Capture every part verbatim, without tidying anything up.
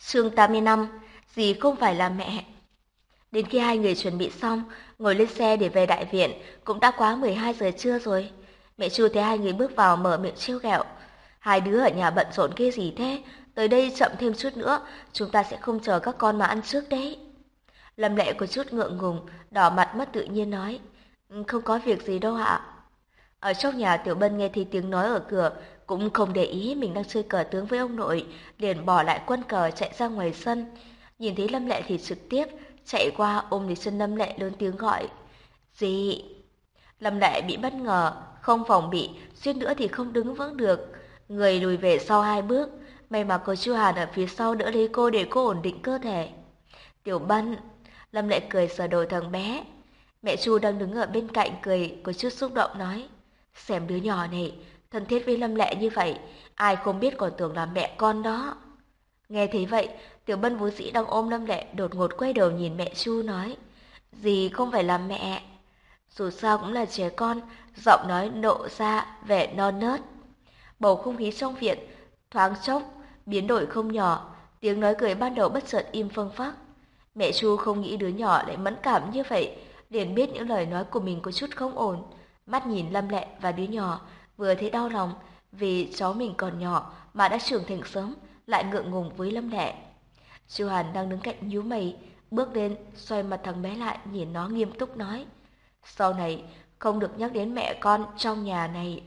Chương tám mươi lăm, dì không phải là mẹ. Đến khi hai người chuẩn bị xong, ngồi lên xe để về đại viện, cũng đã quá mười hai giờ trưa rồi. Mẹ Chu thấy hai người bước vào mở miệng trêu ghẹo. Hai đứa ở nhà bận rộn cái gì thế? Tới đây chậm thêm chút nữa, chúng ta sẽ không chờ các con mà ăn trước đấy. Lâm Lệ có chút ngượng ngùng, đỏ mặt mất tự nhiên nói. "Ừ, không có việc gì đâu ạ." Ở trong nhà Tiểu Bân nghe thấy tiếng nói ở cửa, cũng không để ý mình đang chơi cờ tướng với ông nội, liền bỏ lại quân cờ chạy ra ngoài sân. Nhìn thấy Lâm Lệ thì trực tiếp chạy qua ôm lấy chân Lâm Lệ lớn tiếng gọi. "Gì?" Lâm Lệ bị bất ngờ, không phòng bị, suýt nữa thì không đứng vững được. Người lùi về sau hai bước, may mà có Chu Hàn ở phía sau đỡ lấy cô để cô ổn định cơ thể. "Tiểu Bân." Lâm Lệ cười sờ đầu thằng bé. Mẹ Chu đang đứng ở bên cạnh cười có chút xúc động nói. "Xem đứa nhỏ này, thân thiết với Lâm Lệ như vậy, ai không biết còn tưởng là mẹ con đó." Nghe thấy vậy, Tiểu Bân vốn dĩ đang ôm Lâm Lệ đột ngột quay đầu nhìn mẹ Chu nói. "Dì không phải là mẹ." Dù sao cũng là trẻ con, giọng nói nộ ra vẻ non nớt. Bầu không khí trong viện thoáng chốc biến đổi không nhỏ, tiếng nói cười ban đầu bất chợt im phăng phắc. Mẹ Chu không nghĩ đứa nhỏ lại mẫn cảm như vậy, liền biết những lời nói của mình có chút không ổn. Mắt nhìn Lâm Lệ và đứa nhỏ, vừa thấy đau lòng vì cháu mình còn nhỏ mà đã trưởng thành sớm, lại ngượng ngùng với Lâm Lệ. Chu Hàn đang đứng cạnh nhíu mày, bước lên, xoay mặt thằng bé lại, nhìn nó nghiêm túc nói: "Sau này không được nhắc đến mẹ con trong nhà này."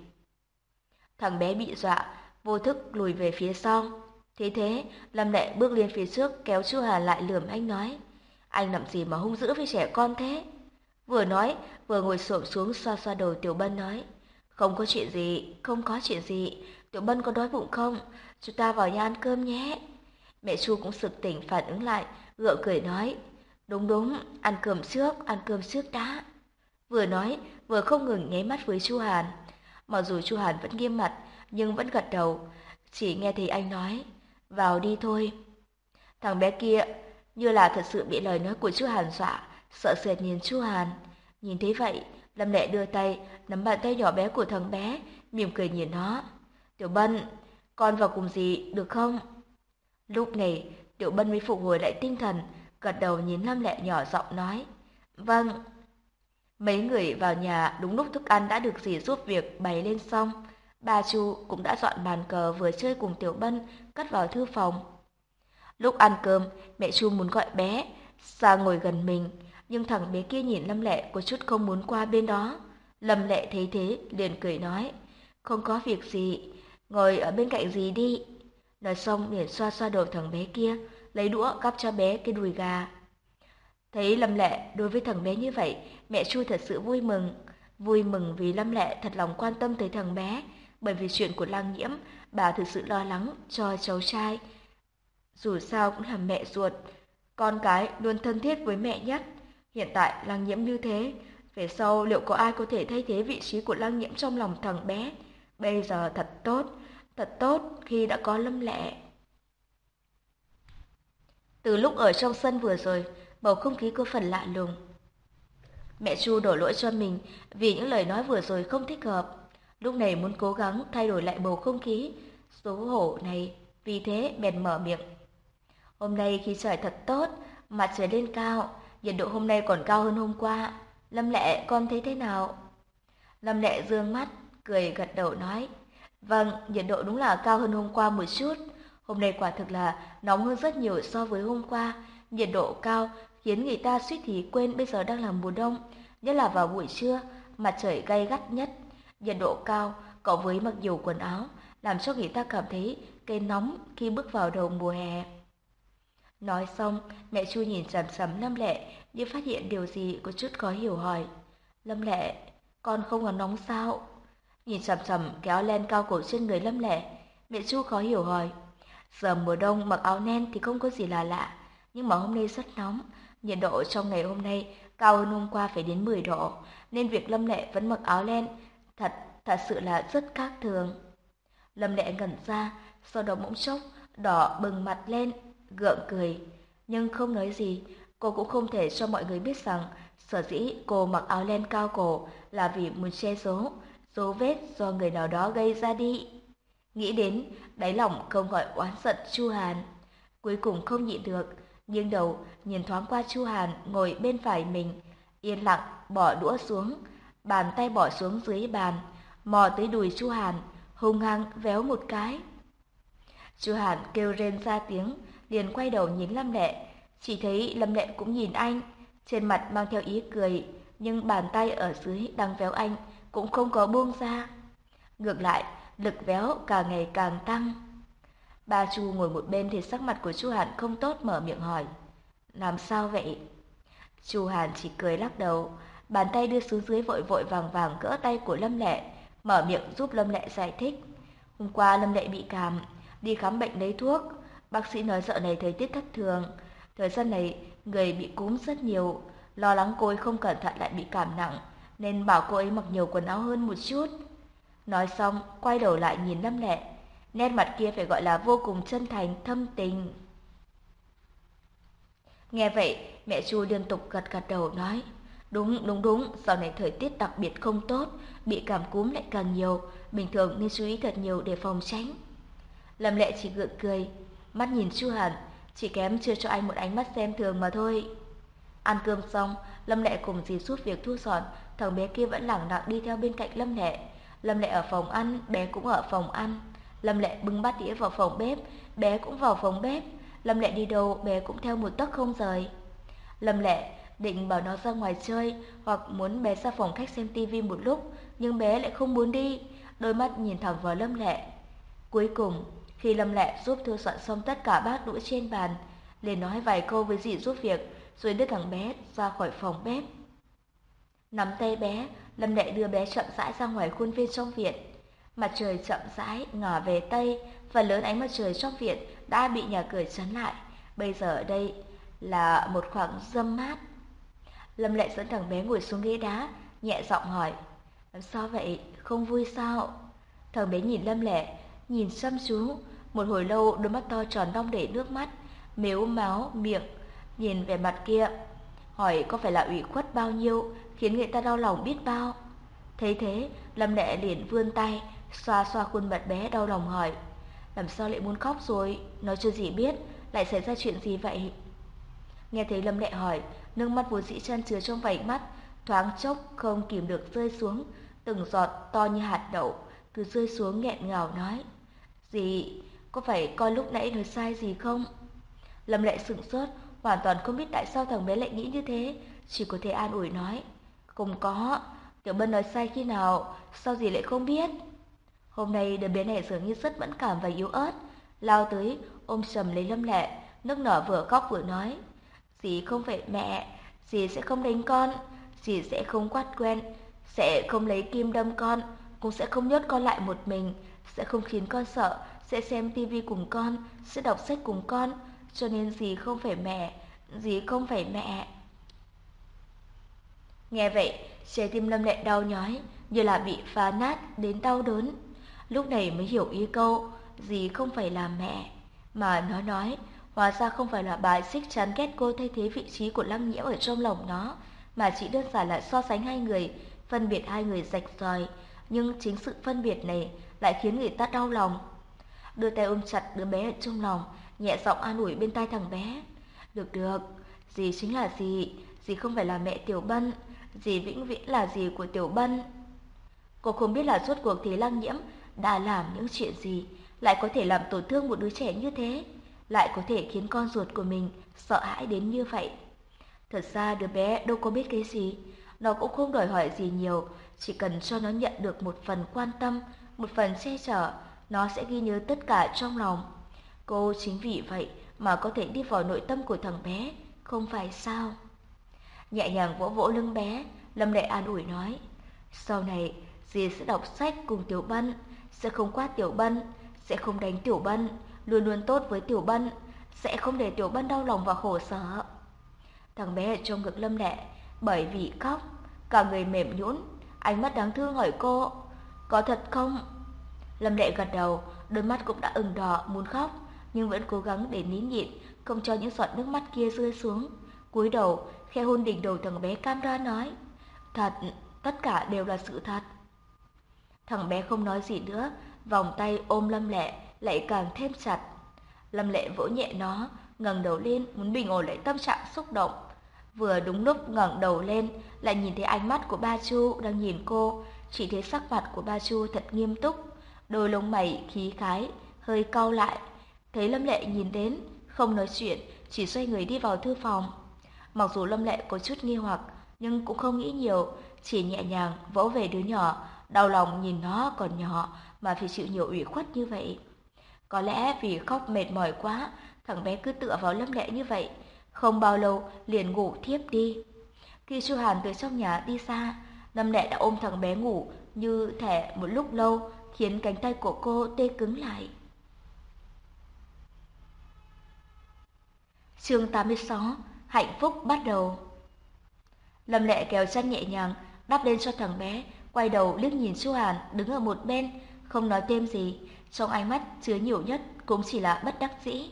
Thằng bé bị dọa, vô thức lùi về phía sau. Thế thế, Lâm Lệ bước lên phía trước kéo Chu Hàn lại lườm anh nói: "Anh làm gì mà hung dữ với trẻ con thế?" Vừa nói, vừa ngồi xổm xuống xoa xoa đầu Tiểu Bân nói: "Không có chuyện gì, không có chuyện gì. Tiểu Bân có đói bụng không? Chúng ta vào nhà ăn cơm nhé." Mẹ Chu cũng sực tỉnh phản ứng lại, gượng cười nói: "Đúng đúng, ăn cơm trước, ăn cơm trước đã." Vừa nói, vừa không ngừng nháy mắt với Chu Hàn. Mặc dù Chu Hàn vẫn nghiêm mặt, nhưng vẫn gật đầu, chỉ nghe thấy anh nói: "Vào đi thôi." Thằng bé kia như là thật sự bị lời nói của Chu Hàn dọa, sợ sệt nhìn Chu Hàn. Nhìn thấy vậy, Lâm Lệ đưa tay nắm bàn tay nhỏ bé của thằng bé, mỉm cười nhìn nó. "Tiểu Bân, con vào cùng dì được không?" Lúc này, Tiểu Bân mới phục hồi lại tinh thần, gật đầu nhìn Lâm Lệ nhỏ giọng nói: "Vâng." Mấy người vào nhà đúng lúc thức ăn đã được dì giúp việc bày lên xong. Bà Chu cũng đã dọn bàn cờ vừa chơi cùng Tiểu Bân cất vào thư phòng. Lúc ăn cơm, mẹ Chu muốn gọi bé sang ngồi gần mình, nhưng thằng bé kia nhìn Lâm Lệ có chút không muốn qua bên đó. Lâm Lệ thấy thế liền cười nói: "Không có việc gì, ngồi ở bên cạnh dì đi." Nói xong liền xoa xoa đầu thằng bé kia, lấy đũa gắp cho bé cái đùi gà. Thấy Lâm Lệ đối với thằng bé như vậy, mẹ Chu thật sự vui mừng. Vui mừng vì Lâm Lệ thật lòng quan tâm tới thằng bé, bởi vì chuyện của Lăng Nhiễm, bà thực sự lo lắng cho cháu trai. Dù sao cũng là mẹ ruột, con cái luôn thân thiết với mẹ nhất. Hiện tại Lăng Nhiễm như thế, về sau liệu có ai có thể thay thế vị trí của Lăng Nhiễm trong lòng thằng bé? Bây giờ thật tốt, thật tốt khi đã có Lâm Lệ. Từ lúc ở trong sân vừa rồi, bầu không khí có phần lạ lùng. Mẹ Chu đổ lỗi cho mình vì những lời nói vừa rồi không thích hợp. Lúc này muốn cố gắng thay đổi lại bầu không khí xấu hổ này, vì thế bèn mở miệng. "Hôm nay khí trời thật tốt, mặt trời lên cao, nhiệt độ hôm nay còn cao hơn hôm qua. Lâm Lệ, con thấy thế nào?" Lâm Lệ dương mắt, cười gật đầu nói: "Vâng, nhiệt độ đúng là cao hơn hôm qua một chút. Hôm nay quả thực là nóng hơn rất nhiều so với hôm qua. Nhiệt độ cao khiến người ta suýt thì quên bây giờ đang là mùa đông, nhất là vào buổi trưa, mặt trời gay gắt nhất. Nhiệt độ cao cộng với mặc nhiều quần áo, làm cho người ta cảm thấy cái nóng khi bước vào đầu mùa hè." Nói xong, mẹ Chu nhìn chằm chằm Lâm Lệ như phát hiện điều gì có chút khó hiểu hỏi. "Lâm Lệ, con không có nóng sao?" Nhìn chằm chằm kéo len cao cổ trên người Lâm Lệ, mẹ Chu khó hiểu hỏi. Giờ mùa đông mặc áo len thì không có gì là lạ, nhưng mà hôm nay rất nóng, nhiệt độ trong ngày hôm nay cao hơn hôm qua phải đến mười độ, nên việc Lâm Lệ vẫn mặc áo len thật thật sự là rất khác thường. Lâm Lệ ngẩn ra, sau đó bỗng chốc đỏ bừng mặt lên, gượng cười, nhưng không nói gì. Cô cũng không thể cho mọi người biết rằng sở dĩ cô mặc áo len cao cổ là vì muốn che giấu dấu vết do người nào đó gây ra đi. Nghĩ đến, đáy lòng không gọi oán giận Chu Hàn. Cuối cùng không nhịn được, nghiêng đầu nhìn thoáng qua Chu Hàn ngồi bên phải mình, yên lặng bỏ đũa xuống, bàn tay bỏ xuống dưới bàn, mò tới đùi Chu Hàn, hung hăng véo một cái. Chu Hàn kêu rên ra tiếng, liền quay đầu nhìn Lâm Lệ, chỉ thấy Lâm Lệ cũng nhìn anh, trên mặt mang theo ý cười, nhưng bàn tay ở dưới đang véo anh cũng không có buông ra. Ngược lại, lực véo càng ngày càng tăng. Ba Chu ngồi một bên thì sắc mặt của Chu Hàn không tốt, mở miệng hỏi: "Làm sao vậy?" Chu Hàn chỉ cười lắc đầu, bàn tay đưa xuống dưới vội vội vàng vàng cỡ tay của Lâm Lệ, mở miệng giúp Lâm Lệ giải thích. Hôm qua Lâm Lệ bị cảm, đi khám bệnh lấy thuốc, bác sĩ nói dạo này thời tiết thất thường, thời gian này người bị cúm rất nhiều, lo lắng cô ấy không cẩn thận lại bị cảm nặng, nên bảo cô ấy mặc nhiều quần áo hơn một chút. Nói xong, quay đầu lại nhìn Lâm Lệ, nét mặt kia phải gọi là vô cùng chân thành, thâm tình. Nghe vậy, mẹ Chu liên tục gật gật đầu nói: "Đúng, đúng đúng, dạo này thời tiết đặc biệt không tốt, bị cảm cúm lại càng nhiều, bình thường nên chú ý thật nhiều để phòng tránh." Lâm Lệ chỉ gượng cười, mắt nhìn Chu Hàn, chỉ kém chưa cho anh một ánh mắt xem thường mà thôi. Ăn cơm xong, Lâm Lệ cùng dì giúp việc thu dọn, thằng bé kia vẫn lẳng lặng đi theo bên cạnh Lâm Lệ. Lâm Lệ ở phòng ăn, bé cũng ở phòng ăn. Lâm Lệ bưng bát đĩa vào phòng bếp, bé cũng vào phòng bếp. Lâm Lệ đi đâu, bé cũng theo một tấc không rời. Lâm Lệ định bảo nó ra ngoài chơi, hoặc muốn bé ra phòng khách xem tivi một lúc, nhưng bé lại không muốn đi, đôi mắt nhìn thẳng vào Lâm Lệ. Cuối cùng, khi Lâm Lệ giúp thu dọn xong tất cả bát đũa trên bàn, liền nói vài câu với dì giúp việc, rồi đưa thằng bé ra khỏi phòng bếp. Nắm tay bé, Lâm Lệ đưa bé chậm rãi ra ngoài khuôn viên trong viện. Mặt trời chậm rãi ngả về tây, phần lớn ánh mặt trời trong viện đã bị nhà cửa chắn lại. Bây giờ ở đây là một khoảng râm mát. Lâm Lệ dẫn thằng bé ngồi xuống ghế đá, nhẹ giọng hỏi: "Làm sao vậy, không vui sao?" Thằng bé nhìn Lâm Lệ, nhìn chăm chú, một hồi lâu đôi mắt to tròn đong để nước mắt, mếu máo miệng, nhìn vẻ mặt kia, hỏi có phải là ủy khuất bao nhiêu, khiến người ta đau lòng biết bao. Thấy thế, Lâm Lệ liền vươn tay, xoa xoa khuôn mặt bé đau lòng hỏi: "Làm sao lại muốn khóc rồi, nói cho dì biết, lại xảy ra chuyện gì vậy?" Nghe thấy Lâm Lệ hỏi, nước mắt vốn dĩ chan chứa trong vành mắt, thoáng chốc không kìm được rơi xuống, từng giọt to như hạt đậu, cứ rơi xuống nghẹn ngào nói: "Dì, có phải coi lúc nãy nói sai gì không?" Lâm Lệ sững sốt, hoàn toàn không biết tại sao thằng bé lại nghĩ như thế, chỉ có thể an ủi nói: "Không có, Tiểu Bân nói sai khi nào, sao dì lại không biết?" Hôm nay đứa bé này dường như rất mẫn cảm và yếu ớt, lao tới ôm chầm lấy Lâm Lệ, nức nở vừa khóc vừa nói: "Dì không phải mẹ, dì sẽ không đánh con, dì sẽ không quát quen, sẽ không lấy kim đâm con, cũng sẽ không nhốt con lại một mình, sẽ không khiến con sợ, sẽ xem tivi cùng con, sẽ đọc sách cùng con, cho nên dì không phải mẹ, dì không phải mẹ." Nghe vậy, trái tim Lâm Lệ đau nhói, như là bị phá nát đến đau đớn. Lúc này mới hiểu ý câu dì không phải là mẹ, mà nó nói hóa ra không phải là bài xích chán ghét cô thay thế vị trí của Lăng Nhiễm ở trong lòng nó, mà chỉ đơn giản là so sánh hai người, phân biệt hai người rạch ròi, nhưng chính sự phân biệt này lại khiến người ta đau lòng. Đưa tay ôm chặt đứa bé ở trong lòng, nhẹ giọng an ủi bên tai thằng bé: "Được được, dì chính là dì, dì không phải là mẹ Tiểu Bân, dì vĩnh viễn là dì của Tiểu Bân." Cô không biết là suốt cuộc thì Lăng Nhiễm đã làm những chuyện gì, lại có thể làm tổn thương một đứa trẻ như thế, lại có thể khiến con ruột của mình sợ hãi đến như vậy. Thật ra đứa bé đâu có biết cái gì, nó cũng không đòi hỏi gì nhiều, chỉ cần cho nó nhận được một phần quan tâm, một phần che chở, nó sẽ ghi nhớ tất cả trong lòng. Cô chính vì vậy mà có thể đi vào nội tâm của thằng bé, không phải sao? Nhẹ nhàng vỗ vỗ lưng bé, Lâm Lệ an ủi nói: "Sau này dì sẽ đọc sách cùng Tiểu Bân, sẽ không quát Tiểu Bân, sẽ không đánh Tiểu Bân, luôn luôn tốt với Tiểu Bân, sẽ không để Tiểu Bân đau lòng và khổ sở." Thằng bé ở trong ngực Lâm Lệ bởi vì khóc, cả người mềm nhũn, ánh mắt đáng thương hỏi cô: "Có thật không?" Lâm Lệ gật đầu, đôi mắt cũng đã ửng đỏ muốn khóc, nhưng vẫn cố gắng để nín nhịn, không cho những giọt nước mắt kia rơi xuống. Cúi đầu, khẽ hôn đỉnh đầu thằng bé, cam đoan nói: "Thật, tất cả đều là sự thật." Thằng bé không nói gì nữa, vòng tay ôm Lâm Lệ lại càng thêm chặt. Lâm Lệ vỗ nhẹ nó, ngẩng đầu lên muốn bình ổn lại tâm trạng xúc động. Vừa đúng lúc ngẩng đầu lên, lại nhìn thấy ánh mắt của Ba Chu đang nhìn cô, chỉ thấy sắc mặt của Ba Chu thật nghiêm túc, đôi lông mày khí khái hơi cau lại. Thấy Lâm Lệ nhìn đến, không nói chuyện, chỉ xoay người đi vào thư phòng. Mặc dù Lâm Lệ có chút nghi hoặc, nhưng cũng không nghĩ nhiều, chỉ nhẹ nhàng vỗ về đứa nhỏ, đau lòng nhìn nó còn nhỏ mà phải chịu nhiều ủy khuất như vậy. Có lẽ vì khóc mệt mỏi quá, thằng bé cứ tựa vào Lâm Lệ như vậy, không bao lâu liền ngủ thiếp đi. Khi Chu Hàn từ trong nhà đi xa, Lâm Lệ đã ôm thằng bé ngủ như thể một lúc lâu, khiến cánh tay của cô tê cứng lại. Chương tám mươi sáu, hạnh phúc bắt đầu. Lâm Lệ kéo chân nhẹ nhàng đắp lên cho thằng bé, quay đầu liếc nhìn Chu Hàn đứng ở một bên, không nói thêm gì, trong ánh mắt chứa nhiều nhất cũng chỉ là bất đắc dĩ.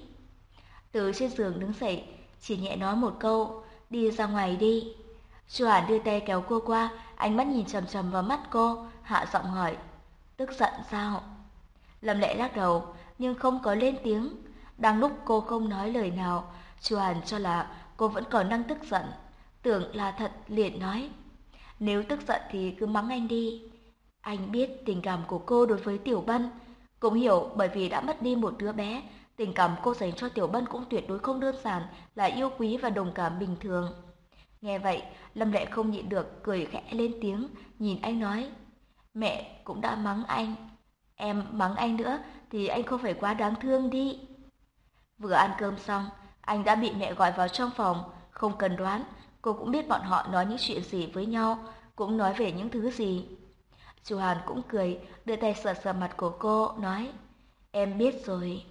Từ trên giường đứng dậy, chỉ nhẹ nói một câu, đi ra ngoài đi. Chu Hàn đưa tay kéo cô qua, ánh mắt nhìn chằm chằm vào mắt cô, hạ giọng hỏi, tức giận sao? Lâm Lệ lắc đầu, nhưng không có lên tiếng. Đang lúc cô không nói lời nào, Chu Hàn cho là cô vẫn còn đang tức giận, tưởng là thật liền nói, nếu tức giận thì cứ mắng anh đi. Anh biết tình cảm của cô đối với Tiểu Bân, cũng hiểu bởi vì đã mất đi một đứa bé, tình cảm cô dành cho Tiểu Bân cũng tuyệt đối không đơn giản là yêu quý và đồng cảm bình thường. Nghe vậy, Lâm Lệ không nhịn được cười khẽ lên tiếng, nhìn anh nói, mẹ cũng đã mắng anh, em mắng anh nữa thì anh không phải quá đáng thương đi. Vừa ăn cơm xong, anh đã bị mẹ gọi vào trong phòng, không cần đoán, cô cũng biết bọn họ nói những chuyện gì với nhau, cũng nói về những thứ gì. Chu Hàn cũng cười, đưa tay sờ sờ mặt của cô, nói, em biết rồi.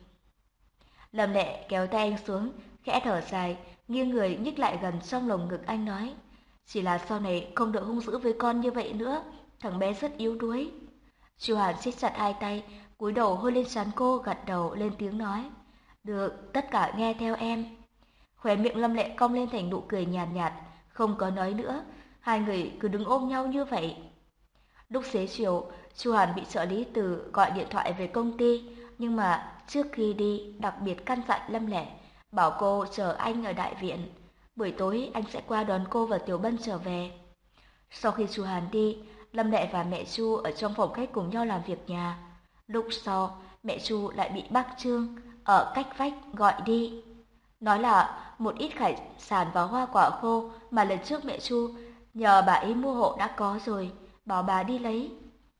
Lâm Lệ kéo tay anh xuống, khẽ thở dài, nghiêng người nhích lại gần trong lồng ngực anh nói, chỉ là sau này không được hung dữ với con như vậy nữa, thằng bé rất yếu đuối. Chu Hàn siết chặt hai tay, cúi đầu hôn lên trán cô, gật đầu lên tiếng nói, được, tất cả nghe theo em. Khóe miệng Lâm Lệ cong lên thành nụ cười nhàn nhạt, nhạt, không có nói nữa, hai người cứ đứng ôm nhau như vậy. Lúc xế chiều, Chu Hàn bị trợ lý Từ gọi điện thoại về công ty, nhưng mà trước khi đi đặc biệt căn dặn Lâm Lệ, bảo cô chờ anh ở đại viện. Buổi tối anh sẽ qua đón cô và Tiểu Bân trở về. Sau khi Chu Hàn đi, Lâm Lệ và mẹ Chu ở trong phòng khách cùng nhau làm việc nhà. Lúc sau, mẹ Chu lại bị bác Trương ở cách vách gọi đi. Nói là một ít hải sản và hoa quả khô mà lần trước mẹ Chu nhờ bà ấy mua hộ đã có rồi, bảo bà đi lấy.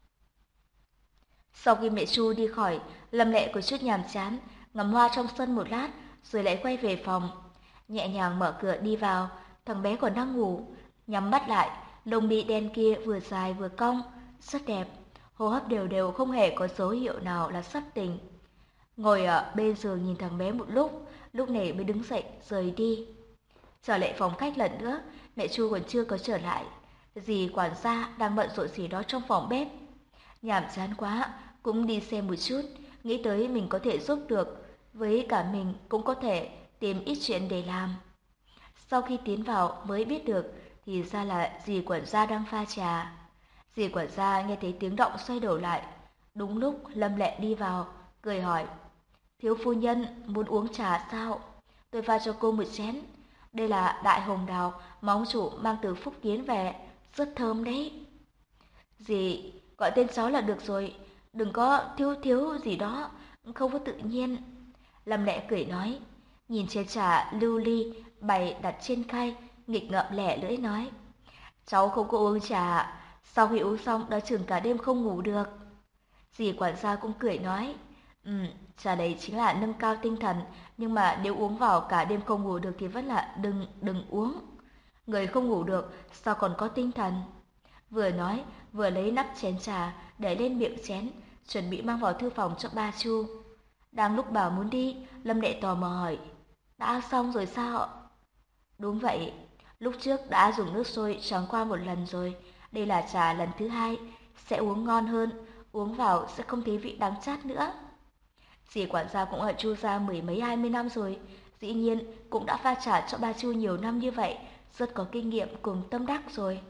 Sau khi mẹ Chu đi khỏi, Lâm Lệ có chút nhàm chán, ngắm hoa trong sân một lát, rồi lại quay về phòng. Nhẹ nhàng mở cửa đi vào, thằng bé còn đang ngủ, nhắm mắt lại, lông mi đen kia vừa dài vừa cong, rất đẹp, hô hấp đều đều không hề có dấu hiệu nào là sắp tỉnh. Ngồi ở bên giường nhìn thằng bé một lúc, lúc này mới đứng dậy rời đi. Trở lại phòng khách lần nữa, mẹ Chu còn chưa có trở lại. Dì quản gia đang bận rộn gì đó trong phòng bếp. Nhàm chán quá, cũng đi xem một chút, nghĩ tới mình có thể giúp được, với cả mình cũng có thể tìm ít chuyện để làm. Sau khi tiến vào mới biết được, thì ra là dì quản gia đang pha trà. Dì quản gia nghe thấy tiếng động xoay đầu lại. Đúng lúc Lâm Lệ đi vào, cười hỏi, thiếu phu nhân muốn uống trà sao? Tôi pha cho cô một chén. Đây là đại hồng đào mà ông chủ mang từ Phúc Kiến về, rất thơm đấy. Dì, gọi tên cháu là được rồi, đừng có thiếu thiếu gì đó, không có tự nhiên. Lâm Lệ cười nói, nhìn chén trà lưu ly bày đặt trên khay, nghịch ngợm lẻ lưỡi nói, cháu không có uống trà, sau khi uống xong đã chừng cả đêm không ngủ được. Dì quản gia cũng cười nói, ừ, trà đấy chính là nâng cao tinh thần, nhưng mà nếu uống vào cả đêm không ngủ được thì vẫn là đừng, đừng uống. Người không ngủ được, sao còn có tinh thần? Vừa nói, vừa lấy nắp chén trà, để lên miệng chén, chuẩn bị mang vào thư phòng cho ba Chu. Đang lúc bà muốn đi, Lâm Đệ tò mò hỏi, đã xong rồi sao? Đúng vậy, lúc trước đã dùng nước sôi tráng qua một lần rồi, đây là trà lần thứ hai, sẽ uống ngon hơn, uống vào sẽ không thấy vị đắng chát nữa. Dì quản gia cũng ở Chu gia mười mấy hai mươi năm rồi, dĩ nhiên cũng đã pha trà cho ba Chu nhiều năm như vậy, rất có kinh nghiệm cùng tâm đắc rồi.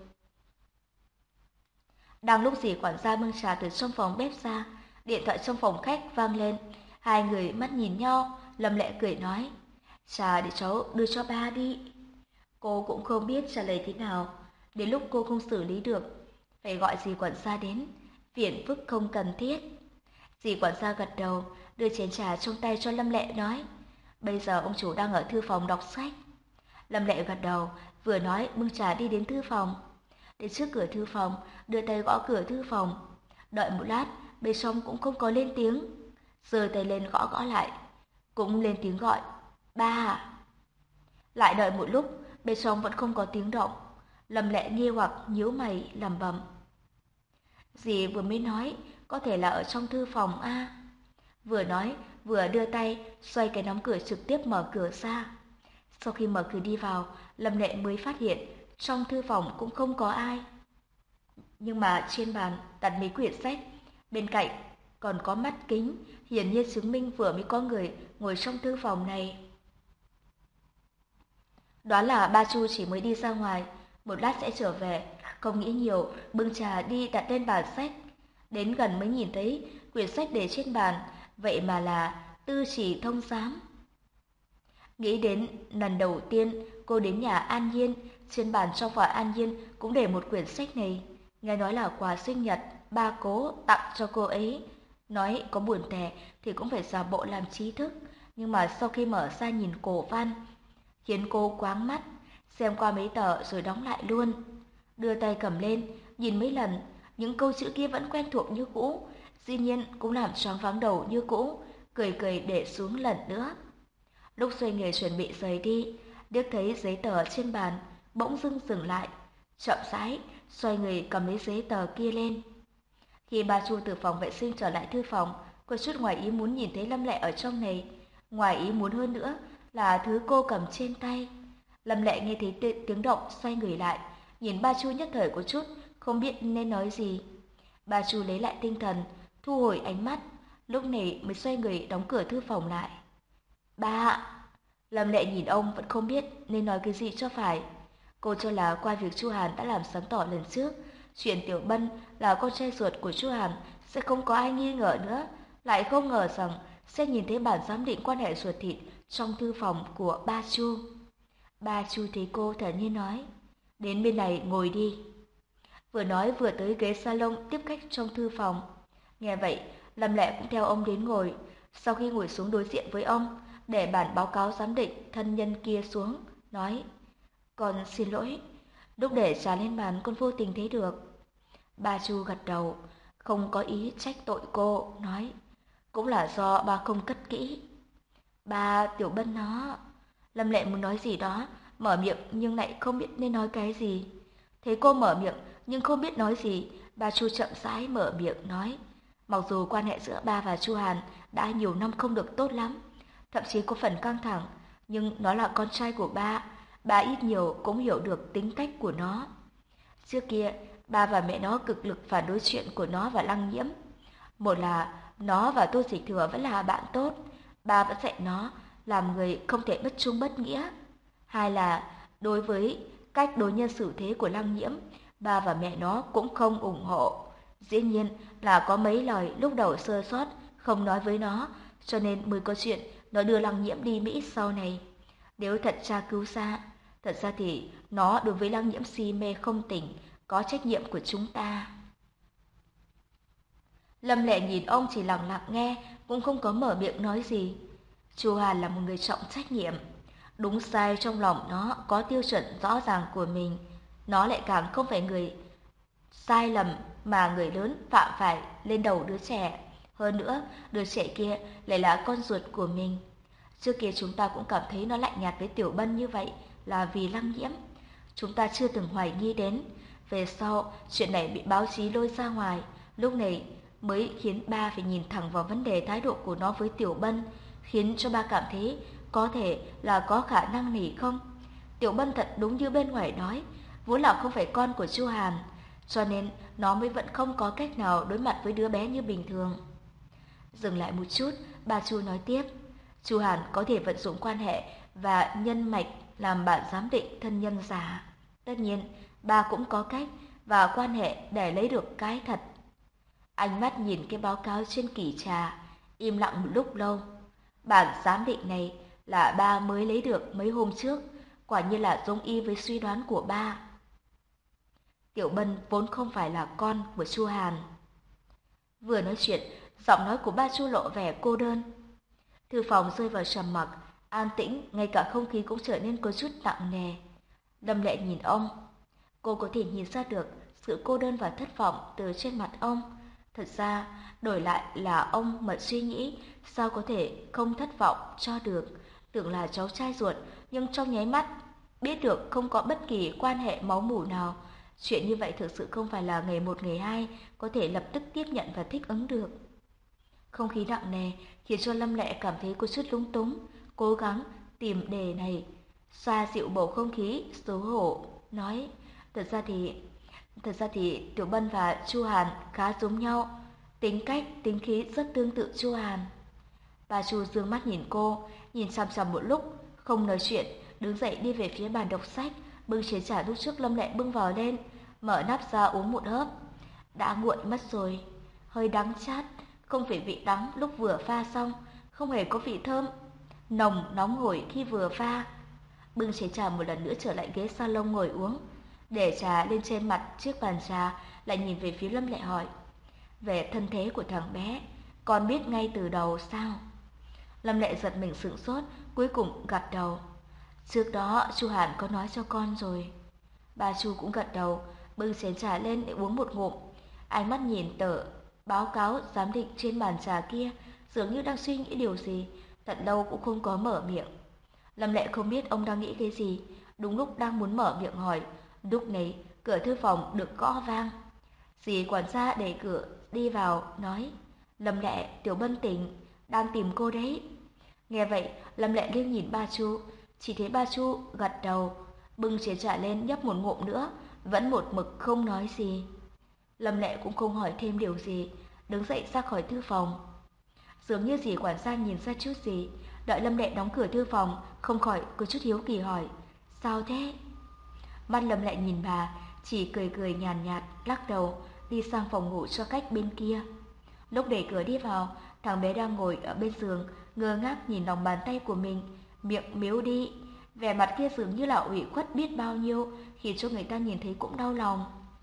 Đang lúc dì quản gia bưng trà từ trong phòng bếp ra, điện thoại trong phòng khách vang lên, hai người mắt nhìn nhau, Lâm Lệ cười nói, trà để cháu đưa cho ba đi. Cô cũng không biết trả lời thế nào, đến lúc cô không xử lý được, phải gọi dì quản gia đến, phiền phức không cần thiết. Dì quản gia gật đầu, đưa chén trà trong tay cho Lâm Lệ nói, bây giờ ông chủ đang ở thư phòng đọc sách. Lâm Lệ gật đầu, vừa nói bưng trà đi đến thư phòng. Đến trước cửa thư phòng, đưa tay gõ cửa thư phòng. Đợi một lát, bên trong cũng không có lên tiếng. Giơ tay lên gõ gõ lại, cũng lên tiếng gọi, ba à. Lại đợi một lúc, bên trong vẫn không có tiếng động. Lâm Lệ nghi hoặc nhíu mày lẩm bẩm. Dì vừa mới nói, có thể là ở trong thư phòng a. Vừa nói, vừa đưa tay, xoay cái nắm cửa trực tiếp mở cửa ra. Sau khi mở cửa đi vào, Lâm Lệ mới phát hiện trong thư phòng cũng không có ai. Nhưng mà trên bàn đặt mấy quyển sách, bên cạnh còn có mắt kính, hiển nhiên chứng minh vừa mới có người ngồi trong thư phòng này. Đoán là ba Chu chỉ mới đi ra ngoài, một lát sẽ trở về, không nghĩ nhiều, bưng trà đi đặt lên bàn sách. Đến gần mới nhìn thấy quyển sách để trên bàn, vậy mà là Tư Chỉ Thông Giám. Nghĩ đến lần đầu tiên cô đến nhà An Nhiên, trên bàn trong phòng An Nhiên cũng để một quyển sách này. Nghe nói là quà sinh nhật ba cố tặng cho cô ấy. Nói có buồn tẻ thì cũng phải giả bộ làm trí thức, nhưng mà sau khi mở ra nhìn cổ văn, khiến cô quáng mắt, xem qua mấy tờ rồi đóng lại luôn. Đưa tay cầm lên, nhìn mấy lần, những câu chữ kia vẫn quen thuộc như cũ, dĩ nhiên cũng làm choáng váng đầu như cũ, cười cười để xuống lần nữa. Lúc xoay người chuẩn bị rời đi, điếc thấy giấy tờ trên bàn, bỗng dưng dừng lại, chậm rãi xoay người cầm lấy giấy tờ kia lên. Khi bà Chu từ phòng vệ sinh trở lại thư phòng, có chút ngoài ý muốn nhìn thấy Lâm Lệ ở trong này. Ngoài ý muốn hơn nữa là thứ cô cầm trên tay. Lâm Lệ nghe thấy tiếng động xoay người lại, nhìn ba Chu nhất thời có chút không biết nên nói gì. Ba Chu lấy lại tinh thần, thu hồi ánh mắt, lúc này mới xoay người đóng cửa thư phòng lại. Ba ạ! Lâm Lệ nhìn ông vẫn không biết nên nói cái gì cho phải. Cô cho là qua việc Chu Hàn đã làm sáng tỏ lần trước, chuyện Tiểu Bân là con trai ruột của Chu Hàn sẽ không có ai nghi ngờ nữa, lại không ngờ rằng sẽ nhìn thấy bản giám định quan hệ ruột thịt trong thư phòng của ba Chu. Ba Chu thấy cô thản nhiên nói, đến bên này ngồi đi. Vừa nói vừa tới ghế salon tiếp khách trong thư phòng. Nghe vậy, Lâm Lệ cũng theo ông đến ngồi. Sau khi ngồi xuống đối diện với ông, để bản báo cáo giám định thân nhân kia xuống, nói, con xin lỗi, lúc để trà lên bàn con vô tình thấy được. Ba Chu gật đầu, không có ý trách tội cô, nói, cũng là do ba không cất kỹ. Ba, Tiểu Bân nó... Lâm Lệ muốn nói gì đó, mở miệng nhưng lại không biết nên nói cái gì. Thấy cô mở miệng nhưng không biết nói gì, ba Chu chậm rãi mở miệng nói, mặc dù quan hệ giữa ba và Chu Hàn đã nhiều năm không được tốt lắm, thậm chí có phần căng thẳng, nhưng nó là con trai của ba, ba ít nhiều cũng hiểu được tính cách của nó. Trước kia, ba và mẹ nó cực lực phản đối chuyện của nó và Lăng Nhiễm. Một là nó và Tô Dịch Thừa vẫn là bạn tốt, ba vẫn dạy nó làm người không thể bất trung bất nghĩa. Hai là đối với cách đối nhân xử thế của Lăng Nhiễm, ba và mẹ nó cũng không ủng hộ. Dĩ nhiên là có mấy lời lúc đầu sơ sót không nói với nó, cho nên mới có chuyện nó đưa Lăng Nhiễm đi Mỹ sau này. Nếu thật tra cứu ra, thật ra thì nó đối với Lăng Nhiễm si mê không tỉnh, có trách nhiệm của chúng ta. Lâm Lệ nhìn ông chỉ lặng lặng nghe, cũng không có mở miệng nói gì. Chu Hàn là một người trọng trách nhiệm, đúng sai trong lòng nó có tiêu chuẩn rõ ràng của mình. Nó lại càng không phải người sai lầm mà người lớn phạm phải lên đầu đứa trẻ. Hơn nữa, đứa trẻ kia lại là con ruột của mình. Trước kia chúng ta cũng cảm thấy nó lạnh nhạt với Tiểu Bân như vậy là vì Lăng Nhiễm. Chúng ta chưa từng hoài nghi đến. Về sau, chuyện này bị báo chí lôi ra ngoài, lúc này mới khiến ba phải nhìn thẳng vào vấn đề thái độ của nó với Tiểu Bân, khiến cho ba cảm thấy có thể là có khả năng này không. Tiểu Bân thật đúng như bên ngoài nói, vốn là không phải con của Chu Hàn, cho nên nó mới vẫn không có cách nào đối mặt với đứa bé như bình thường. Dừng lại một chút, bà Chu nói tiếp, Chu Hàn có thể vận dụng quan hệ và nhân mạch làm bản giám định thân nhân giả. Tất nhiên, bà cũng có cách và quan hệ để lấy được cái thật. Ánh mắt nhìn cái báo cáo trên kỷ trà, im lặng một lúc lâu. Bản giám định này là ba mới lấy được mấy hôm trước, quả nhiên là giống y với suy đoán của ba. Tiểu Bân vốn không phải là con của Chu Hàn. Vừa nói chuyện, giọng nói của ba Chu lộ vẻ cô đơn. Thư phòng rơi vào trầm mặc, an tĩnh, ngay cả không khí cũng trở nên có chút nặng nề. Lâm Lệ nhìn ông. Cô có thể nhìn ra được sự cô đơn và thất vọng từ trên mặt ông. Thật ra, đổi lại là ông mà suy nghĩ sao có thể không thất vọng cho được. Tưởng là cháu trai ruột, nhưng trong nháy mắt biết được không có bất kỳ quan hệ máu mủ nào. Chuyện như vậy thực sự không phải là ngày một ngày hai có thể lập tức tiếp nhận và thích ứng được. Không khí nặng nề khiến cho Lâm Lệ cảm thấy có chút lúng túng, cố gắng tìm đề này, xoa dịu bầu không khí xấu hổ, nói: thật ra thì, thật ra thì Tiểu Bân và Chu Hàn khá giống nhau, tính cách, tính khí rất tương tự Chu Hàn. Bà Chu dương mắt nhìn cô, nhìn chằm chằm một lúc, không nói chuyện, đứng dậy đi về phía bàn đọc sách, bưng chén trà lúc trước Lâm Lệ bưng vào lên, mở nắp ra uống một hớp. Đã nguội mất rồi, hơi đắng chát, không phải vị đắng lúc vừa pha xong, không hề có vị thơm, nồng nóng hổi khi vừa pha. Bưng chén trà một lần nữa trở lại ghế salon ngồi uống, để trà lên trên mặt chiếc bàn trà, lại nhìn về phía Lâm Lệ hỏi: về thân thế của thằng bé, con biết ngay từ đầu sao? Lâm Lệ giật mình sửng sốt, cuối cùng gật đầu. Trước đó Chu Hàn có nói cho con rồi. Bà Chu cũng gật đầu, bưng chén trà lên để uống một ngụm. Ánh mắt nhìn tờ báo cáo giám định trên bàn trà kia, dường như đang suy nghĩ điều gì, thật lâu cũng không có mở miệng. Lâm Lệ không biết ông đang nghĩ cái gì, đúng lúc đang muốn mở miệng hỏi, lúc này cửa thư phòng được gõ vang. Dì quản gia đẩy cửa đi vào, nói: Lâm Lệ, Tiểu Bân tỉnh, đang tìm cô đấy. Nghe vậy, Lâm Lệ liếc nhìn ba Chu, chỉ thấy ba Chu gật đầu, bưng chén trà lên nhấp một ngụm nữa, vẫn một mực không nói gì. Lâm Lệ cũng không hỏi thêm điều gì, đứng dậy ra khỏi thư phòng. Dường như dì quản gia nhìn ra chút gì, đợi Lâm Lệ đóng cửa thư phòng, không khỏi có chút hiếu kỳ hỏi: sao thế? Mắt Lâm Lệ nhìn bà, chỉ cười cười nhàn nhạt, lắc đầu, đi sang phòng ngủ cho cách bên kia. Lúc đẩy cửa đi vào, thằng bé đang ngồi ở bên giường, ngơ ngác nhìn lòng bàn tay của mình, miệng mếu đi, vẻ mặt kia dường như là ủy khuất biết bao nhiêu, khiến cho người ta nhìn thấy cũng đau lòng.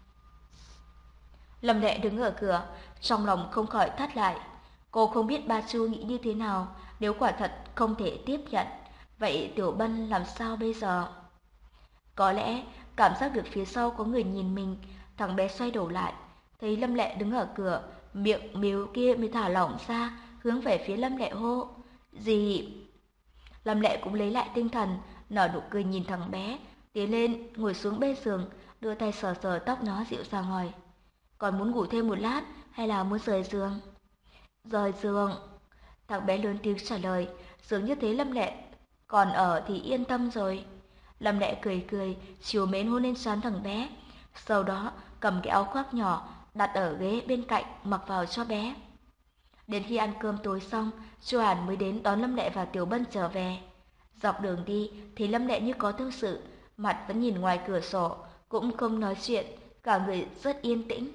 Lâm Lệ đứng ở cửa, trong lòng không khỏi thắt lại. Cô không biết ba Chu nghĩ như thế nào, nếu quả thật không thể tiếp nhận, vậy Tiểu Bân làm sao bây giờ? Có lẽ cảm giác được phía sau có người nhìn mình, thằng bé xoay đầu lại, thấy Lâm Lệ đứng ở cửa, miệng mếu kia mới thả lỏng ra, hướng về phía Lâm Lệ hô: gì? Lâm Lệ cũng lấy lại tinh thần, nở nụ cười nhìn thằng bé, tiến lên ngồi xuống bên giường, đưa tay sờ sờ tóc nó dịu dàng hỏi: còn muốn ngủ thêm một lát hay là muốn rời giường? Rời giường. Thằng bé lớn tiếng trả lời, dường như thấy Lâm Lệ còn ở thì yên tâm rồi. Lâm Lệ cười cười, chiều mến hôn lên trán thằng bé, sau đó cầm cái áo khoác nhỏ đặt ở ghế bên cạnh mặc vào cho bé. Đến khi ăn cơm tối xong, Chu Hàn mới đến đón Lâm Lệ và Tiểu Bân trở về. Dọc đường đi thì Lâm Lệ như có tâm sự, mặt vẫn nhìn ngoài cửa sổ, cũng không nói chuyện, cả người rất yên tĩnh.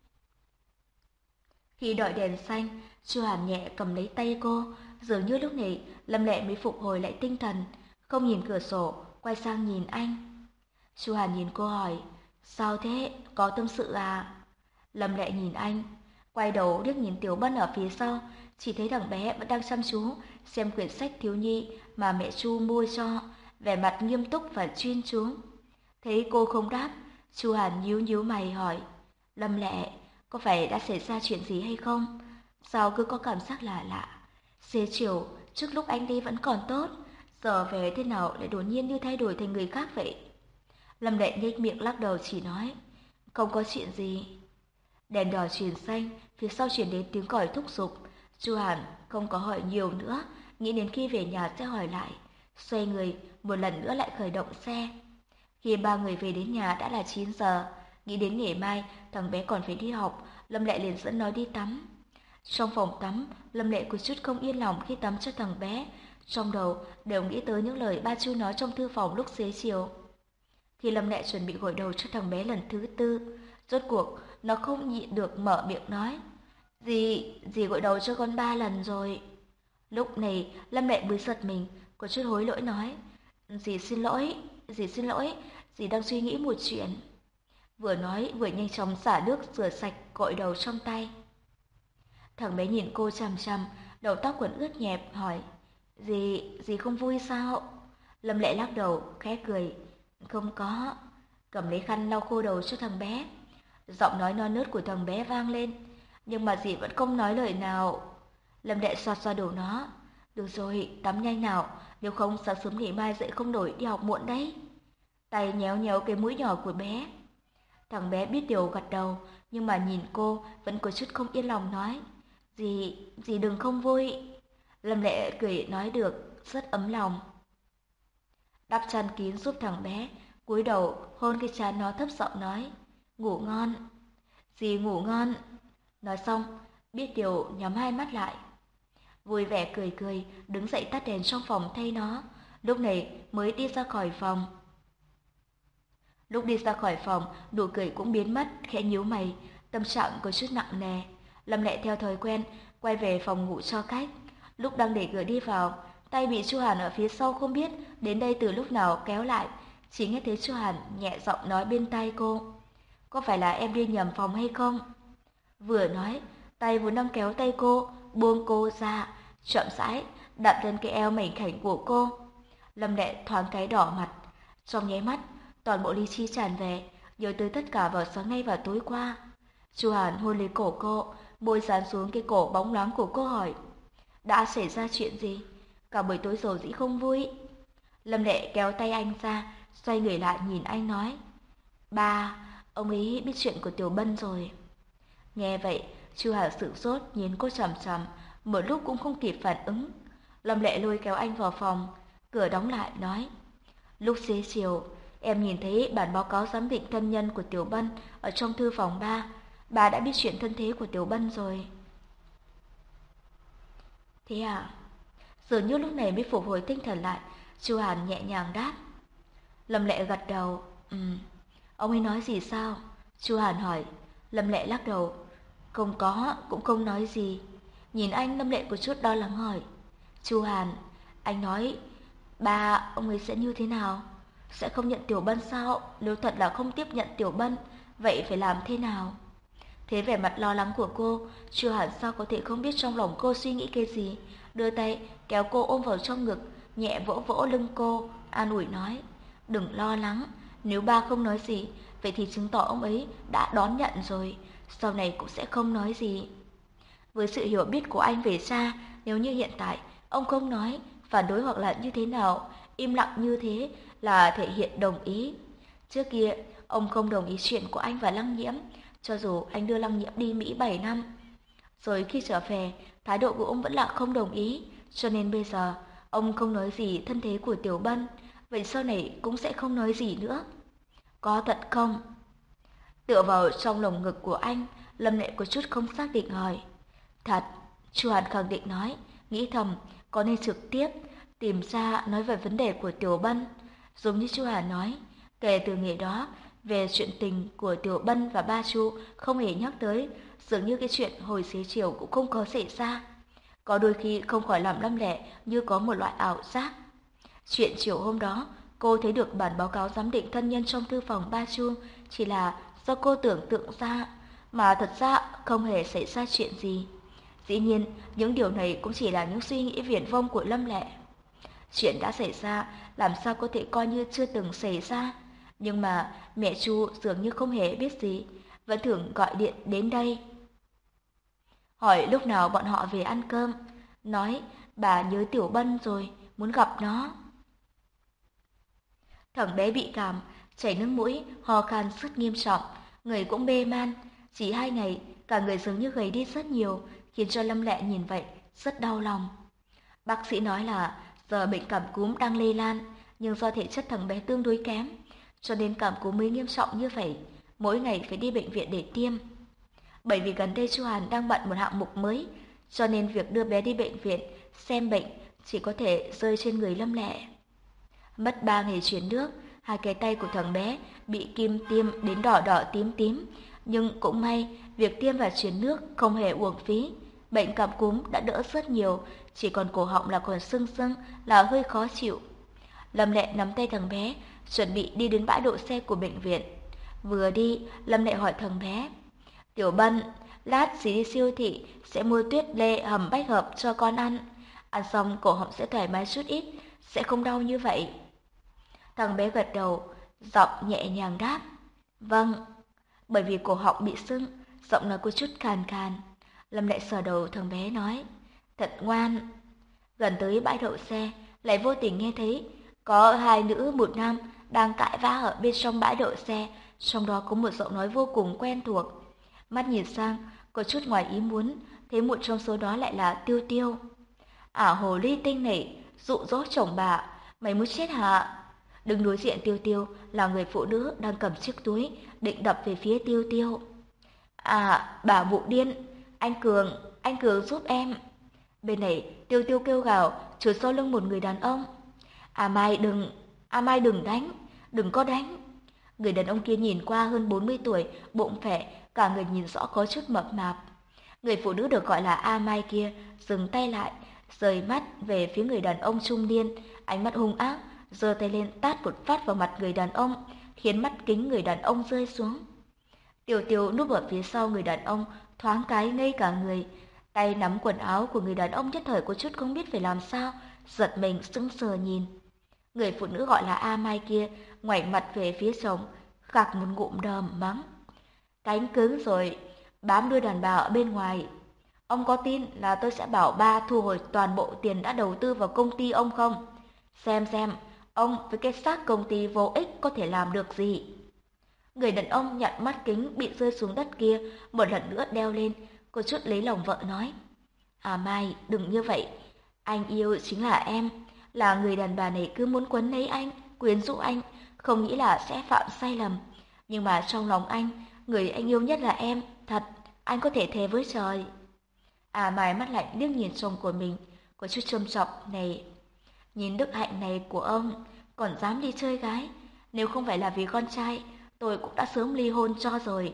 Khi đợi đèn xanh, Chu Hàn nhẹ cầm lấy tay cô, dường như lúc này Lâm Lệ mới phục hồi lại tinh thần, không nhìn cửa sổ, quay sang nhìn anh. Chu Hàn nhìn cô hỏi: sao thế, có tâm sự à? Lâm Lệ nhìn anh, quay đầu liếc nhìn Tiểu Bân ở phía sau, chỉ thấy thằng bé vẫn đang chăm chú xem quyển sách thiếu nhi mà mẹ Chu mua cho, vẻ mặt nghiêm túc và chuyên chú. Thấy cô không đáp, Chu Hàn nhíu nhíu mày hỏi: Lâm Lệ, có phải đã xảy ra chuyện gì hay không? Sao cứ có cảm giác lạ lạ? Xế chiều, trước lúc anh đi vẫn còn tốt, giờ về thế nào lại đột nhiên như thay đổi thành người khác vậy? Lâm Lệ nhếch miệng lắc đầu chỉ nói: không có chuyện gì. Đèn đỏ chuyển xanh, phía sau chuyển đến tiếng còi thúc giục. Chu Hàn không có hỏi nhiều nữa, nghĩ đến khi về nhà sẽ hỏi lại. Xoay người, một lần nữa lại khởi động xe. Khi ba người về đến nhà đã là chín giờ, nghĩ đến ngày mai thằng bé còn phải đi học, Lâm Lệ liền dẫn nó đi tắm. Trong phòng tắm, Lâm Lệ có chút không yên lòng khi tắm cho thằng bé, trong đầu đều nghĩ tới những lời ba Chu nói trong thư phòng lúc xế chiều. Khi Lâm Lệ chuẩn bị gội đầu cho thằng bé lần thứ tư, rốt cuộc nó không nhịn được mở miệng nói: Dì, dì gội đầu cho con ba lần rồi. Lúc này Lâm Lệ mới giật mình, có chút hối lỗi nói, dì xin lỗi, dì xin lỗi, dì đang suy nghĩ một chuyện. Vừa nói vừa nhanh chóng xả nước rửa sạch gội đầu trong tay. Thằng bé nhìn cô chằm chằm, đầu tóc quần ướt nhẹp hỏi, dì, dì không vui sao? Lâm Lệ lắc đầu, khẽ cười, không có, cầm lấy khăn lau khô đầu cho thằng bé. Giọng nói non nớt của thằng bé vang lên, nhưng mà dì vẫn không nói lời nào. Lâm Lệ xoa xoa đầu nó, được rồi, tắm nhanh nào, nếu không sáng sớm ngày mai dậy không nổi đi học muộn đấy. Tay nhéo nhéo cái mũi nhỏ của bé. Thằng bé biết điều gật đầu, nhưng mà nhìn cô vẫn có chút không yên lòng nói, dì, dì đừng không vui. Lâm Lệ cười nói được, rất ấm lòng. Đắp chăn kín giúp thằng bé, cúi đầu hôn cái trán nó thấp giọng nói, ngủ ngon. Dì ngủ ngon. Nói xong, biết điều nhắm hai mắt lại. Vui vẻ cười cười, đứng dậy tắt đèn trong phòng thay nó, lúc này mới đi ra khỏi phòng. Lúc đi ra khỏi phòng, nụ cười cũng biến mất, khẽ nhíu mày, tâm trạng có chút nặng nề. Lâm Lệ theo thói quen quay về phòng ngủ cho khách. Lúc đang để cửa đi vào, tay bị Chu Hàn ở phía sau không biết đến đây từ lúc nào kéo lại, chỉ nghe thấy Chu Hàn nhẹ giọng nói bên tai cô, có phải là em đi nhầm phòng hay không? Vừa nói, tay vốn đang kéo tay cô, buông cô ra, chậm rãi đặt lên cái eo mảnh khảnh của cô. Lâm Lệ thoáng cái đỏ mặt, trong nháy mắt toàn bộ lý trí tràn về, nhớ tới tất cả vào sáng nay và tối qua. Chu Hàn hôn lấy cổ cô, môi dán xuống cái cổ bóng loáng của cô hỏi, đã xảy ra chuyện gì? Cả buổi tối dầu dĩ không vui. Lâm Lệ kéo tay anh ra, xoay người lại nhìn anh nói, ba, ông ấy biết chuyện của Tiểu Bân rồi. Nghe vậy, Chu Hàn sửng sốt nhìn cô chằm chằm, một lúc cũng không kịp phản ứng. Lâm Lệ lôi kéo anh vào phòng, cửa đóng lại nói, lúc xế chiều, em nhìn thấy bản báo cáo giám định thân nhân của Tiểu Bân ở trong thư phòng ba. Bà đã biết chuyện thân thế của Tiểu Bân rồi. Thế à? Dường như lúc này mới phục hồi tinh thần lại, Chu Hàn nhẹ nhàng đáp. Lâm Lệ gật đầu. Ừm. Ông ấy nói gì sao? Chu Hàn hỏi. Lâm Lệ lắc đầu. Không có, cũng không nói gì. Nhìn anh, Lâm Lệ có chút lo lắng hỏi. Chu Hàn, anh nói ba ông ấy sẽ như thế nào? Sẽ không nhận Tiểu Bân sao? Nếu thật là không tiếp nhận Tiểu Bân, vậy phải làm thế nào? Thế vẻ mặt lo lắng của cô, Chu Hàn sao có thể không biết trong lòng cô suy nghĩ cái gì, đưa tay kéo cô ôm vào trong ngực, nhẹ vỗ vỗ lưng cô, an ủi nói, đừng lo lắng, nếu ba không nói gì, vậy thì chứng tỏ ông ấy đã đón nhận rồi, sau này cũng sẽ không nói gì. Với sự hiểu biết của anh về cha, nếu như hiện tại ông không nói, phản đối hoặc là như thế nào, im lặng như thế là thể hiện đồng ý. Trước kia, ông không đồng ý chuyện của anh và Lăng Nhiễm, cho dù anh đưa Lăng Nhiễm đi Mỹ bảy năm. Rồi khi trở về, thái độ của ông vẫn là không đồng ý, cho nên bây giờ ông không nói gì thân thế của Tiểu Bân, vậy sau này cũng sẽ không nói gì nữa. Có thật không? Tựa vào trong lồng ngực của anh, Lâm Lệ có chút không xác định hỏi. Thật, Chu Hàn khẳng định nói, nghĩ thầm có nên trực tiếp tìm ra nói về vấn đề của Tiểu Bân. Giống như Chu Hàn nói, kể từ ngày đó, về chuyện tình của Tiểu Bân và ba Chu không hề nhắc tới, dường như cái chuyện hồi xế chiều cũng không có xảy ra. Có đôi khi không khỏi làm Lâm Lệ như có một loại ảo giác. Chuyện chiều hôm đó, cô thấy được bản báo cáo giám định thân nhân trong thư phòng ba Chu chỉ là do cô tưởng tượng ra, mà thật ra không hề xảy ra chuyện gì. Dĩ nhiên, những điều này cũng chỉ là những suy nghĩ viển vông của Lâm Lệ. Chuyện đã xảy ra, làm sao có thể coi như chưa từng xảy ra. Nhưng mà mẹ Chu dường như không hề biết gì, vẫn thường gọi điện đến đây. Hỏi lúc nào bọn họ về ăn cơm, nói bà nhớ Tiểu Bân rồi, muốn gặp nó. Thằng bé bị cảm, chảy nước mũi, ho khan rất nghiêm trọng, người cũng mê man. Chỉ hai ngày, cả người dường như gầy đi rất nhiều, khiến cho Lâm Lệ nhìn vậy rất đau lòng. Bác sĩ nói là giờ bệnh cảm cúm đang lây lan, nhưng do thể chất thằng bé tương đối kém, cho nên cảm cúm mới nghiêm trọng như vậy, mỗi ngày phải đi bệnh viện để tiêm. Bởi vì gần đây Chu Hàn đang bận một hạng mục mới, cho nên việc đưa bé đi bệnh viện xem bệnh chỉ có thể rơi trên người Lâm Lệ. Mất ba ngày chuyển nước, hai cái tay của thằng bé bị kim tiêm đến đỏ đỏ tím tím, nhưng cũng may việc tiêm và chuyển nước không hề uổng phí. Bệnh cảm cúm đã đỡ rất nhiều, chỉ còn cổ họng là còn sưng sưng, là hơi khó chịu. Lâm Lệ nắm tay thằng bé, chuẩn bị đi đến bãi đỗ xe của bệnh viện. Vừa đi, Lâm Lệ hỏi thằng bé: Tiểu Bân, lát dì đi siêu thị sẽ mua tuyết lê hầm bách hợp cho con ăn. Ăn xong cổ họng sẽ thoải mái chút ít, sẽ không đau như vậy. Thằng bé gật đầu, giọng nhẹ nhàng đáp: Vâng. Bởi vì cổ họng bị sưng, giọng nó có chút khàn khàn. Lâm Lệ sờ đầu thằng bé nói: Thật ngoan. Gần tới bãi đậu xe, lại vô tình nghe thấy có hai nữ một nam đang cãi vã ở bên trong bãi đậu xe, trong đó có một giọng nói vô cùng quen thuộc. Mắt nhìn sang, có chút ngoài ý muốn, thấy một trong số đó lại là Tiêu Tiêu. Ả hồ ly tinh này, dụ dỗ chồng bà, mày muốn chết hả? Đứng đối diện Tiêu Tiêu là người phụ nữ đang cầm chiếc túi, định đập về phía Tiêu Tiêu. À, bà vụ điên, anh Cường, anh Cường giúp em. Bên này, Tiêu Tiêu kêu gào, trốn sau lưng một người đàn ông. À Mai đừng, à Mai đừng đánh, đừng có đánh. Người đàn ông kia nhìn qua hơn bốn mươi tuổi, bụng phệ, cả người nhìn rõ có chút mập mạp. Người phụ nữ được gọi là A Mai kia dừng tay lại, rời mắt về phía người đàn ông trung niên, ánh mắt hung ác, giơ tay lên tát một phát vào mặt người đàn ông, khiến mắt kính người đàn ông rơi xuống. Tiêu Tiêu núp ở phía sau người đàn ông, thoáng cái ngây cả người, tay nắm quần áo của người đàn ông nhất thời có chút không biết phải làm sao, giật mình sững sờ nhìn. Người phụ nữ gọi là A Mai kia ngoảnh mặt về phía chồng, gạc một ngụm đờm mắng: Cánh cứng rồi, bám đuôi đàn bà ở bên ngoài. Ông có tin là tôi sẽ bảo ba thu hồi toàn bộ tiền đã đầu tư vào công ty ông không? Xem xem, ông với cái xác công ty vô ích có thể làm được gì? Người đàn ông nhận mắt kính bị rơi xuống đất kia, một lần nữa đeo lên, có chút lấy lòng vợ nói: À Mai, đừng như vậy. Anh yêu chính là em, là người đàn bà này cứ muốn quấn lấy anh, quyến rũ anh, không nghĩ là sẽ phạm sai lầm. Nhưng mà trong lòng anh, người anh yêu nhất là em, thật, anh có thể thề với trời. À Mai mắt lạnh liếc nhìn chồng của mình, có chút châm chọc này. Nhìn đức hạnh này của ông, còn dám đi chơi gái, nếu không phải là vì con trai, tôi cũng đã sớm ly hôn cho rồi.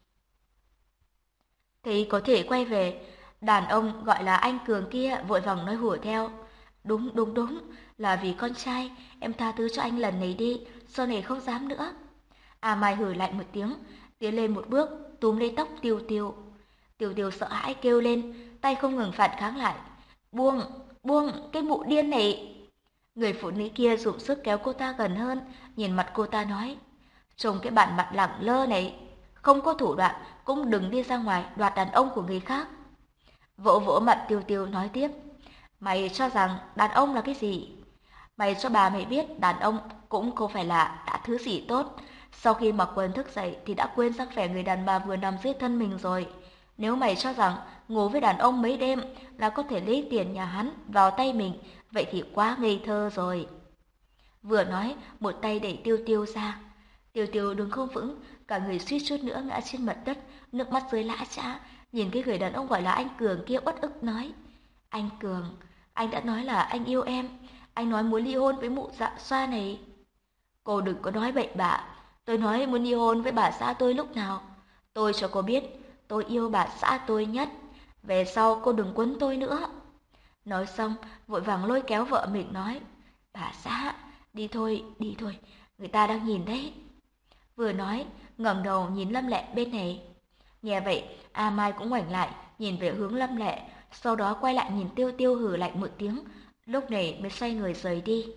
Thấy có thể quay về, đàn ông gọi là anh Cường kia vội vàng nói hùa theo: Đúng, đúng, đúng, là vì con trai, em tha thứ cho anh lần này đi, sau này không dám nữa. À Mai hử lạnh một tiếng, tiến lên một bước, túm lấy tóc Tiêu Tiêu. Tiêu Tiêu sợ hãi kêu lên, tay không ngừng phản kháng lại: Buông, buông, cái mụ điên này. Người phụ nữ kia dùng sức kéo cô ta gần hơn, nhìn mặt cô ta nói: Trông cái bản mặt lẳng lơ này, không có thủ đoạn cũng đừng đi ra ngoài đoạt đàn ông của người khác. Vỗ vỗ mặt Tiêu Tiêu nói tiếp: Mày cho rằng đàn ông là cái gì? Mày cho bà mày biết đàn ông cũng không phải là đã thứ gì tốt. Sau khi mặc quần thức dậy thì đã quên dáng vẻ người đàn bà vừa nằm dưới thân mình rồi. Nếu mày cho rằng ngủ với đàn ông mấy đêm là có thể lấy tiền nhà hắn vào tay mình, vậy thì quá ngây thơ rồi. Vừa nói, một tay đẩy Tiêu Tiêu ra. Tiêu Tiêu đứng không vững, cả người suýt chút nữa ngã trên mặt đất, nước mắt rơi lã chã, nhìn cái người đàn ông gọi là anh Cường kia uất ức nói: Anh Cường, anh đã nói là anh yêu em, anh nói muốn ly hôn với mụ dạ xoa này. Cô đừng có nói bậy bạ, tôi nói muốn ly hôn với bà xã tôi lúc nào? Tôi cho cô biết, tôi yêu bà xã tôi nhất, về sau cô đừng quấn tôi nữa. Nói xong, vội vàng lôi kéo vợ mình nói: Bà xã, đi thôi, đi thôi, người ta đang nhìn đấy. Vừa nói, ngẩng đầu nhìn Lâm Lệ bên này. Nghe vậy, A Mai cũng ngoảnh lại, nhìn về hướng Lâm Lệ, sau đó quay lại nhìn Tiêu Tiêu hừ lạnh một tiếng, lúc này mới xoay người rời đi.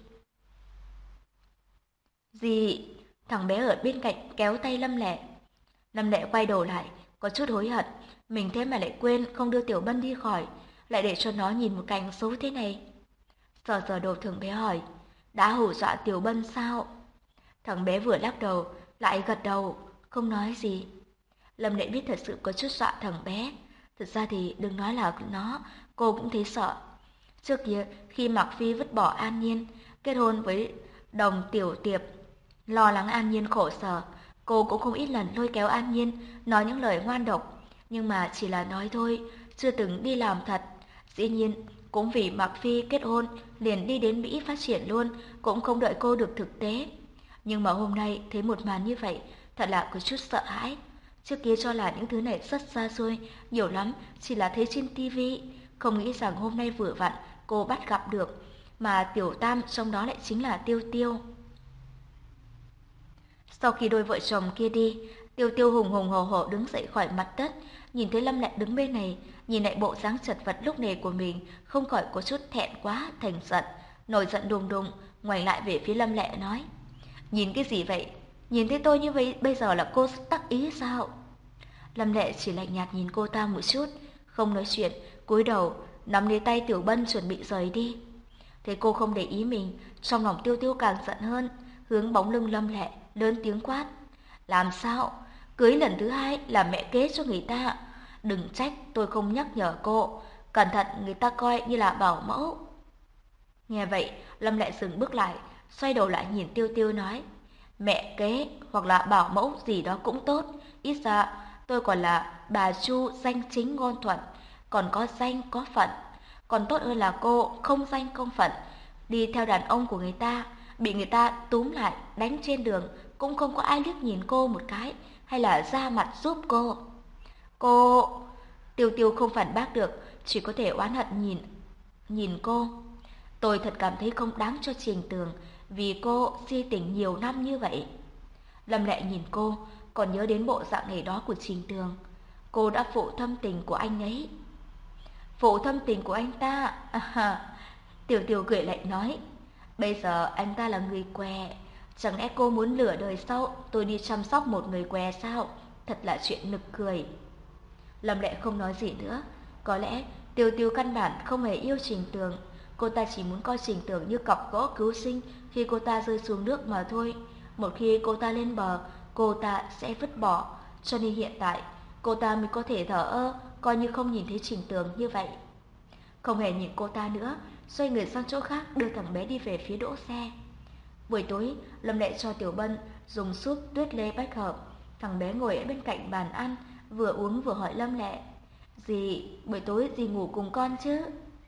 Gì? Thằng bé ở bên cạnh kéo tay Lâm Lệ. Lâm Lệ quay đầu lại, có chút hối hận, mình thế mà lại quên không đưa Tiểu Bân đi khỏi, lại để cho nó nhìn một cảnh xấu thế này. Sờ sờ đầu thằng bé hỏi: Đã hù dọa Tiểu Bân sao? Thằng bé vừa lắc đầu, lại gật đầu, không nói gì. Lâm Lệ biết thật sự có chút dọa thằng bé. Thật ra thì đừng nói là nó, cô cũng thấy sợ. Trước kia, khi Mạc Phi vứt bỏ An Nhiên, kết hôn với Đồng Tiểu Tiệp, lo lắng An Nhiên khổ sở, cô cũng không ít lần lôi kéo An Nhiên, nói những lời ngoan độc. Nhưng mà chỉ là nói thôi, chưa từng đi làm thật. Dĩ nhiên, cũng vì Mạc Phi kết hôn, liền đi đến Mỹ phát triển luôn, cũng không đợi cô được thực tế. Nhưng mà hôm nay thấy một màn như vậy, thật là có chút sợ hãi. Trước kia cho là những thứ này rất xa xôi, nhiều lắm chỉ là thấy trên tivi, không nghĩ rằng hôm nay vừa vặn cô bắt gặp được, mà tiểu tam trong đó lại chính là Tiêu Tiêu. Sau khi đôi vợ chồng kia đi, Tiêu Tiêu hùng hùng hổ hổ đứng dậy khỏi mặt đất, nhìn thấy Lâm Lệ đứng bên này, nhìn lại bộ dáng chật vật lúc này của mình, không khỏi có chút thẹn quá thành giận, nổi giận đùng đùng, ngoảnh lại về phía Lâm Lệ nói: "Nhìn cái gì vậy? Nhìn thấy tôi như vậy bây giờ là cô đắc ý sao?" Lâm Lệ chỉ lạnh nhạt nhìn cô ta một chút, không nói chuyện, cúi đầu nắm lấy tay Tiểu Bân chuẩn bị rời đi. Thấy cô không để ý mình, trong lòng Tiêu Tiêu càng giận hơn, hướng bóng lưng Lâm Lệ lớn tiếng quát: "Làm sao? Cưới lần thứ hai là mẹ kế cho người ta, đừng trách tôi không nhắc nhở cô, cẩn thận người ta coi như là bảo mẫu." Nghe vậy, Lâm Lệ dừng bước lại, xoay đầu lại nhìn Tiêu Tiêu nói: "Mẹ kế hoặc là bảo mẫu gì đó cũng tốt, ít ra tôi còn là bà Chu danh chính ngôn thuận, còn có danh có phận, còn tốt hơn là cô không danh không phận, đi theo đàn ông của người ta, bị người ta túm lại đánh trên đường cũng không có ai liếc nhìn cô một cái hay là ra mặt giúp cô." Cô Tiêu Tiêu không phản bác được, chỉ có thể oán hận nhìn nhìn cô. "Tôi thật cảm thấy không đáng cho Trình Tường vì cô si tình nhiều năm như vậy." Lâm Lệ nhìn cô, còn nhớ đến bộ dạng ngày đó của Trình Tường. Cô đã phụ thâm tình của anh ấy. Phụ thâm tình của anh ta? À, Tiểu Tiểu cười lạnh nói: "Bây giờ anh ta là người què, chẳng lẽ cô muốn lửa đời sau tôi đi chăm sóc một người què sao? Thật là chuyện nực cười." Lâm Lệ không nói gì nữa. Có lẽ Tiêu Tiêu căn bản không hề yêu Trình Tường, cô ta chỉ muốn coi Trình Tường như cọc gỗ cứu sinh khi cô ta rơi xuống nước mà thôi. Một khi cô ta lên bờ, cô ta sẽ vứt bỏ, cho nên hiện tại cô ta mới có thể thở ơ, coi như không nhìn thấy Trình Tường như vậy. Không hề nhìn cô ta nữa, xoay người sang chỗ khác, đưa thằng bé đi về phía đỗ xe. Buổi tối, Lâm Lệ cho Tiểu Bân dùng súp tuyết lê bách hợp. Thằng bé ngồi ở bên cạnh bàn ăn, vừa uống vừa hỏi Lâm Lệ: "Dì, buổi tối dì ngủ cùng con chứ?"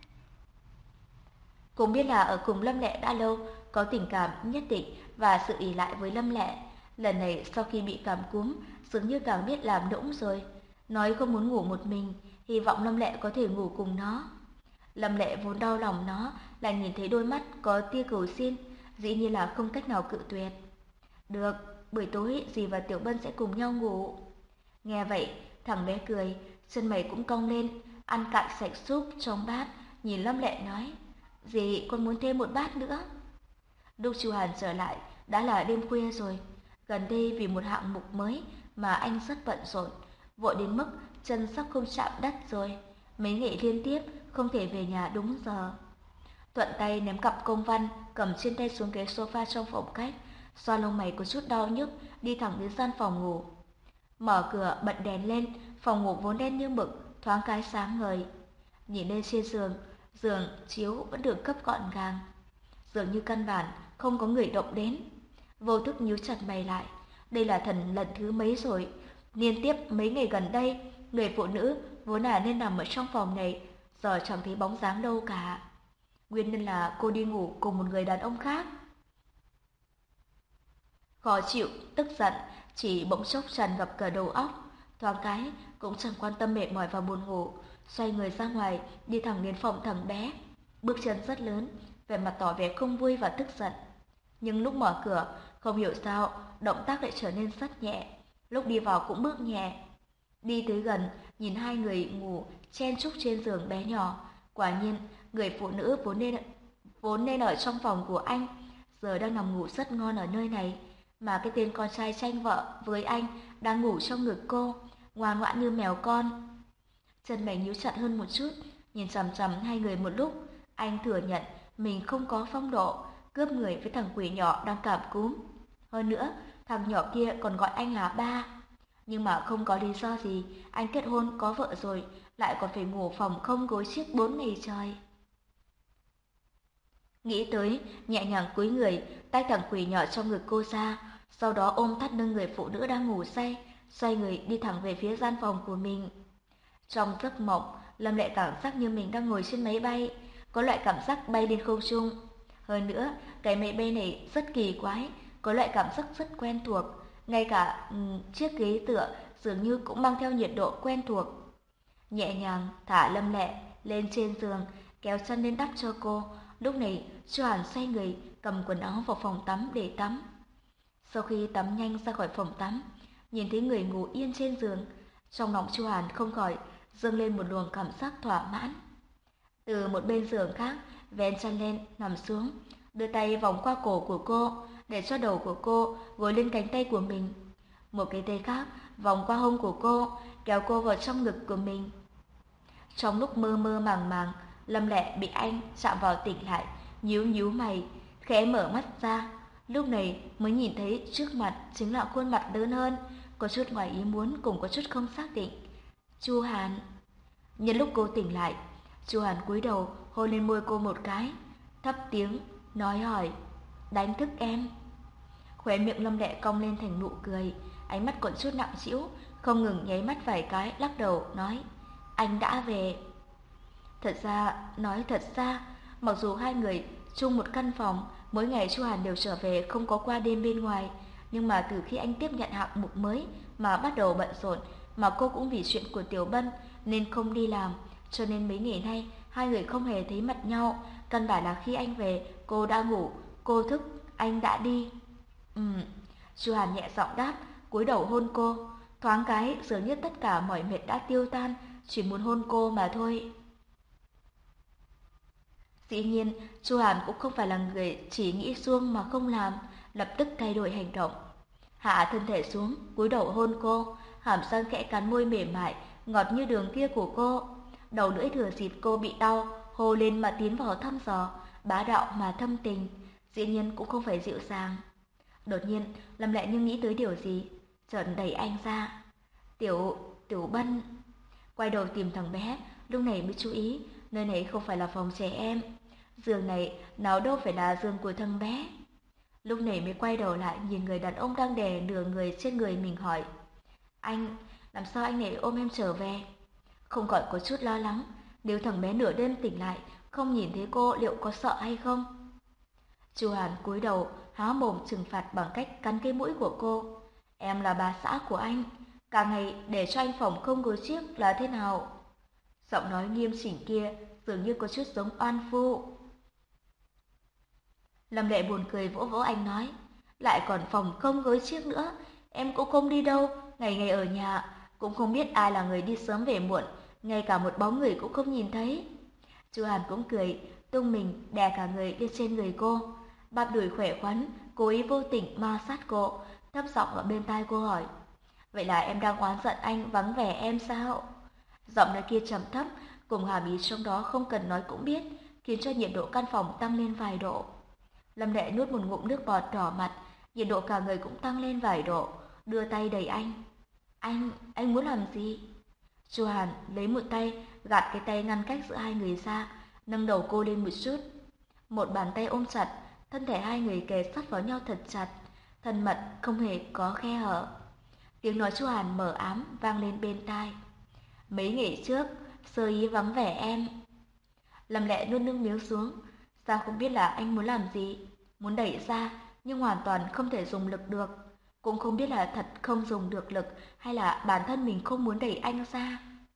Cũng biết là ở cùng Lâm Lệ đã lâu, có tình cảm nhất định và sự ỷ lại với Lâm Lệ. Lần này sau khi bị cảm cúm, dường như càng biết làm nũng rồi. Nói không muốn ngủ một mình, hy vọng Lâm Lệ có thể ngủ cùng nó. Lâm Lệ vốn đau lòng nó, lại nhìn thấy đôi mắt có tia cầu xin, dĩ nhiên là không cách nào cự tuyệt. "Được, buổi tối dì và Tiểu Bân sẽ cùng nhau ngủ." Nghe vậy, thằng bé cười, chân mày cũng cong lên, ăn cạn sạch súp trong bát, nhìn Lâm Lệ nói: "Dì con muốn thêm một bát nữa." Lúc Chu Hàn trở lại, đã là đêm khuya rồi. Gần đây vì một hạng mục mới mà anh rất bận rộn, vội đến mức chân sắp không chạm đất rồi. Mấy ngày liên tiếp không thể về nhà đúng giờ. Thuận tay ném cặp công văn cầm trên tay xuống ghế sofa trong phòng khách, xoa lông mày có chút đau nhức, đi thẳng đến gian phòng ngủ. Mở cửa bật đèn lên, phòng ngủ vốn đen như mực, thoáng cái sáng ngời. Nhìn lên trên giường, giường chiếu vẫn được cấp gọn gàng, dường như căn bản không có người động đến. Vô thức nhíu chặt mày lại, đây là thần lần thứ mấy rồi? Liên tiếp mấy ngày gần đây, người phụ nữ vốn là nên nằm ở trong phòng này, giờ chẳng thấy bóng dáng đâu cả. Nguyên nhân là cô đi ngủ cùng một người đàn ông khác. Khó chịu, tức giận, chỉ bỗng chốc tràn ngập cả đầu óc. Thoáng cái cũng chẳng quan tâm mệt mỏi và buồn ngủ, xoay người ra ngoài, đi thẳng đến phòng thằng bé. Bước chân rất lớn, vẻ mặt tỏ vẻ không vui và tức giận. Nhưng lúc mở cửa, không hiểu sao, động tác lại trở nên rất nhẹ. Lúc đi vào cũng bước nhẹ. Đi tới gần, nhìn hai người ngủ chen chúc trên giường bé nhỏ. Quả nhiên, người phụ nữ vốn nên vốn nên ở trong phòng của anh, giờ đang nằm ngủ rất ngon ở nơi này. Mà cái tên con trai tranh vợ với anh đang ngủ trong ngực cô, ngoan ngoãn như mèo con. Chân mày nhíu chặt hơn một chút, nhìn chằm chằm hai người một lúc, anh thừa nhận mình không có phong độ, cướp người với thằng quỷ nhỏ đang cảm cúm. Hơn nữa, thằng nhỏ kia còn gọi anh là ba. Nhưng mà không có lý do gì, anh kết hôn có vợ rồi, lại còn phải ngủ phòng không gối chiếc bốn ngày trời. Nghĩ tới, nhẹ nhàng cúi người, tay thằng quỷ nhỏ trong ngực cô ra, sau đó ôm thắt lưng người phụ nữ đang ngủ say, xoay người đi thẳng về phía gian phòng của mình. Trong giấc mộng, Lâm Lệ cảm giác như mình đang ngồi trên máy bay, có loại cảm giác bay lên không trung. Hơn nữa, cái máy bay này rất kỳ quái, có loại cảm giác rất quen thuộc, ngay cả um, chiếc ghế tựa dường như cũng mang theo nhiệt độ quen thuộc. Nhẹ nhàng thả Lâm Lệ lên trên giường, kéo chân lên đắp cho cô. Lúc này, Chu Hàn xoay người, cầm quần áo vào phòng tắm để tắm. Sau khi tắm nhanh ra khỏi phòng tắm, nhìn thấy người ngủ yên trên giường, trong lòng Chu Hàn không khỏi dâng lên một luồng cảm giác thỏa mãn. Từ một bên giường khác, vén chăn lên, nằm xuống, đưa tay vòng qua cổ của cô, để cho đầu của cô gối lên cánh tay của mình. Một cái tay khác vòng qua hông của cô, kéo cô vào trong ngực của mình. Trong lúc mơ mơ màng màng, Lâm Lệ bị anh chạm vào tỉnh lại, nhíu nhíu mày, khẽ mở mắt ra. Lúc này mới nhìn thấy trước mặt chính là khuôn mặt lớn hơn, có chút ngoài ý muốn cùng có chút không xác định. Chu Hàn. Nhân lúc cô tỉnh lại, Chu Hàn cúi đầu hôn lên môi cô một cái, thấp tiếng nói hỏi: "Đánh thức em?" Khóe miệng Lâm Lệ cong lên thành nụ cười, ánh mắt còn chút nặng trĩu, không ngừng nháy mắt vài cái, lắc đầu nói: "Anh đã về." Thật ra, nói thật ra, mặc dù hai người chung một căn phòng, mỗi ngày Chu Hàn đều trở về không có qua đêm bên ngoài, nhưng mà từ khi anh tiếp nhận hạng mục mới mà bắt đầu bận rộn, mà cô cũng vì chuyện của Tiểu Bân nên không đi làm, cho nên mấy ngày nay hai người không hề thấy mặt nhau. Căn bản là khi anh về, cô đã ngủ, cô thức, anh đã đi. Ừm, Chu Hàn nhẹ giọng đáp, cúi đầu hôn cô. Thoáng cái dường như tất cả mỏi mệt đã tiêu tan, chỉ muốn hôn cô mà thôi. Dĩ nhiên, Chu Hàn cũng không phải là người chỉ nghĩ suông mà không làm, lập tức thay đổi hành động. Hạ thân thể xuống, cúi đầu hôn cô, hàm răng khẽ cắn môi mềm mại, ngọt như đường kia của cô. Đầu lưỡi thừa dịp cô bị đau, hô lên mà tiến vào thăm dò, bá đạo mà thâm tình, dĩ nhiên cũng không phải dịu dàng. Đột nhiên, Lâm Lệ như nghĩ tới điều gì, chợt đẩy anh ra. Tiểu, Tiểu Bân. Quay đầu tìm thằng bé, lúc này mới chú ý, nơi này không phải là phòng trẻ em. Giường này nào đâu phải là giường của thằng bé. Lúc này mới quay đầu lại nhìn người đàn ông đang đè nửa người trên người mình hỏi: "Anh, làm sao anh lại ôm em trở về?" Không khỏi có chút lo lắng, nếu thằng bé nửa đêm tỉnh lại, không nhìn thấy cô liệu có sợ hay không? Chu Hàn cúi đầu, há mồm trừng phạt bằng cách cắn cái mũi của cô. "Em là bà xã của anh, cả ngày để cho anh phòng không gối chiếc là thế nào?" Giọng nói nghiêm chỉnh kia dường như có chút giống oan phu. Lâm Lệ buồn cười vỗ vỗ anh nói: "Lại còn phòng không gối chiếc nữa, em cũng không đi đâu, ngày ngày ở nhà, cũng không biết ai là người đi sớm về muộn, ngay cả một bóng người cũng không nhìn thấy." Chu Hàn cũng cười, tung mình đè cả người lên trên người cô, bắp đùi khỏe khoắn, cố ý vô tình ma sát cô, thấp giọng ở bên tai cô hỏi: "Vậy là em đang oán giận anh vắng vẻ em sao?" Giọng nói kia trầm thấp, cùng hàm ý trong đó không cần nói cũng biết, khiến cho nhiệt độ căn phòng tăng lên vài độ. Lâm Lệ nuốt một ngụm nước bọt đỏ mặt, nhiệt độ cả người cũng tăng lên vài độ, đưa tay đẩy anh. "Anh, anh muốn làm gì?" Chu Hàn lấy một tay gạt cái tay ngăn cách giữa hai người ra, nâng đầu cô lên một chút. Một bàn tay ôm chặt, thân thể hai người kề sát vào nhau thật chặt, thân mật không hề có khe hở. Tiếng nói Chu Hàn mờ ám vang lên bên tai: "Mấy ngày trước, sơ ý vắng vẻ em." Lâm Lệ nuốt nước miếng xuống, sao không biết là anh muốn làm gì, muốn đẩy ra nhưng hoàn toàn không thể dùng lực được, cũng không biết là thật không dùng được lực hay là bản thân mình không muốn đẩy anh ra.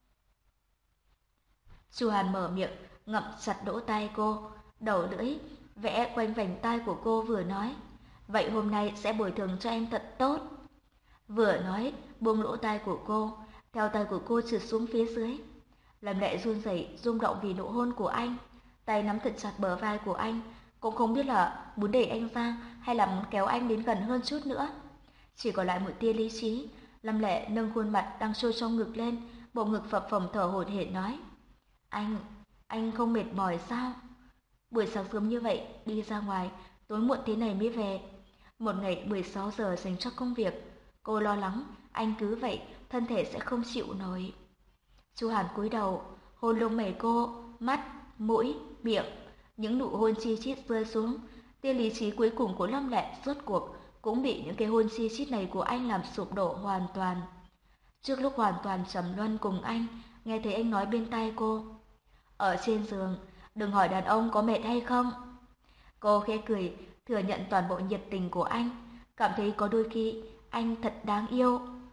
Chu Hàn mở miệng, ngậm chặt lỗ tai cô, đầu lưỡi vẽ quanh vành tai của cô vừa nói: "Vậy hôm nay sẽ bồi thường cho em thật tốt." Vừa nói, buông lỗ tai của cô, theo tay của cô trượt xuống phía dưới. Lâm Lệ run rẩy, rung động vì nụ hôn của anh, tay nắm thật chặt bờ vai của anh, cũng không biết là muốn đẩy anh ra hay là muốn kéo anh đến gần hơn chút nữa. Chỉ còn lại một tia lý trí, Lâm Lệ nâng khuôn mặt đang trôi trong ngực lên, bộ ngực phập phồng thở hổn hển nói: "Anh, anh không mệt mỏi sao? Buổi sáng sớm như vậy đi ra ngoài, tối muộn thế này mới về. Một ngày mười sáu giờ dành cho công việc, cô lo lắng anh cứ vậy thân thể sẽ không chịu nổi." Chu Hàn cúi đầu, hôn lông mày cô, mắt, mũi, miệng, những nụ hôn chi chít rơi xuống. Tia lý trí cuối cùng của Lâm Lệ rốt cuộc cũng bị những cái hôn chi chít này của anh làm sụp đổ hoàn toàn. Trước lúc hoàn toàn trầm luân cùng anh, nghe thấy anh nói bên tai cô: "Ở trên giường, đừng hỏi đàn ông có mệt hay không." Cô khẽ cười, thừa nhận toàn bộ nhiệt tình của anh, cảm thấy có đôi khi anh thật đáng yêu.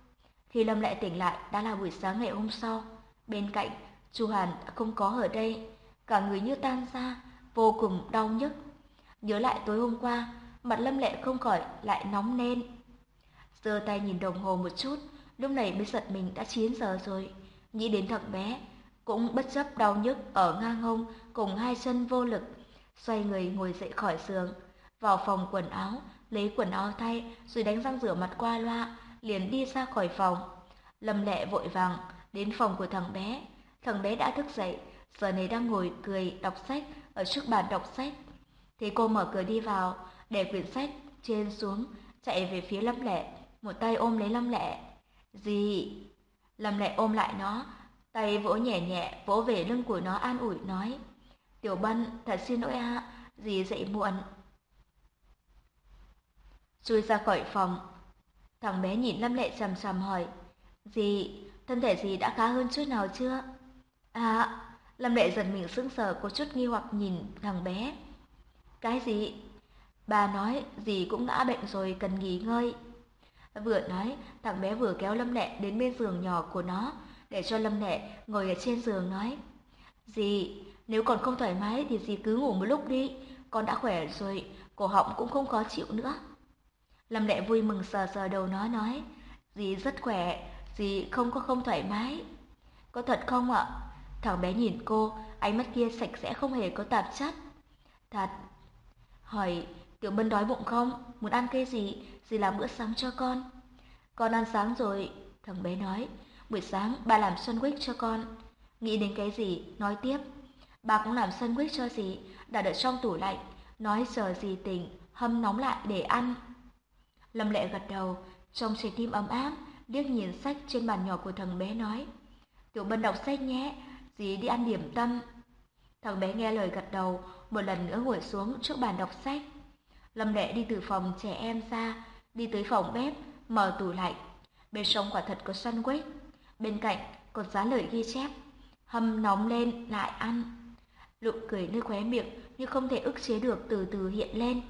Khi Lâm Lệ tỉnh lại đã là buổi sáng ngày hôm sau. Bên cạnh, Chu Hàn đã không có ở đây, cả người như tan ra, vô cùng đau nhức. Nhớ lại tối hôm qua, mặt Lâm Lệ không khỏi lại nóng lên. Giơ tay nhìn đồng hồ một chút, lúc này mới giật mình đã chín giờ rồi. Nghĩ đến thằng bé, cũng bất chấp đau nhức ở ngang hông cùng hai chân vô lực, xoay người ngồi dậy khỏi giường, vào phòng quần áo, lấy quần áo thay rồi đánh răng rửa mặt qua loa, liền đi ra khỏi phòng. Lâm Lệ vội vàng đến phòng của thằng bé. Thằng bé đã thức dậy, giờ này đang ngồi cười đọc sách ở trước bàn đọc sách. Thì cô mở cửa đi vào, để quyển sách trên xuống, chạy về phía Lâm Lệ, một tay ôm lấy Lâm Lệ. "Gì?" Lâm Lệ ôm lại nó, tay vỗ nhẹ nhẹ vỗ về lưng của nó an ủi nói: "Tiểu Bân, thật xin lỗi ạ, dì dậy muộn." Chui ra khỏi phòng, thằng bé nhìn Lâm Lệ chằm chằm hỏi: "Dì, thân thể dì đã khá hơn chút nào chưa?" "À." Lâm Lệ giật mình sững sờ, có chút nghi hoặc nhìn thằng bé. "Cái gì?" "Bà nói dì cũng đã bệnh rồi, cần nghỉ ngơi." Vừa nói, thằng bé vừa kéo Lâm Lệ đến bên giường nhỏ của nó, để cho Lâm Lệ ngồi ở trên giường nói: "Dì, nếu còn không thoải mái thì dì cứ ngủ một lúc đi, con đã khỏe rồi, cổ họng cũng không khó chịu nữa." Lâm Lệ vui mừng sờ sờ đầu nó nói: "Dì rất khỏe, dì không có không thoải mái." "Có thật không ạ?" Thằng bé nhìn cô, ánh mắt kia sạch sẽ không hề có tạp chất. "Thật." Hỏi: "Tiểu Bân đói bụng không? Muốn ăn cái gì? Dì làm bữa sáng cho con." "Con ăn sáng rồi." Thằng bé nói: "Buổi sáng ba làm sandwich cho con." Nghĩ đến cái gì, nói tiếp: "Ba cũng làm sandwich cho dì, đặt ở trong tủ lạnh, nói chờ dì tỉnh, hâm nóng lại để ăn." Lâm Lệ gật đầu, trong trái tim ấm áp, liếc nhìn sách trên bàn nhỏ của thằng bé nói: "Tiểu Bân đọc sách nhé, dì đi ăn điểm tâm." Thằng bé nghe lời gật đầu, một lần nữa ngồi xuống trước bàn đọc sách. Lâm Lệ đi từ phòng trẻ em ra, đi tới phòng bếp, mở tủ lạnh. Bên trong quả thật có sandwich, bên cạnh còn dán lời ghi chép: "Hâm nóng lên lại ăn." Nụ cười nơi khóe miệng nhưng không thể ức chế được từ từ hiện lên.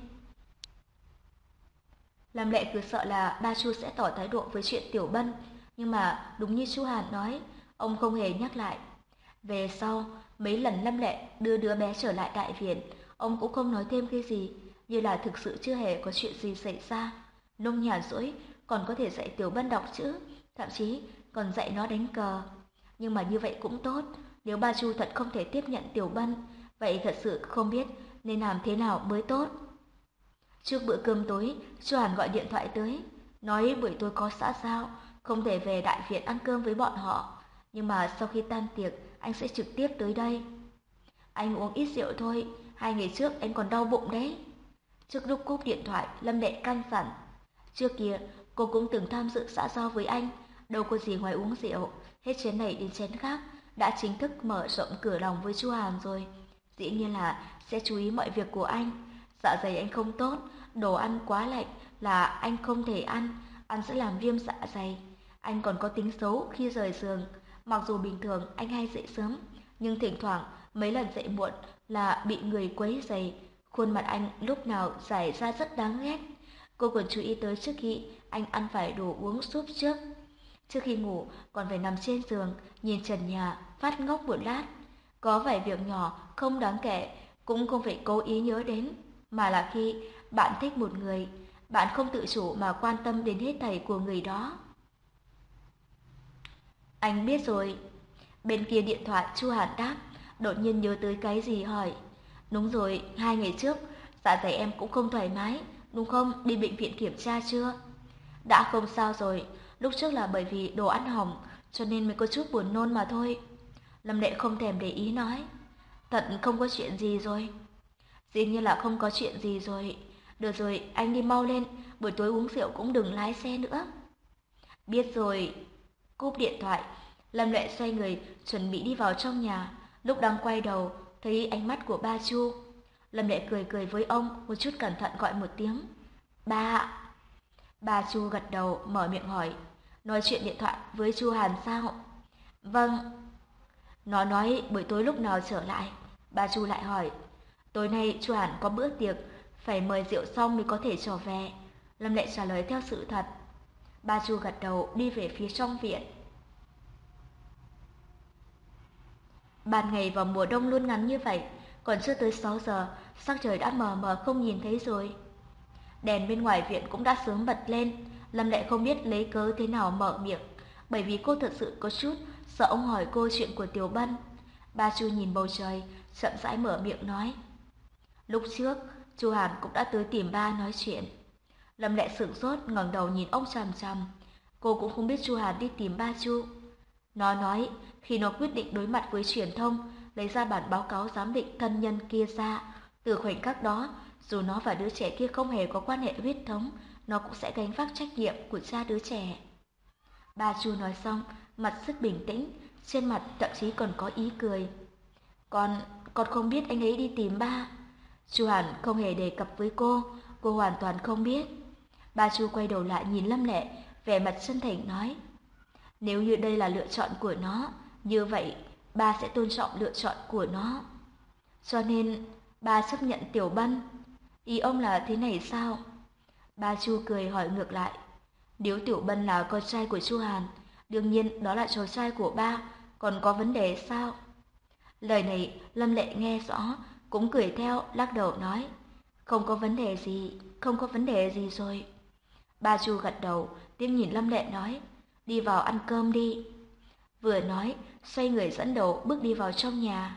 Lâm Lệ cứ sợ là ba Chu sẽ tỏ thái độ với chuyện Tiểu Bân, nhưng mà đúng như Chu Hàn nói, ông không hề nhắc lại. Về sau, mấy lần Lâm Lệ đưa đứa bé trở lại đại viện, ông cũng không nói thêm cái gì, như là thực sự chưa hề có chuyện gì xảy ra. Nông nhàn rỗi còn có thể dạy Tiểu Bân đọc chữ, thậm chí còn dạy nó đánh cờ. Nhưng mà như vậy cũng tốt, nếu ba Chu thật không thể tiếp nhận Tiểu Bân, vậy thật sự không biết nên làm thế nào mới tốt. Trước bữa cơm tối, Chu Hàn gọi điện thoại tới, nói buổi tối có xã giao, không thể về đại viện ăn cơm với bọn họ, nhưng mà sau khi tan tiệc, anh sẽ trực tiếp tới đây. "Anh uống ít rượu thôi, hai ngày trước anh còn đau bụng đấy." Trước lúc cúp điện thoại, Lâm Lệ căn dặn. Trước kia, cô cũng từng tham dự xã giao với anh, đâu có gì ngoài uống rượu, hết chén này đến chén khác, đã chính thức mở rộng cửa lòng với Chu Hàn rồi. Dĩ nhiên là sẽ chú ý mọi việc của anh. Dạ dày anh không tốt, đồ ăn quá lạnh là anh không thể ăn, ăn sẽ làm viêm dạ dày. Anh còn có tính xấu khi rời giường, mặc dù bình thường anh hay dậy sớm, nhưng thỉnh thoảng mấy lần dậy muộn là bị người quấy rầy. Khuôn mặt anh lúc nào giải ra rất đáng ghét. Cô còn chú ý tới trước khi anh ăn phải đồ uống súp trước. Trước khi ngủ còn phải nằm trên giường, nhìn trần nhà, phát ngốc một lát. Có vài việc nhỏ không đáng kể, cũng không phải cố ý nhớ đến, mà là khi bạn thích một người, bạn không tự chủ mà quan tâm đến hết thảy của người đó. "Anh biết rồi." Bên kia điện thoại Chu Hàn đáp, đột nhiên nhớ tới cái gì hỏi: "Đúng rồi, hai ngày trước, dạ dày em cũng không thoải mái, đúng không? Đi bệnh viện kiểm tra chưa?" "Đã không sao rồi, lúc trước là bởi vì đồ ăn hỏng, cho nên mới có chút buồn nôn mà thôi." Lâm Lệ không thèm để ý nói: "Thật không có chuyện gì rồi." "Dĩ nhiên là không có chuyện gì rồi. Được rồi, anh đi mau lên, buổi tối uống rượu cũng đừng lái xe nữa." "Biết rồi." Cúp điện thoại, Lâm Lệ xoay người chuẩn bị đi vào trong nhà, lúc đang quay đầu thấy ánh mắt của ba Chu. Lâm Lệ cười cười với ông, một chút cẩn thận gọi một tiếng: "Ba." Ba Chu gật đầu mở miệng hỏi: "Nói chuyện điện thoại với Chu Hàn sao?" "Vâng." "Nó nói buổi tối lúc nào trở lại?" Ba Chu lại hỏi. "Tối nay Chu Hàn có bữa tiệc, phải mời rượu xong mới có thể trở về." Lâm Lệ trả lời theo sự thật. Ba Chu gật đầu đi về phía trong viện. Ban ngày vào mùa đông luôn ngắn như vậy, còn chưa tới sáu giờ, sắc trời đã mờ mờ không nhìn thấy rồi. Đèn bên ngoài viện cũng đã sớm bật lên, Lâm Lệ không biết lấy cớ thế nào mở miệng, bởi vì cô thật sự có chút sợ ông hỏi cô chuyện của Tiểu Bân. Ba Chu nhìn bầu trời, chậm rãi mở miệng nói. Lúc trước, Chu Hàn cũng đã tới tìm ba nói chuyện. Lâm Lệ sửng sốt ngẩng đầu nhìn ông chằm chằm. Cô cũng không biết Chu Hàn đi tìm ba Chu. Nó nói, khi nó quyết định đối mặt với truyền thông, lấy ra bản báo cáo giám định thân nhân kia ra. Từ khoảnh khắc đó, dù nó và đứa trẻ kia không hề có quan hệ huyết thống, nó cũng sẽ gánh vác trách nhiệm của cha đứa trẻ. Ba Chu nói xong, mặt rất bình tĩnh, trên mặt thậm chí còn có ý cười. Con, con không biết anh ấy đi tìm ba. Chu Hàn không hề đề cập với cô, cô hoàn toàn không biết. Ba Chu quay đầu lại nhìn Lâm Lệ, vẻ mặt chân thành nói. Nếu như đây là lựa chọn của nó, như vậy ba sẽ tôn trọng lựa chọn của nó. Cho nên ba chấp nhận Tiểu Bân. Ý ông là thế này sao? Ba Chu cười hỏi ngược lại. Nếu Tiểu Bân là con trai của Chu Hàn, đương nhiên đó là cháu trai của ba, còn có vấn đề sao? Lời này Lâm Lệ nghe rõ, cũng cười theo, lắc đầu nói. Không có vấn đề gì, không có vấn đề gì rồi. Ba Chu gật đầu, tiếp nhìn Lâm Lệ nói. Đi vào ăn cơm đi. Vừa nói, xoay người dẫn đầu bước đi vào trong nhà.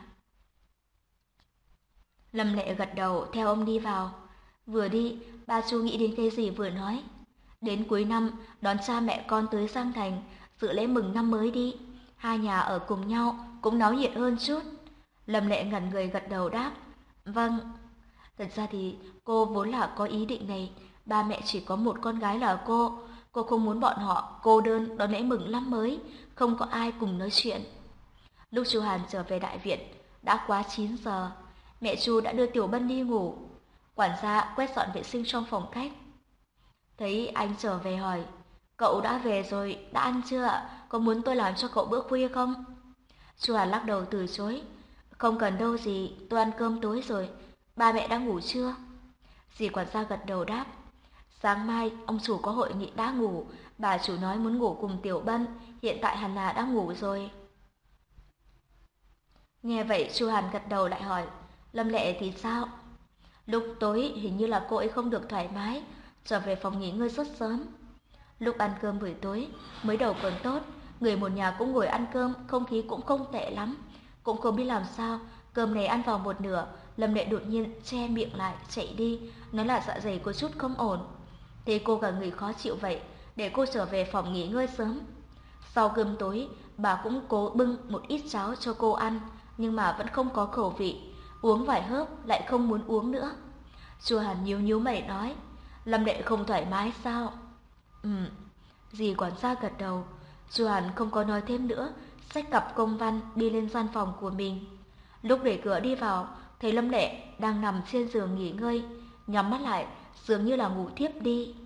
Lâm Lệ gật đầu theo ông đi vào. Vừa đi, ba Chu nghĩ đến cái gì vừa nói. Đến cuối năm, đón cha mẹ con tới Giang Thành, dự lễ mừng năm mới đi. Hai nhà ở cùng nhau, cũng náo nhiệt hơn chút. Lâm Lệ ngẩn người gật đầu đáp. Vâng. Thật ra thì cô vốn là có ý định này. Ba mẹ chỉ có một con gái là cô. Cô không muốn bọn họ cô đơn đón lễ mừng năm mới, không có ai cùng nói chuyện. Lúc Chu Hàn trở về đại viện, đã quá chín giờ. Mẹ Chu đã đưa Tiểu Bân đi ngủ. Quản gia quét dọn vệ sinh trong phòng khách. Thấy anh trở về hỏi, cậu đã về rồi, đã ăn chưa ạ? Có muốn tôi làm cho cậu bữa khuya không? Chu Hàn lắc đầu từ chối. Không cần đâu dì, tôi ăn cơm tối rồi. Ba mẹ đã ngủ chưa? Dì quản gia gật đầu đáp. Sáng mai ông chủ có hội nghị đã ngủ, bà chủ nói muốn ngủ cùng Tiểu Bân, hiện tại hẳn là đã ngủ rồi. Nghe vậy Chu Hàn gật đầu lại hỏi, Lâm Lệ thì sao? Lúc tối hình như là cô ấy không được thoải mái, trở về phòng nghỉ ngơi rất sớm. Lúc ăn cơm buổi tối, mới đầu còn tốt, người một nhà cũng ngồi ăn cơm, không khí cũng không tệ lắm. Cũng không biết làm sao, cơm này ăn vào một nửa, Lâm Lệ đột nhiên che miệng lại, chạy đi, nói là dạ dày có chút không ổn. Thế cô cả người khó chịu vậy, để cô trở về phòng nghỉ ngơi sớm. Sau cơm tối, bà cũng cố bưng một ít cháo cho cô ăn, nhưng mà vẫn không có khẩu vị, uống vài hớp lại không muốn uống nữa. Chu Hàn nhíu nhíu mày nói, Lâm Lệ không thoải mái sao? Ừm, dì quản gia gật đầu. Chu Hàn không có nói thêm nữa, xách cặp công văn đi lên gian phòng của mình. Lúc đẩy cửa đi vào, thấy Lâm Lệ đang nằm trên giường nghỉ ngơi, nhắm mắt lại, dường như là ngủ thiếp đi.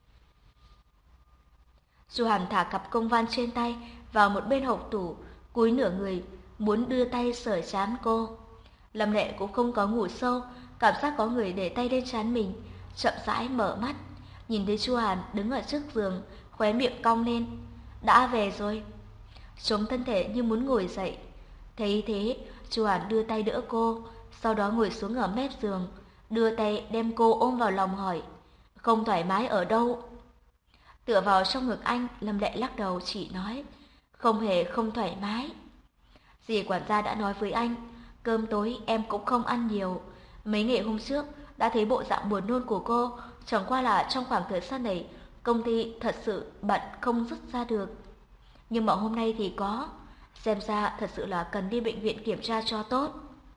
Chu Hàn thả cặp công văn trên tay vào một bên hộc tủ, cúi nửa người, muốn đưa tay sờ trán cô. Lâm Lệ cũng không có ngủ sâu, cảm giác có người để tay lên trán mình, chậm rãi mở mắt, nhìn thấy Chu Hàn đứng ở trước giường, khóe miệng cong lên. Đã về rồi. Chống thân thể như muốn ngồi dậy. Thấy thế, Chu Hàn đưa tay đỡ cô, sau đó ngồi xuống ở mép giường, đưa tay đem cô ôm vào lòng hỏi, không thoải mái ở đâu? Tựa vào trong ngực anh, Lâm Lệ lắc đầu chỉ nói, không hề không thoải mái. Dì quản gia đã nói với anh, cơm tối em cũng không ăn nhiều. Mấy ngày hôm trước đã thấy bộ dạng buồn nôn của cô, chẳng qua là trong khoảng thời gian này công ty thật sự bận không dứt ra được. Nhưng mà hôm nay thì có, xem ra thật sự là cần đi bệnh viện kiểm tra cho tốt.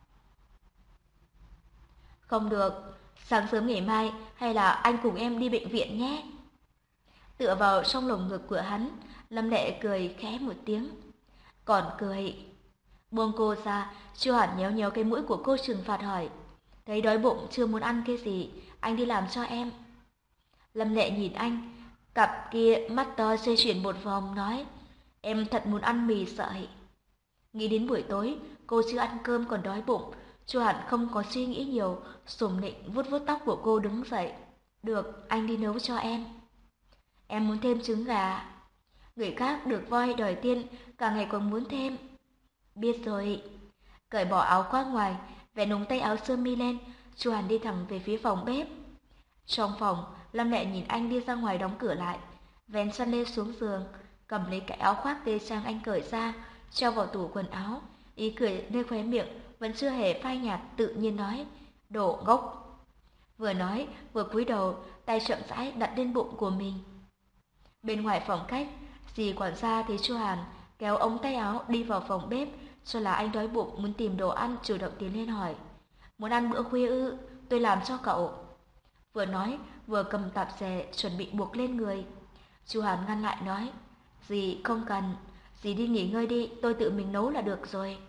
Không được, sáng sớm ngày mai hay là anh cùng em đi bệnh viện nhé. Tựa vào trong lồng ngực của hắn, Lâm Lệ cười khẽ một tiếng. Còn cười. Buông cô ra, Chu Hàn nhéo nhéo cái mũi của cô trừng phạt hỏi. Thấy đói bụng chưa muốn ăn cái gì, anh đi làm cho em. Lâm Lệ nhìn anh, cặp kia mắt to xoay chuyển một vòng nói, em thật muốn ăn mì sợi. Nghĩ đến buổi tối, cô chưa ăn cơm còn đói bụng, Chu Hàn không có suy nghĩ nhiều, sủng nịnh vuốt vuốt tóc của cô đứng dậy. Được, anh đi nấu cho em. Em muốn thêm trứng gà. Người khác được voi đòi tiên, cả ngày còn muốn thêm. Biết rồi. Cởi bỏ áo khoác ngoài, vén ống tay áo sơ mi lên, Chu Hàn đi thẳng về phía phòng bếp. Trong phòng, Lâm Lệ nhìn anh đi ra ngoài đóng cửa lại, vén chăn lên xuống giường, cầm lấy cái áo khoác tây trang anh cởi ra, treo vào tủ quần áo, ý cười nơi khóe miệng vẫn chưa hề phai nhạt, tự nhiên nói: "Đồ ngốc." Vừa nói, vừa cúi đầu, tay chậm rãi đặt lên bụng của mình. Bên ngoài phòng khách, dì quản gia thấy Chu Hàn kéo ống tay áo đi vào phòng bếp, cho là anh đói bụng muốn tìm đồ ăn, chủ động tiến lên hỏi: "Muốn ăn bữa khuya ư? Tôi làm cho cậu." Vừa nói, vừa cầm tạp dề chuẩn bị buộc lên người. Chu Hàn ngăn lại nói: "Dì không cần, dì đi nghỉ ngơi đi, tôi tự mình nấu là được rồi."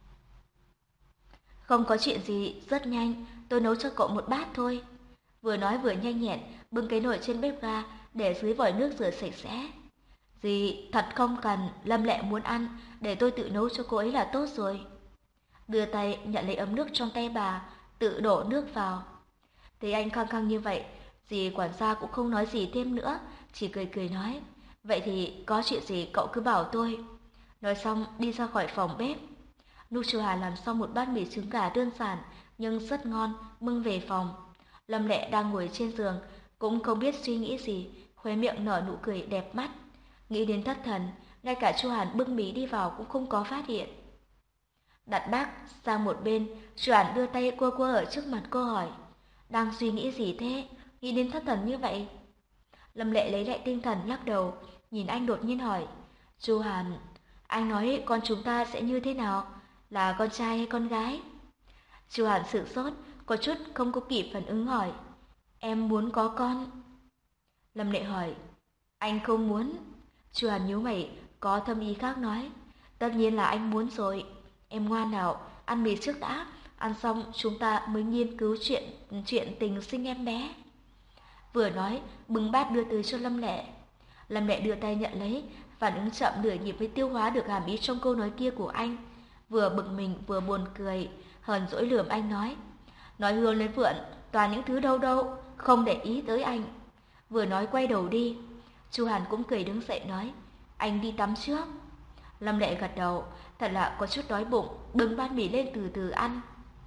"Không có chuyện gì, rất nhanh, tôi nấu cho cậu một bát thôi." Vừa nói vừa nhanh nhẹn bưng cái nồi trên bếp ga để dưới vòi nước rửa sạch sẽ. "Dì thật không cần, Lâm Lệ muốn ăn, để tôi tự nấu cho cô ấy là tốt rồi." Đưa tay nhận lấy ấm nước trong tay bà, tự đổ nước vào. Thấy anh khăng khăng như vậy, dì quản gia cũng không nói gì thêm nữa, chỉ cười cười nói: "Vậy thì có chuyện gì cậu cứ bảo tôi." Nói xong đi ra khỏi phòng bếp. Lúc Chu Hà làm xong một bát mì trứng gà đơn giản nhưng rất ngon, bưng về phòng. Lâm Lệ đang ngồi trên giường, cũng không biết suy nghĩ gì, khóe miệng nở nụ cười đẹp mắt. Nghĩ đến thất thần, ngay cả Chu Hàn bưng mì đi vào cũng không có phát hiện. Đặt bát sang một bên, Chu Hàn đưa tay cua cua ở trước mặt cô hỏi: "Đang suy nghĩ gì thế? Nghĩ đến thất thần như vậy?" Lâm Lệ lấy lại tinh thần lắc đầu, nhìn anh đột nhiên hỏi: "Chu Hàn, anh nói con chúng ta sẽ như thế nào? Là con trai hay con gái?" Chu Hàn sửng sốt, có chút không có kịp phản ứng hỏi: "Em muốn có con." Lâm Lệ hỏi: "Anh không muốn?" Chu Hàn nhíu mày, có thâm ý khác nói: "Tất nhiên là anh muốn rồi. Em ngoan nào, ăn mì trước đã, ăn xong chúng ta mới nghiên cứu chuyện chuyện tình sinh em bé." Vừa nói, bưng bát đưa tới cho Lâm Lệ. Lâm Lệ đưa tay nhận lấy, phản ứng chậm nửa nhịp với tiêu hóa được hàm ý trong câu nói kia của anh, vừa bực mình vừa buồn cười, hờn dỗi lườm anh nói: "Nói hương lấy vượn, toàn những thứ đâu đâu, không để ý tới anh." Vừa nói quay đầu đi. Chu Hàn cũng cười đứng dậy nói: "Anh đi tắm trước." Lâm Lệ gật đầu, thật là có chút đói bụng, bưng bát mì lên từ từ ăn.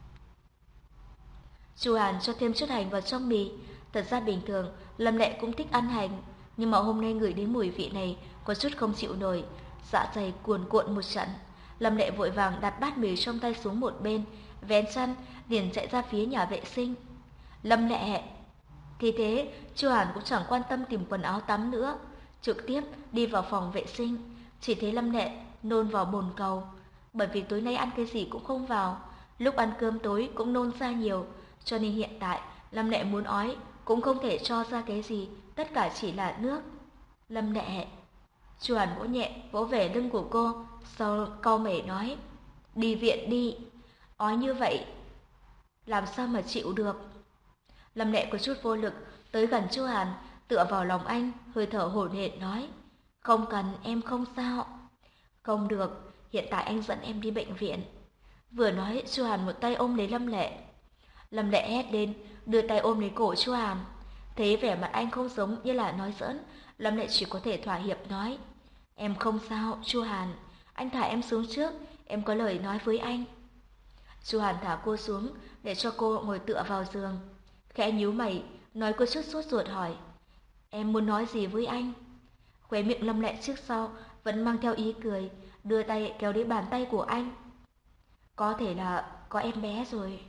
Chu Hàn cho thêm chút hành vào trong mì. Thật ra bình thường Lâm Lệ cũng thích ăn hành, nhưng mà hôm nay ngửi đến mùi vị này có chút không chịu nổi, dạ dày cuồn cuộn một trận. Lâm Lệ vội vàng đặt bát mì trong tay xuống một bên, vén chăn liền chạy ra phía nhà vệ sinh. Lâm Lệ. Thì thế, Chu Hàn cũng chẳng quan tâm tìm quần áo tắm nữa, trực tiếp đi vào phòng vệ sinh. Chỉ thấy Lâm Lệ nôn vào bồn cầu, bởi vì tối nay ăn cái gì cũng không vào, lúc ăn cơm tối cũng nôn ra nhiều, cho nên hiện tại Lâm Lệ muốn ói cũng không thể cho ra cái gì, tất cả chỉ là nước. Lâm Lệ. Chu Hàn vỗ nhẹ vỗ về lưng của cô, sau cau mày nói: "Đi viện đi, ói như vậy làm sao mà chịu được." Lâm Lệ có chút vô lực tới gần Chu Hàn, tựa vào lòng anh, hơi thở hổn hển nói: "Không cần, em không sao." "Không được, hiện tại anh dẫn em đi bệnh viện." Vừa nói, Chu Hàn một tay ôm lấy Lâm Lệ. Lâm Lệ hét lên, đưa tay ôm lấy cổ Chu Hàn. Thấy vẻ mặt anh không giống như là nói giỡn, Lâm Lệ chỉ có thể thỏa hiệp nói: "Em không sao, Chu Hàn, anh thả em xuống trước, em có lời nói với anh." Chu Hàn thả cô xuống để cho cô ngồi tựa vào giường, khẽ nhíu mày, nói có chút sốt ruột hỏi: "Em muốn nói gì với anh?" Khóe miệng Lâm Lệ trước sau vẫn mang theo ý cười, đưa tay kéo lấy bàn tay của anh. "Có thể là có em bé rồi."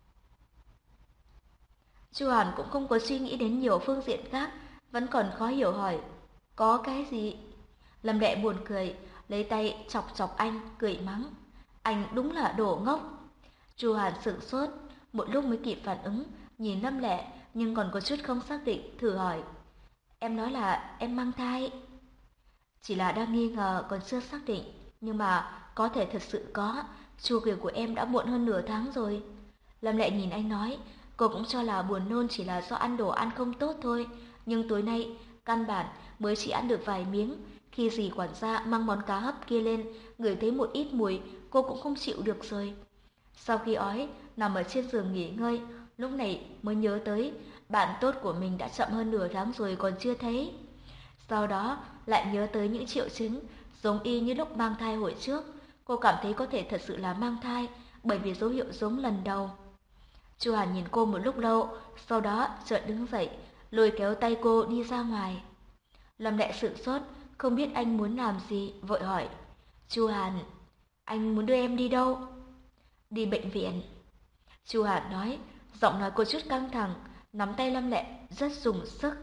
Chu Hàn cũng không có suy nghĩ đến nhiều phương diện khác, vẫn còn khó hiểu hỏi: "Có cái gì?" Lâm Lệ buồn cười, lấy tay chọc chọc anh, cười mắng: "Anh đúng là đồ ngốc." Chu Hàn sửng sốt, một lúc mới kịp phản ứng, nhìn Lâm Lệ nhưng còn có chút không xác định, thử hỏi: "Em nói là em mang thai?" "Chỉ là đang nghi ngờ, còn chưa xác định, nhưng mà có thể thật sự có, chu kỳ của em đã muộn hơn nửa tháng rồi." Lâm Lệ nhìn anh nói, cô cũng cho là buồn nôn chỉ là do ăn đồ ăn không tốt thôi, nhưng tối nay căn bản mới chỉ ăn được vài miếng, khi dì quản gia mang món cá hấp kia lên, ngửi thấy một ít mùi, cô cũng không chịu được rồi. Sau khi ói, nằm ở trên giường nghỉ ngơi, lúc này mới nhớ tới bạn tốt của mình đã chậm hơn nửa tháng rồi còn chưa thấy. Sau đó lại nhớ tới những triệu chứng giống y như lúc mang thai hồi trước. Cô cảm thấy có thể thật sự là mang thai, bởi vì dấu hiệu giống lần đầu. Chu Hàn nhìn cô một lúc lâu, sau đó chợt đứng dậy, lôi kéo tay cô đi ra ngoài. Lâm Lệ sửng sốt, không biết anh muốn làm gì, vội hỏi. Chu Hàn, anh muốn đưa em đi đâu? Đi bệnh viện. Chu Hàn nói, giọng nói có chút căng thẳng, nắm tay Lâm Lệ rất dùng sức.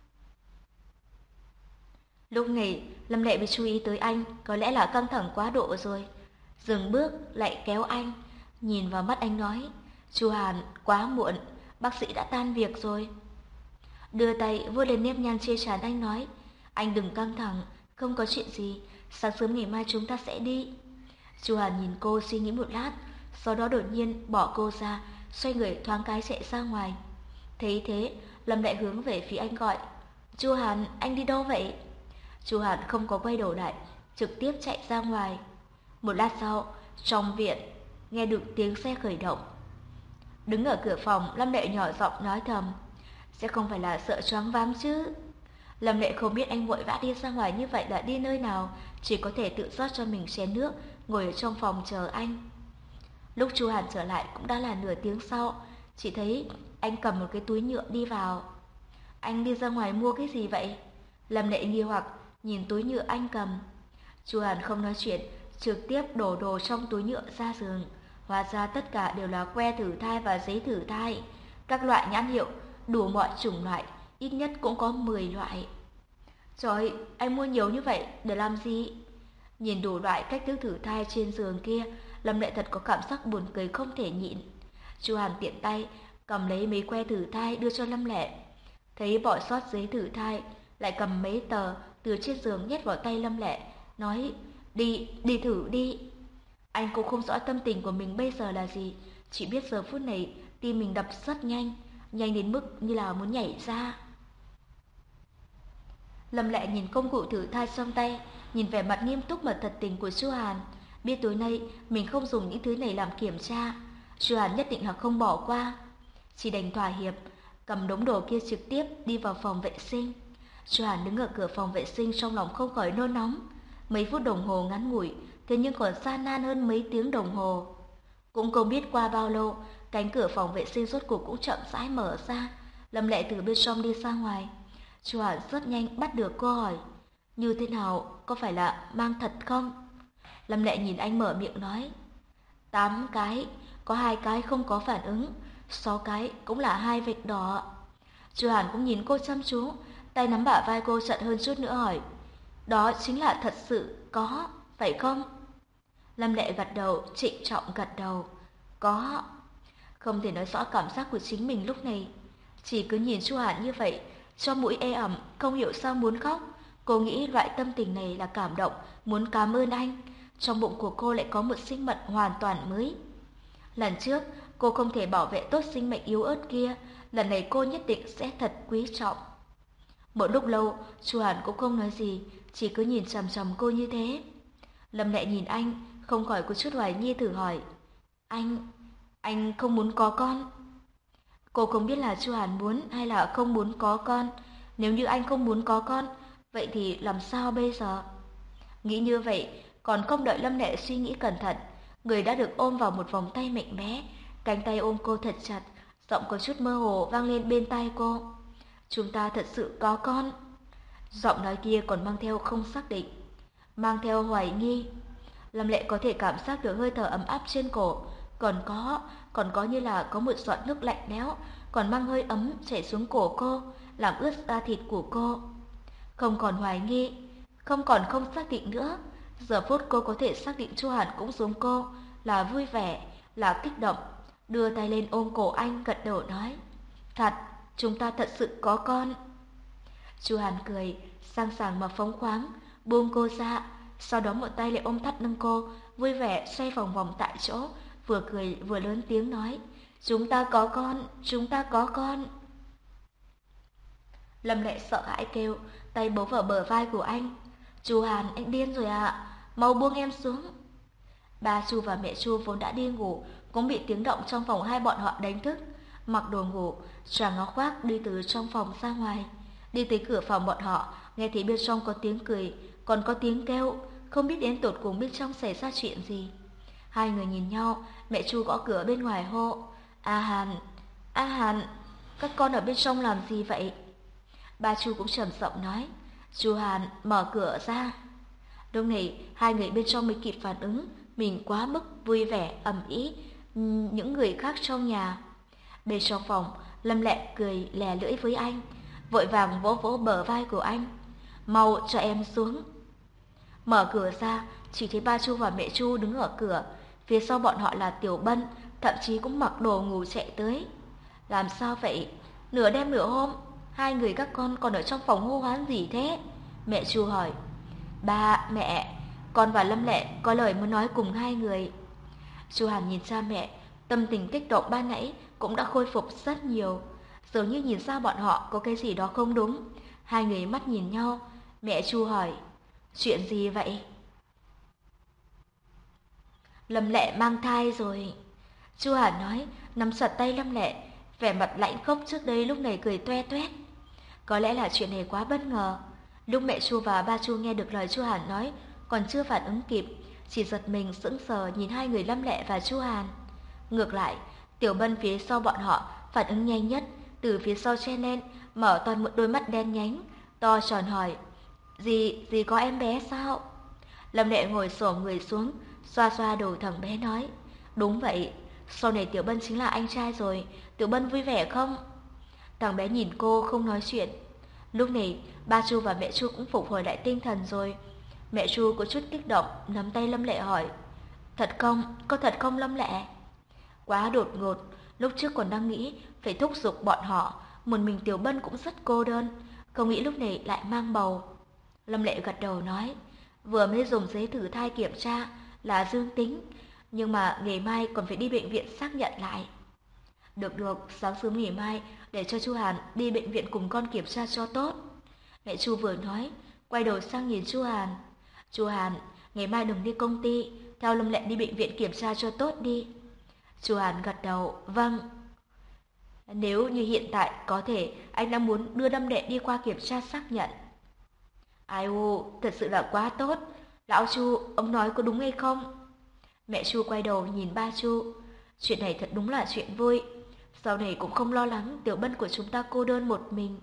Lúc này, Lâm Lệ mới chú ý tới anh, có lẽ là căng thẳng quá độ rồi. Dừng bước, lại kéo anh, nhìn vào mắt anh nói, Chu Hàn, quá muộn, bác sĩ đã tan việc rồi. Đưa tay vuốt lên nếp nhăn trên trán anh nói, anh đừng căng thẳng, không có chuyện gì, sáng sớm ngày mai chúng ta sẽ đi. Chu Hàn nhìn cô suy nghĩ một lát, sau đó đột nhiên bỏ cô ra, xoay người thoáng cái chạy ra ngoài. Thấy thế, Lâm Đại hướng về phía anh gọi, Chu Hàn, anh đi đâu vậy? Chu Hàn không có quay đầu lại, trực tiếp chạy ra ngoài. Một lát sau, trong viện, nghe được tiếng xe khởi động. Đứng ở cửa phòng, Lâm Lệ nhỏ giọng nói thầm, sẽ không phải là sợ choáng váng chứ? Lâm Lệ không biết anh vội vã đi ra ngoài như vậy là đi nơi nào, chỉ có thể tự rót cho mình chén nước, ngồi ở trong phòng chờ anh. Lúc Chu Hàn trở lại cũng đã là nửa tiếng sau, chỉ thấy anh cầm một cái túi nhựa đi vào. Anh đi ra ngoài mua cái gì vậy? Lâm Lệ nghi hoặc nhìn túi nhựa anh cầm. Chu Hàn không nói chuyện, trực tiếp đổ đồ trong túi nhựa ra giường. Hóa ra tất cả đều là que thử thai và giấy thử thai, các loại nhãn hiệu, đủ mọi chủng loại, ít nhất cũng có mười loại. Trời, anh mua nhiều như vậy để làm gì? Nhìn đủ loại cách thức thử thai trên giường kia, Lâm Lệ thật có cảm giác buồn cười không thể nhịn. Chu Hàn tiện tay cầm lấy mấy que thử thai đưa cho Lâm Lệ. Thấy bỏ sót giấy thử thai, lại cầm mấy tờ từ trên giường nhét vào tay Lâm Lệ, nói, đi, đi thử đi. Anh cũng không rõ tâm tình của mình bây giờ là gì, chỉ biết giờ phút này tim mình đập rất nhanh, nhanh đến mức như là muốn nhảy ra. Lâm Lệ nhìn công cụ thử thai trong tay, nhìn vẻ mặt nghiêm túc mà thật tình của Chu Hàn, biết tối nay mình không dùng những thứ này làm kiểm tra, Chu Hàn nhất định là không bỏ qua. Chỉ đành thỏa hiệp, cầm đống đồ kia trực tiếp đi vào phòng vệ sinh. Chu Hàn đứng ở cửa phòng vệ sinh trong lòng không khỏi nôn nóng. Mấy phút đồng hồ ngắn ngủi, thế nhưng còn gian nan hơn mấy tiếng đồng hồ. Cũng không biết qua bao lâu, cánh cửa phòng vệ sinh rốt cuộc cũng chậm rãi mở ra. Lâm Lệ từ bên trong đi ra ngoài. Chu Hàn rất nhanh bắt được cô hỏi, như thế nào, có phải là mang thật không? Lâm Lệ nhìn anh mở miệng nói, tám cái, có hai cái không có phản ứng, sáu cái cũng là hai vệt đỏ. Chu Hàn cũng nhìn cô chăm chú, tay nắm bả vai cô chặt hơn chút nữa hỏi, đó chính là thật sự có, phải không? Lâm Lệ gật đầu, trịnh trọng gật đầu, có. Không thể nói rõ cảm giác của chính mình lúc này, chỉ cứ nhìn Chu Hàn như vậy, cho mũi ê ẩm, không hiểu sao muốn khóc. Cô nghĩ loại tâm tình này là cảm động, muốn cảm ơn anh. Trong bụng của cô lại có một sinh mệnh hoàn toàn mới. Lần trước, cô không thể bảo vệ tốt sinh mệnh yếu ớt kia, lần này cô nhất định sẽ thật quý trọng. Một lúc lâu, Chu Hàn cũng không nói gì, chỉ cứ nhìn chằm chằm cô như thế. Lâm Lệ nhìn anh, không khỏi có chút hoài nghi thử hỏi, anh, anh không muốn có con? Cô không biết là Chu Hàn muốn hay là không muốn có con. Nếu như anh không muốn có con, vậy thì làm sao bây giờ? Nghĩ như vậy, còn không đợi Lâm Lệ suy nghĩ cẩn thận, người đã được ôm vào một vòng tay mạnh mẽ, cánh tay ôm cô thật chặt, giọng có chút mơ hồ vang lên bên tai cô. Chúng ta thật sự có con. Giọng nói kia còn mang theo không xác định, mang theo hoài nghi. Lâm Lệ có thể cảm giác được hơi thở ấm áp trên cổ, còn có, còn có như là có một giọt nước lạnh lẽo, còn mang hơi ấm chảy xuống cổ cô, làm ướt da thịt của cô. Không còn hoài nghi, không còn không xác định nữa. Giờ phút cô có thể xác định Chu Hàn cũng giống cô, là vui vẻ, là kích động, đưa tay lên ôm cổ anh gật đầu nói, thật, chúng ta thật sự có con. Chu Hàn cười, sang sảng mà phóng khoáng, buông cô ra, sau đó một tay lại ôm thắt lưng cô, vui vẻ xoay vòng vòng tại chỗ, vừa cười vừa lớn tiếng nói, chúng ta có con, chúng ta có con. Lâm Lệ sợ hãi kêu, tay bấu vào bờ vai của anh. Chu Hàn, anh điên rồi ạ, à, mau buông em xuống. Ba Chu và mẹ Chu vốn đã đi ngủ, cũng bị tiếng động trong phòng hai bọn họ đánh thức. Mặc đồ ngủ, choàng áo khoác đi từ trong phòng ra ngoài. Đi tới cửa phòng bọn họ, nghe thấy bên trong có tiếng cười, còn có tiếng kêu, không biết đến tột cùng bên trong xảy ra chuyện gì. Hai người nhìn nhau, mẹ Chu gõ cửa bên ngoài hô, A Hàn, A Hàn, các con ở bên trong làm gì vậy? Ba Chu cũng trầm giọng nói, Chu Hàn, mở cửa ra. Lúc này, hai người bên trong mới kịp phản ứng, mình quá mức vui vẻ, ầm ĩ những người khác trong nhà. Bên trong phòng, Lâm Lệ cười lè lưỡi với anh, vội vàng vỗ vỗ bờ vai của anh. Mau cho em xuống. Mở cửa ra, chỉ thấy ba Chu và mẹ Chu đứng ở cửa, phía sau bọn họ là Tiểu Bân, thậm chí cũng mặc đồ ngủ chạy tới. Làm sao vậy? Nửa đêm nửa hôm, hai người các con còn ở trong phòng hô hoán gì thế? Mẹ Chu hỏi. Ba, mẹ, con và Lâm Lệ có lời muốn nói cùng hai người. Chu Hàn nhìn cha mẹ, tâm tình kích động ban nãy cũng đã khôi phục rất nhiều, dường như nhìn ra bọn họ có cái gì đó không đúng. Hai người mắt nhìn nhau, mẹ Chu hỏi, chuyện gì vậy? Lâm Lệ mang thai rồi. Chu Hàn nói, nắm chặt tay Lâm Lệ, vẻ mặt lạnh khốc trước đây lúc này cười toe toét. Có lẽ là chuyện này quá bất ngờ. Lúc mẹ Chu và ba Chu nghe được lời Chu Hàn nói, còn chưa phản ứng kịp, chỉ giật mình sững sờ nhìn hai người Lâm Lệ và Chu Hàn. Ngược lại, Tiểu Bân phía sau bọn họ phản ứng nhanh nhất, từ phía sau chen lên, mở toàn một đôi mắt đen nhánh, to tròn hỏi, Dì, dì có em bé sao? Lâm Lệ ngồi xổm người xuống, xoa xoa đầu thằng bé nói, đúng vậy, sau này Tiểu Bân chính là anh trai rồi, Tiểu Bân vui vẻ không? Thằng bé nhìn cô không nói chuyện. Lúc này, ba Chu và mẹ Chu cũng phục hồi lại tinh thần rồi. Mẹ Chu có chút kích động, nắm tay Lâm Lệ hỏi, thật không, có thật không Lâm Lệ? Quá đột ngột, lúc trước còn đang nghĩ phải thúc giục bọn họ, một mình Tiểu Bân cũng rất cô đơn, không nghĩ lúc này lại mang bầu. Lâm Lệ gật đầu nói, vừa mới dùng giấy thử thai kiểm tra là dương tính, nhưng mà ngày mai còn phải đi bệnh viện xác nhận lại. Được được, sáng sớm ngày mai để cho Chu Hàn đi bệnh viện cùng con kiểm tra cho tốt. Mẹ Chu vừa nói, quay đầu sang nhìn Chu Hàn. Chu Hàn, ngày mai đừng đi công ty, theo Lâm Lệ đi bệnh viện kiểm tra cho tốt đi. Chu Hàn gật đầu, vâng. Nếu như hiện tại có thể, anh đã muốn đưa Lâm Lệ đi qua kiểm tra xác nhận. Ai u, thật sự là quá tốt. Lão Chu, ông nói có đúng hay không? Mẹ Chu quay đầu nhìn ba Chu. Chuyện này thật đúng là chuyện vui. Sau này cũng không lo lắng Tiểu Bân của chúng ta cô đơn một mình.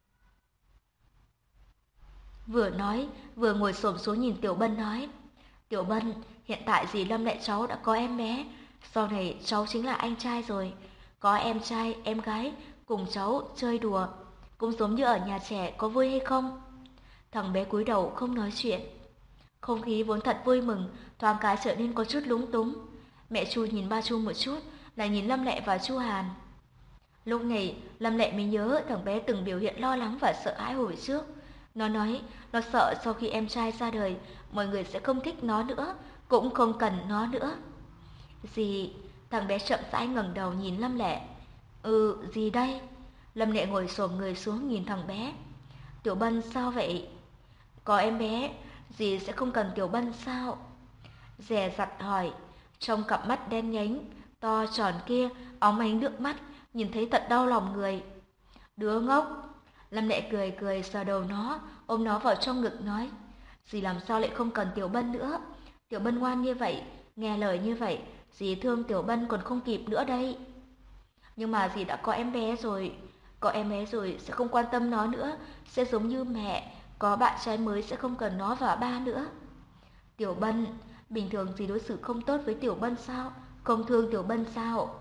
Vừa nói, vừa ngồi xổm xuống nhìn Tiểu Bân nói, Tiểu Bân, hiện tại dì Lâm Lệ cháu đã có em bé, sau này cháu chính là anh trai rồi. Có em trai, em gái cùng cháu chơi đùa, cũng giống như ở nhà trẻ, có vui hay không? Thằng bé cúi đầu không nói chuyện. Không khí vốn thật vui mừng, thoáng cái trở nên có chút lúng túng. Mẹ Chu nhìn ba Chu một chút, lại nhìn Lâm Lệ và Chu Hàn. Lúc này, Lâm Lệ mới nhớ thằng bé từng biểu hiện lo lắng và sợ hãi hồi trước. Nó nói, nó sợ sau khi em trai ra đời, mọi người sẽ không thích nó nữa, cũng không cần nó nữa. Gì? Thằng bé chậm rãi ngẩng đầu nhìn Lâm Lệ. Ừ, gì đây? Lâm Lệ ngồi xổm người xuống nhìn thằng bé. Tiểu Bân sao vậy? Có em bé, dì sẽ không cần Tiểu Bân sao? Dè dặt hỏi, trong cặp mắt đen nhánh, to tròn kia, óng ánh nước mắt, nhìn thấy tận đau lòng người. Đứa ngốc! Lâm Lệ cười cười sờ đầu nó, ôm nó vào trong ngực nói, dì làm sao lại không cần Tiểu Bân nữa? Tiểu Bân ngoan như vậy, nghe lời như vậy, dì thương Tiểu Bân còn không kịp nữa đây. Nhưng mà dì đã có em bé rồi, có em bé rồi sẽ không quan tâm nó nữa, sẽ giống như mẹ, có bạn trai mới sẽ không cần nó và ba nữa. Tiểu Bân, bình thường dì đối xử không tốt với Tiểu Bân sao? Không thương Tiểu Bân sao?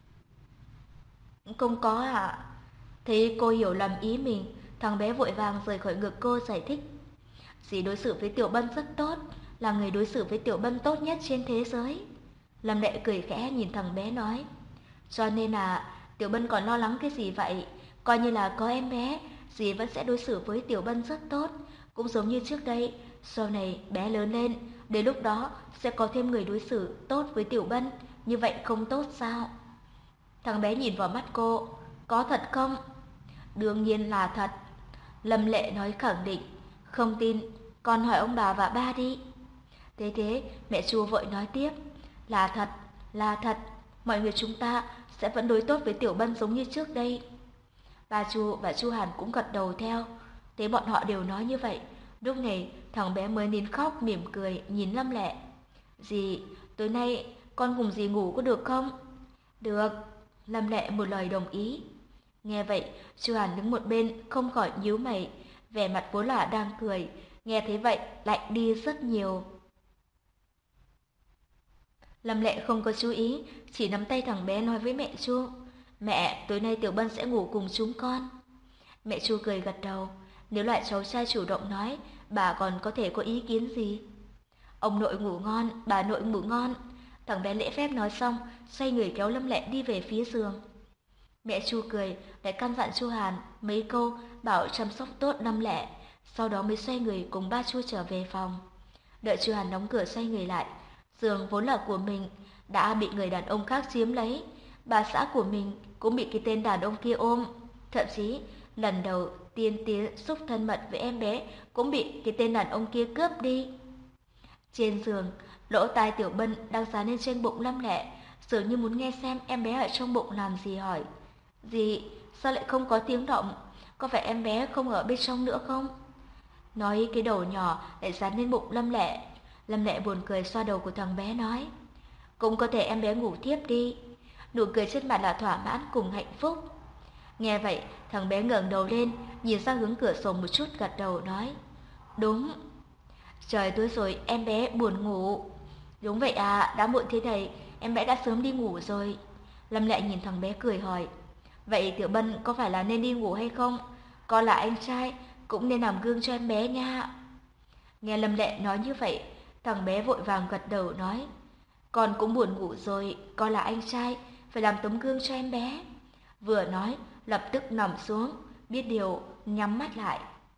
Không có à? Thấy cô hiểu lầm ý mình, thằng bé vội vàng rời khỏi ngực cô giải thích. Dì đối xử với Tiểu Bân rất tốt, là người đối xử với Tiểu Bân tốt nhất trên thế giới. Lâm Lệ cười khẽ nhìn thằng bé nói, cho nên là Tiểu Bân còn lo lắng cái gì vậy? Coi như là có em bé, dì vẫn sẽ đối xử với Tiểu Bân rất tốt, cũng giống như trước đây. Sau này bé lớn lên, đến lúc đó sẽ có thêm người đối xử tốt với Tiểu Bân, như vậy không tốt sao? Thằng bé nhìn vào mắt cô, có thật không? Đương nhiên là thật. Lâm Lệ nói khẳng định, không tin, con hỏi ông bà và ba đi. Thế thế, mẹ Chu vội nói tiếp, là thật, là thật, mọi người chúng ta sẽ vẫn đối tốt với Tiểu Bân giống như trước đây. Bà Chu và Chu Hàn cũng gật đầu theo. Thế bọn họ đều nói như vậy. Lúc này thằng bé mới nín khóc mỉm cười nhìn Lâm Lệ. Dì, tối nay con cùng dì ngủ có được không? Được. Lâm Lệ một lời đồng ý. Nghe vậy, Chu Hàn đứng một bên không khỏi nhíu mày, vẻ mặt vốn là đang cười, nghe thấy vậy lạnh đi rất nhiều. Lâm Lệ không có chú ý, chỉ nắm tay thằng bé nói với mẹ Chu, mẹ, tối nay Tiểu Bân sẽ ngủ cùng chúng con. Mẹ Chu cười gật đầu, nếu loại cháu trai chủ động nói, bà còn có thể có ý kiến gì? Ông nội ngủ ngon, bà nội ngủ ngon. Thằng bé lễ phép nói xong, xoay người kéo Lâm Lệ đi về phía giường. Mẹ Chu cười, lại căn dặn Chu Hàn mấy câu bảo chăm sóc tốt Lâm Lệ, sau đó mới xoay người cùng ba Chu trở về phòng. Đợi Chu Hàn đóng cửa xoay người lại, giường vốn là của mình đã bị người đàn ông khác chiếm lấy, bà xã của mình cũng bị cái tên đàn ông kia ôm, thậm chí lần đầu tiên tiến xúc thân mật với em bé cũng bị cái tên đàn ông kia cướp đi. Trên giường, lỗ tai Tiểu Bân đang dán lên trên bụng Lâm Lệ, dường như muốn nghe xem em bé ở trong bụng làm gì, hỏi: "Dì, sao lại không có tiếng động? Có phải em bé không ở bên trong nữa không?" Nói cái đầu nhỏ lại dán lên bụng Lâm Lệ. Lâm Lệ buồn cười xoa đầu của thằng bé nói: "Cũng có thể em bé ngủ thiếp đi." Nụ cười trên mặt là thỏa mãn cùng hạnh phúc. Nghe vậy, thằng bé ngẩng đầu lên, nhìn ra hướng cửa sổ một chút, gật đầu nói: "Đúng." "Trời tối rồi, em bé buồn ngủ." "Đúng vậy à, đã muộn thế này, em bé đã sớm đi ngủ rồi." Lâm Lệ nhìn thằng bé cười hỏi: "Vậy Tiểu Bân có phải là nên đi ngủ hay không? Con là anh trai, cũng nên làm gương cho em bé nha." Nghe Lâm Lệ nói như vậy, thằng bé vội vàng gật đầu nói: "Con cũng buồn ngủ rồi, con là anh trai, phải làm tấm gương cho em bé." Vừa nói, lập tức nằm xuống, biết điều, nhắm mắt lại.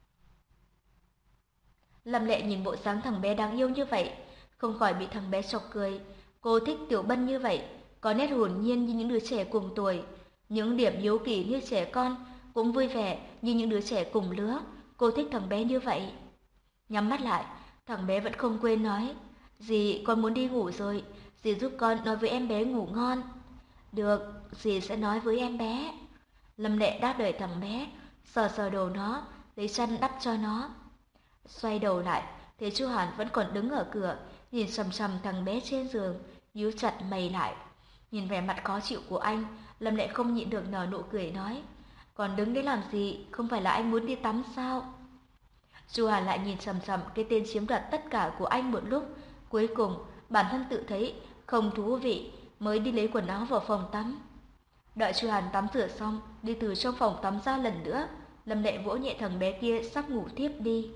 Lâm Lệ nhìn bộ dáng thằng bé đáng yêu như vậy, không khỏi bị thằng bé chọc cười. Cô thích Tiểu Bân như vậy, có nét hồn nhiên như những đứa trẻ cùng tuổi, những điểm hiếu kỳ như trẻ con, cũng vui vẻ như những đứa trẻ cùng lứa. Cô thích thằng bé như vậy. Nhắm mắt lại, thằng bé vẫn không quên nói: "Dì, con muốn đi ngủ rồi, dì giúp con nói với em bé ngủ ngon." "Được, dì sẽ nói với em bé." Lâm Lệ đáp lời thằng bé, sờ sờ đầu nó, lấy chăn đắp cho nó. Xoay đầu lại, thấy Chu Hàn vẫn còn đứng ở cửa, nhìn chằm chằm thằng bé trên giường, nhíu chặt mày lại. Nhìn vẻ mặt khó chịu của anh, Lâm Lệ không nhịn được nở nụ cười nói: "Còn đứng đấy làm gì, không phải là anh muốn đi tắm sao?" Chu Hàn lại nhìn chằm chằm cái tên chiếm đoạt tất cả của anh một lúc, cuối cùng bản thân tự thấy không thú vị, mới đi lấy quần áo vào phòng tắm. Đợi Chu Hàn tắm rửa xong, đi từ trong phòng tắm ra lần nữa, Lâm Lệ vỗ nhẹ thằng bé kia sắp ngủ thiếp đi.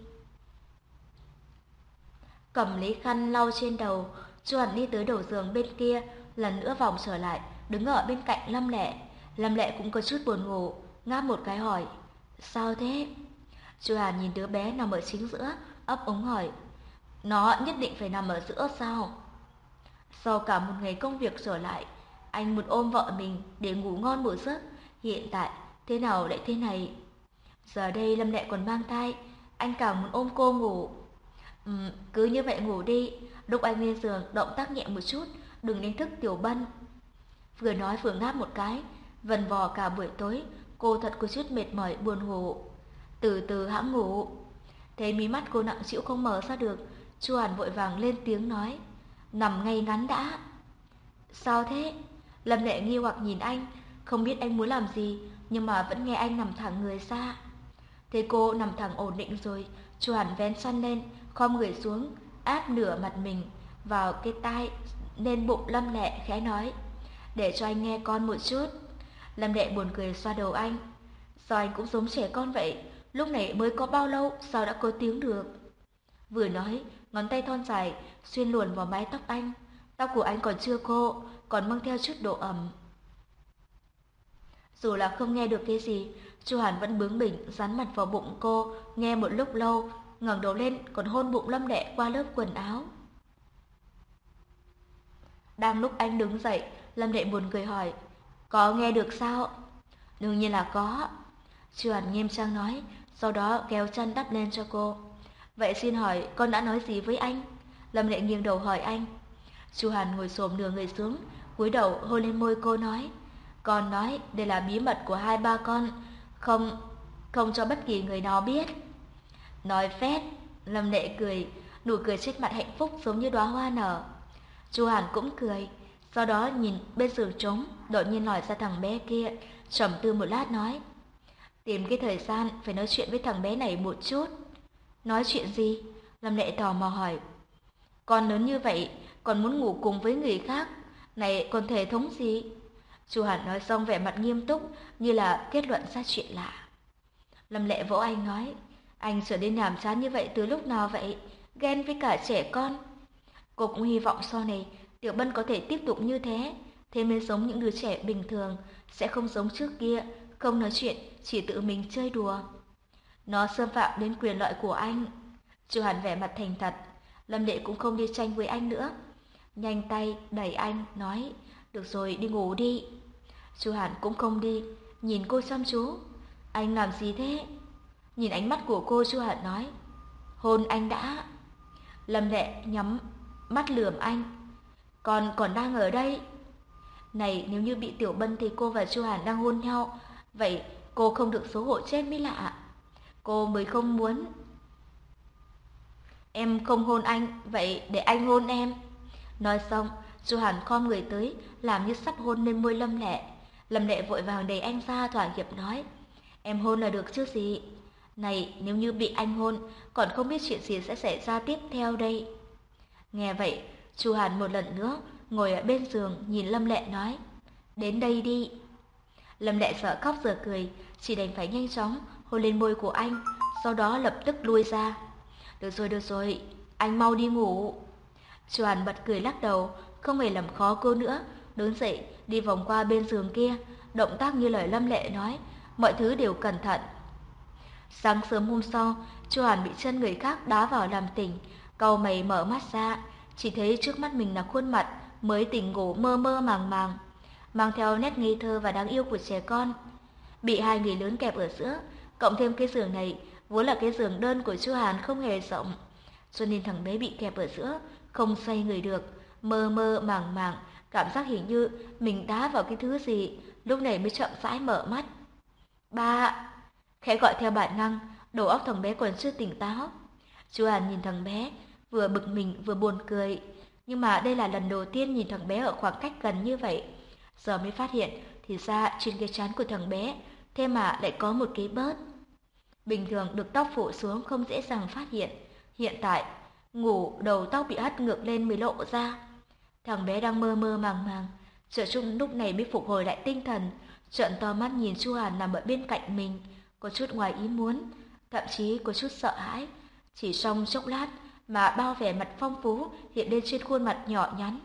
Cầm lấy khăn lau trên đầu, Chu Hàn đi tới đầu giường bên kia, lần nữa vòng trở lại, đứng ở bên cạnh Lâm Lệ. Lâm Lệ cũng có chút buồn ngủ, ngáp một cái hỏi: "Sao thế?" Chu Hàn nhìn đứa bé nằm ở chính giữa, ấp úng hỏi: "Nó nhất định phải nằm ở giữa sao?" Sau cả một ngày công việc trở lại, anh muốn ôm vợ mình để ngủ ngon một giấc, hiện tại thế nào lại thế này? Giờ đây Lâm Lệ còn mang thai, anh càng muốn ôm cô ngủ. Ừm, cứ như vậy ngủ đi, lúc anh lên giường động tác nhẹ một chút, đừng đánh thức Tiểu Bân. Vừa nói vừa ngáp một cái, vần vò cả buổi tối, cô thật có chút mệt mỏi buồn ngủ. Từ từ hãng ngủ. Thấy mí mắt cô nặng trĩu không mở ra được, Chu Hàn vội vàng lên tiếng nói: "Nằm ngay ngắn đã." "Sao thế?" Lâm Lệ nghi hoặc nhìn anh, không biết anh muốn làm gì, nhưng mà vẫn nghe anh nằm thẳng người ra. Thấy cô nằm thẳng ổn định rồi, Chu Hàn vén chăn lên, khom người xuống, áp nửa mặt mình vào cái tai lên bụng Lâm Lệ, khẽ nói: "Để cho anh nghe con một chút." Lâm Lệ buồn cười xoa đầu anh: "Sao anh cũng giống trẻ con vậy? Lúc này mới có bao lâu sao đã có tiếng được?" Vừa nói, ngón tay thon dài xuyên luồn vào mái tóc anh. Tóc của anh còn chưa khô, còn mang theo chút độ ẩm. Dù là không nghe được cái gì, Chu Hàn vẫn bướng bỉnh dán mặt vào bụng cô, nghe một lúc lâu, ngẩng đầu lên còn hôn bụng Lâm Lệ qua lớp quần áo. Đang lúc anh đứng dậy, Lâm Lệ buồn cười hỏi: "Có nghe được sao?" "Đương nhiên là có." Chu Hàn nghiêm trang nói, sau đó kéo chăn đắp lên cho cô. "Vậy xin hỏi con đã nói gì với anh?" Lâm Lệ nghiêng đầu hỏi anh. Chu Hàn ngồi xổm nửa người xuống, cúi đầu hôn lên môi cô nói: "Con nói đây là bí mật của hai ba con, không không cho bất kỳ người nào biết." Nói phét, Lâm Lệ cười, nụ cười trên mặt hạnh phúc giống như đóa hoa nở. Chu Hàn cũng cười, sau đó nhìn bên giường trống, đột nhiên nói ra thằng bé kia, trầm tư một lát nói. Tìm cái thời gian phải nói chuyện với thằng bé này một chút. Nói chuyện gì? Lâm Lệ tò mò hỏi. Con lớn như vậy, còn muốn ngủ cùng với người khác, này còn thể thống gì? Chu Hàn nói xong vẻ mặt nghiêm túc, như là kết luận ra chuyện lạ. Lâm Lệ vỗ anh nói, anh trở nên nhàm chán như vậy từ lúc nào vậy? Ghen với cả trẻ con. Cô cũng hy vọng sau này Tiểu Bân có thể tiếp tục như thế, thế mới giống những đứa trẻ bình thường, sẽ không giống trước kia, không nói chuyện, chỉ tự mình chơi đùa. Nó xâm phạm đến quyền lợi của anh. Chu Hàn vẻ mặt thành thật, Lâm Lệ cũng không đi tranh với anh nữa. Nhanh tay đẩy anh, nói, được rồi, đi ngủ đi. Chu Hàn cũng không đi, nhìn cô chăm chú. Anh làm gì thế? Nhìn ánh mắt của cô, Chu Hàn nói, hôn anh đã. Lâm Lệ nhắm mắt lườm anh, còn còn đang ở đây. Này, nếu như bị Tiểu Bân thì cô và Chu Hàn đang hôn nhau, vậy cô không được xấu hổ chết mới lạ. Cô mới không muốn. Em không hôn anh, vậy để anh hôn em. Nói xong, Chu Hàn khom người tới, làm như sắp hôn lên môi Lâm Lệ. Lâm Lệ vội vàng đẩy anh ra, thỏa hiệp nói, em hôn là được chứ gì. Này, nếu như bị anh hôn, còn không biết chuyện gì sẽ xảy ra tiếp theo đây. Nghe vậy, Chu Hàn một lần nữa ngồi ở bên giường nhìn Lâm Lệ nói, đến đây đi. Lâm Lệ sợ khóc giờ cười, chỉ đành phải nhanh chóng hôn lên môi của anh, sau đó lập tức lui ra. Được rồi, được rồi, anh mau đi ngủ. Chu Hàn bật cười lắc đầu, không hề làm khó cô nữa, đứng dậy đi vòng qua bên giường kia, động tác như lời Lâm Lệ nói, mọi thứ đều cẩn thận. Sáng sớm hôm sau, Chu Hàn bị chân người khác đá vào làm tỉnh, cau mày mở mắt ra, chỉ thấy trước mắt mình là khuôn mặt mới tỉnh ngủ mơ mơ màng màng, mang theo nét ngây thơ và đáng yêu của trẻ con. Bị hai người lớn kẹp ở giữa, cộng thêm cái giường này vốn là cái giường đơn của Chu Hàn không hề rộng, cho nên thằng bé bị kẹp ở giữa, không xoay người được, mơ mơ màng màng, cảm giác hình như mình đá vào cái thứ gì, lúc này mới chậm rãi mở mắt. Ba! Khẽ gọi theo bản năng, đầu óc thằng bé còn chưa tỉnh táo. Chu Hàn nhìn thằng bé, vừa bực mình vừa buồn cười, nhưng mà đây là lần đầu tiên nhìn thằng bé ở khoảng cách gần như vậy. Giờ mới phát hiện, thì ra trên cái trán của thằng bé, thế mà lại có một cái bớt. Bình thường được tóc phủ xuống không dễ dàng phát hiện, hiện tại ngủ đầu tóc bị hất ngược lên mới lộ ra. Thằng bé đang mơ mơ màng màng, Trợ Trung lúc này mới phục hồi lại tinh thần, trợn to mắt nhìn Chu Hàn nằm ở bên cạnh mình, có chút ngoài ý muốn, thậm chí có chút sợ hãi. Chỉ trong chốc lát mà bao vẻ mặt phong phú hiện lên trên khuôn mặt nhỏ nhắn.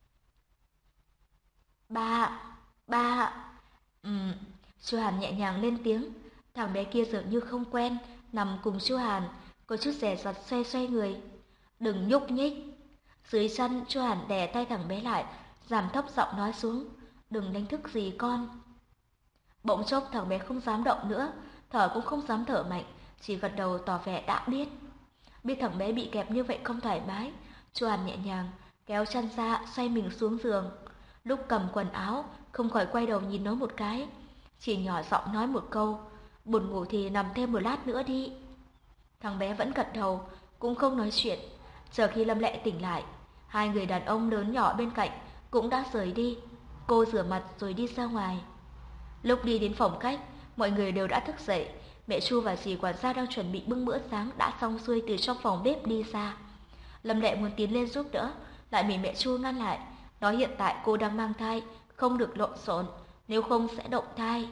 Ba, ba, ừm, Chu Hàn nhẹ nhàng lên tiếng. Thằng bé kia dường như không quen, nằm cùng Chu Hàn, có chút dè dặt xoay xoay người. Đừng nhúc nhích. Dưới chân Chu Hàn đè tay thằng bé lại, giảm thấp giọng nói xuống, đừng đánh thức gì con. Bỗng chốc thằng bé không dám động nữa, thở cũng không dám thở mạnh, chỉ gật đầu tỏ vẻ đã biết. Biết thằng bé bị kẹp như vậy không thoải mái, Chu Hàn nhẹ nhàng kéo chăn ra, xoay mình xuống giường. Lúc cầm quần áo, không khỏi quay đầu nhìn nó một cái, chỉ nhỏ giọng nói một câu, buồn ngủ thì nằm thêm một lát nữa đi. Thằng bé vẫn gật đầu, cũng không nói chuyện. Chờ khi Lâm Lệ tỉnh lại, hai người đàn ông lớn nhỏ bên cạnh cũng đã rời đi. Cô rửa mặt rồi đi ra ngoài. Lúc đi đến phòng khách, mọi người đều đã thức dậy. Mẹ Chu và dì quản gia đang chuẩn bị bưng bữa sáng đã xong xuôi từ trong phòng bếp đi ra. Lâm Lệ muốn tiến lên giúp đỡ, lại bị mẹ Chu ngăn lại, nói hiện tại cô đang mang thai, không được lộn xộn, nếu không sẽ động thai.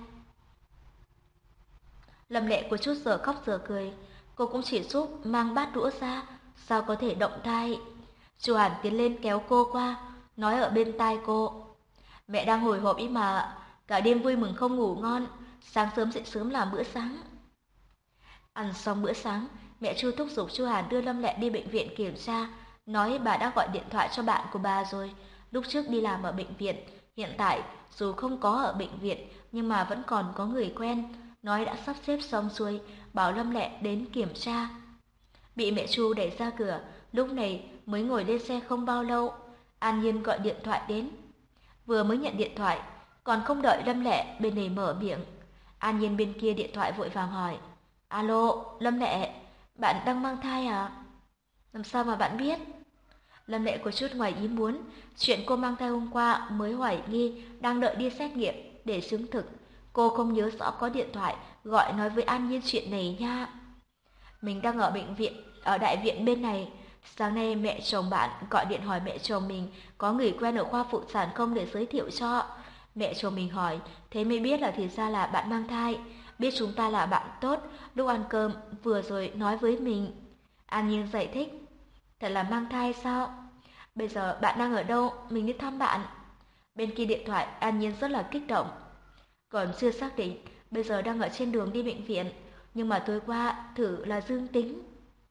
Lâm Lệ có chút giờ khóc giờ cười, cô cũng chỉ giúp mang bát đũa ra, sao có thể động thai. Chu Hàn tiến lên kéo cô qua, nói ở bên tai cô, mẹ đang hồi hộp ý mà, cả đêm vui mừng không ngủ ngon, sáng sớm dậy sớm làm bữa sáng. Ăn xong bữa sáng, mẹ Chu thúc giục Chu Hàn đưa Lâm Lệ đi bệnh viện kiểm tra, nói bà đã gọi điện thoại cho bạn của bà rồi, lúc trước đi làm ở bệnh viện, hiện tại dù không có ở bệnh viện nhưng mà vẫn còn có người quen, nói đã sắp xếp xong xuôi, bảo Lâm Lệ đến kiểm tra. Bị mẹ Chu đẩy ra cửa, lúc này mới ngồi lên xe không bao lâu, An Nhiên gọi điện thoại đến. Vừa mới nhận điện thoại, còn không đợi Lâm Lệ bên này mở miệng, An Nhiên bên kia điện thoại vội vàng hỏi, alo, Lâm Lệ, Bạn đang mang thai à? Làm sao mà bạn biết? Lâm Lệ có chút ngoài ý muốn, chuyện cô mang thai hôm qua mới hoài nghi, đang đợi đi xét nghiệm để chứng thực. Cô không nhớ rõ có điện thoại gọi nói với An Nhiên chuyện này nha. Mình đang ở bệnh viện, ở đại viện bên này. Sáng nay mẹ chồng bạn gọi điện hỏi mẹ chồng mình có người quen ở khoa phụ sản không để giới thiệu cho. Mẹ chồng mình hỏi, thế mới biết là thì ra là bạn mang thai. Biết chúng ta là bạn tốt, lúc ăn cơm vừa rồi nói với mình. An Nhiên giải thích, thật là mang thai sao? Bây giờ bạn đang ở đâu? Mình đi thăm bạn. Bên kia điện thoại, An Nhiên rất là kích động. Còn chưa xác định, bây giờ đang ở trên đường đi bệnh viện. Nhưng mà tối qua thử là dương tính.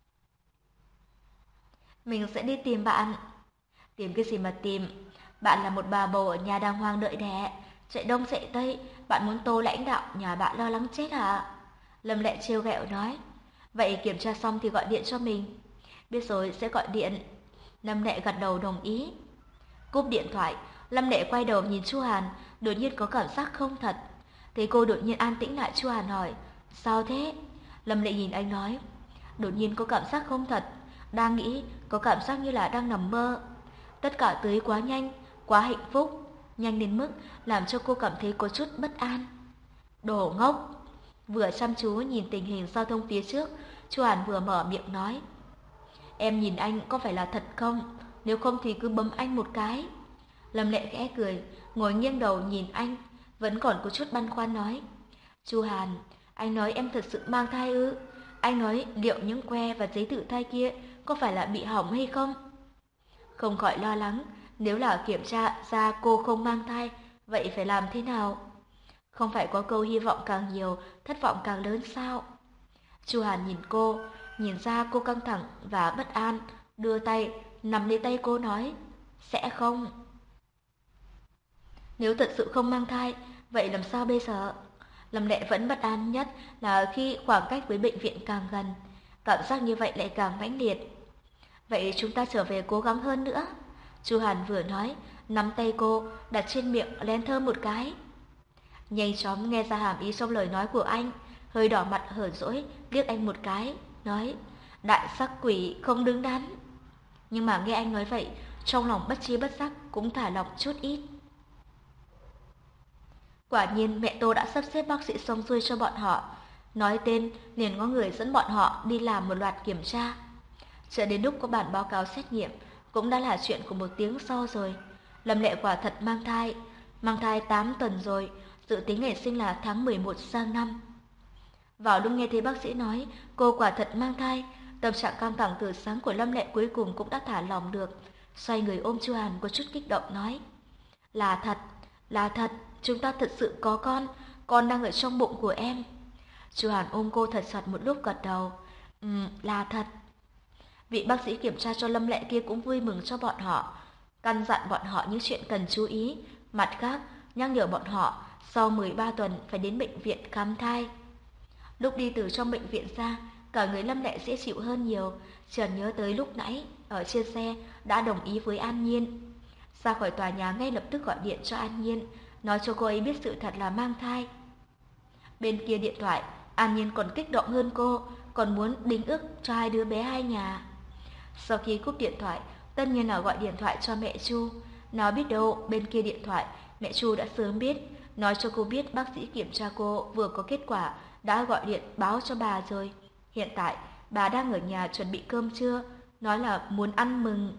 Mình sẽ đi tìm bạn. Tìm cái gì mà tìm? Bạn là một bà bầu ở nhà đàng hoàng đợi đẻ. Chạy đông chạy tây, bạn muốn Tô lãnh đạo nhà bạn lo lắng chết à? Lâm Lệ trêu ghẹo nói. Vậy kiểm tra xong thì gọi điện cho mình. Biết rồi, sẽ gọi điện. Lâm Lệ gật đầu đồng ý. Cúp điện thoại, Lâm Lệ quay đầu nhìn Chu Hàn, đột nhiên có cảm giác không thật. Thấy cô đột nhiên an tĩnh lại, Chu Hàn hỏi, sao thế? Lâm Lệ nhìn anh nói, đột nhiên có cảm giác không thật, đang nghĩ, có cảm giác như là đang nằm mơ. Tất cả tới quá nhanh, quá hạnh phúc, nhanh đến mức làm cho cô cảm thấy có chút bất an. Đồ ngốc! Vừa chăm chú nhìn tình hình giao thông phía trước, Chu Hàn vừa mở miệng nói, em nhìn anh có phải là thật không? Nếu không thì cứ bấm anh một cái. Lâm Lệ khẽ cười, ngồi nghiêng đầu nhìn anh, vẫn còn có chút băn khoăn nói. Chu Hàn, anh nói em thật sự mang thai ư? Anh nói liệu những que và giấy thử thai kia có phải là bị hỏng hay không? Không khỏi lo lắng, nếu là kiểm tra ra cô không mang thai, vậy phải làm thế nào? Không phải có câu hy vọng càng nhiều, thất vọng càng lớn sao? Chu Hàn nhìn cô, nhìn ra cô căng thẳng và bất an, đưa tay, nắm lấy tay cô nói, sẽ không. Nếu thật sự không mang thai, vậy làm sao bây giờ? Lâm Lệ vẫn bất an nhất là khi khoảng cách với bệnh viện càng gần, cảm giác như vậy lại càng mãnh liệt. Vậy chúng ta trở về cố gắng hơn nữa. Chu Hàn vừa nói, nắm tay cô, đặt trên miệng lén thơm một cái. Nhanh chóng nghe ra hàm ý trong lời nói của anh, hơi đỏ mặt hở dỗi, liếc anh một cái, nói, đại sắc quỷ không đứng đắn. Nhưng mà nghe anh nói vậy, trong lòng bất chi bất giác cũng thả lỏng chút ít. Quả nhiên mẹ Tô đã sắp xếp bác sĩ xong xuôi cho bọn họ. Nói tên, liền có người dẫn bọn họ đi làm một loạt kiểm tra. Chờ đến lúc có bản báo cáo xét nghiệm, cũng đã là chuyện của một tiếng sau rồi. Lâm Lệ quả thật mang thai, mang thai tám tuần rồi, dự tính ngày sinh là tháng mười một sang năm. Vào lúc nghe thấy bác sĩ nói cô quả thật mang thai, tâm trạng căng thẳng từ sáng của Lâm Lệ cuối cùng cũng đã thả lỏng được. Xoay người ôm Chu Hàn có chút kích động nói, là thật, là thật, chúng ta thật sự có con, con đang ở trong bụng của em. Chu Hàn ôm cô thật chặt một lúc gật đầu, ừm, là thật. Vị bác sĩ kiểm tra cho Lâm Lệ kia cũng vui mừng cho bọn họ, căn dặn bọn họ những chuyện cần chú ý, mặt khác nhắc nhở bọn họ sau mười ba tuần phải đến bệnh viện khám thai. Lúc đi từ trong bệnh viện ra, cả người Lâm Lệ dễ chịu hơn nhiều, chợt nhớ tới lúc nãy ở trên xe đã đồng ý với An Nhiên. Ra khỏi tòa nhà ngay lập tức gọi điện cho An Nhiên, nói cho cô ấy biết sự thật là mang thai. Bên kia điện thoại, An Nhiên còn kích động hơn cô, còn muốn đính ước cho hai đứa bé hai nhà. Sau khi cúp điện thoại, tất nhiên là gọi điện thoại cho mẹ Chu. Nào biết đâu bên kia điện thoại, mẹ Chu đã sớm biết, nói cho cô biết bác sĩ kiểm tra cô vừa có kết quả, đã gọi điện báo cho bà rồi. Hiện tại, bà đang ở nhà chuẩn bị cơm trưa, nói là muốn ăn mừng.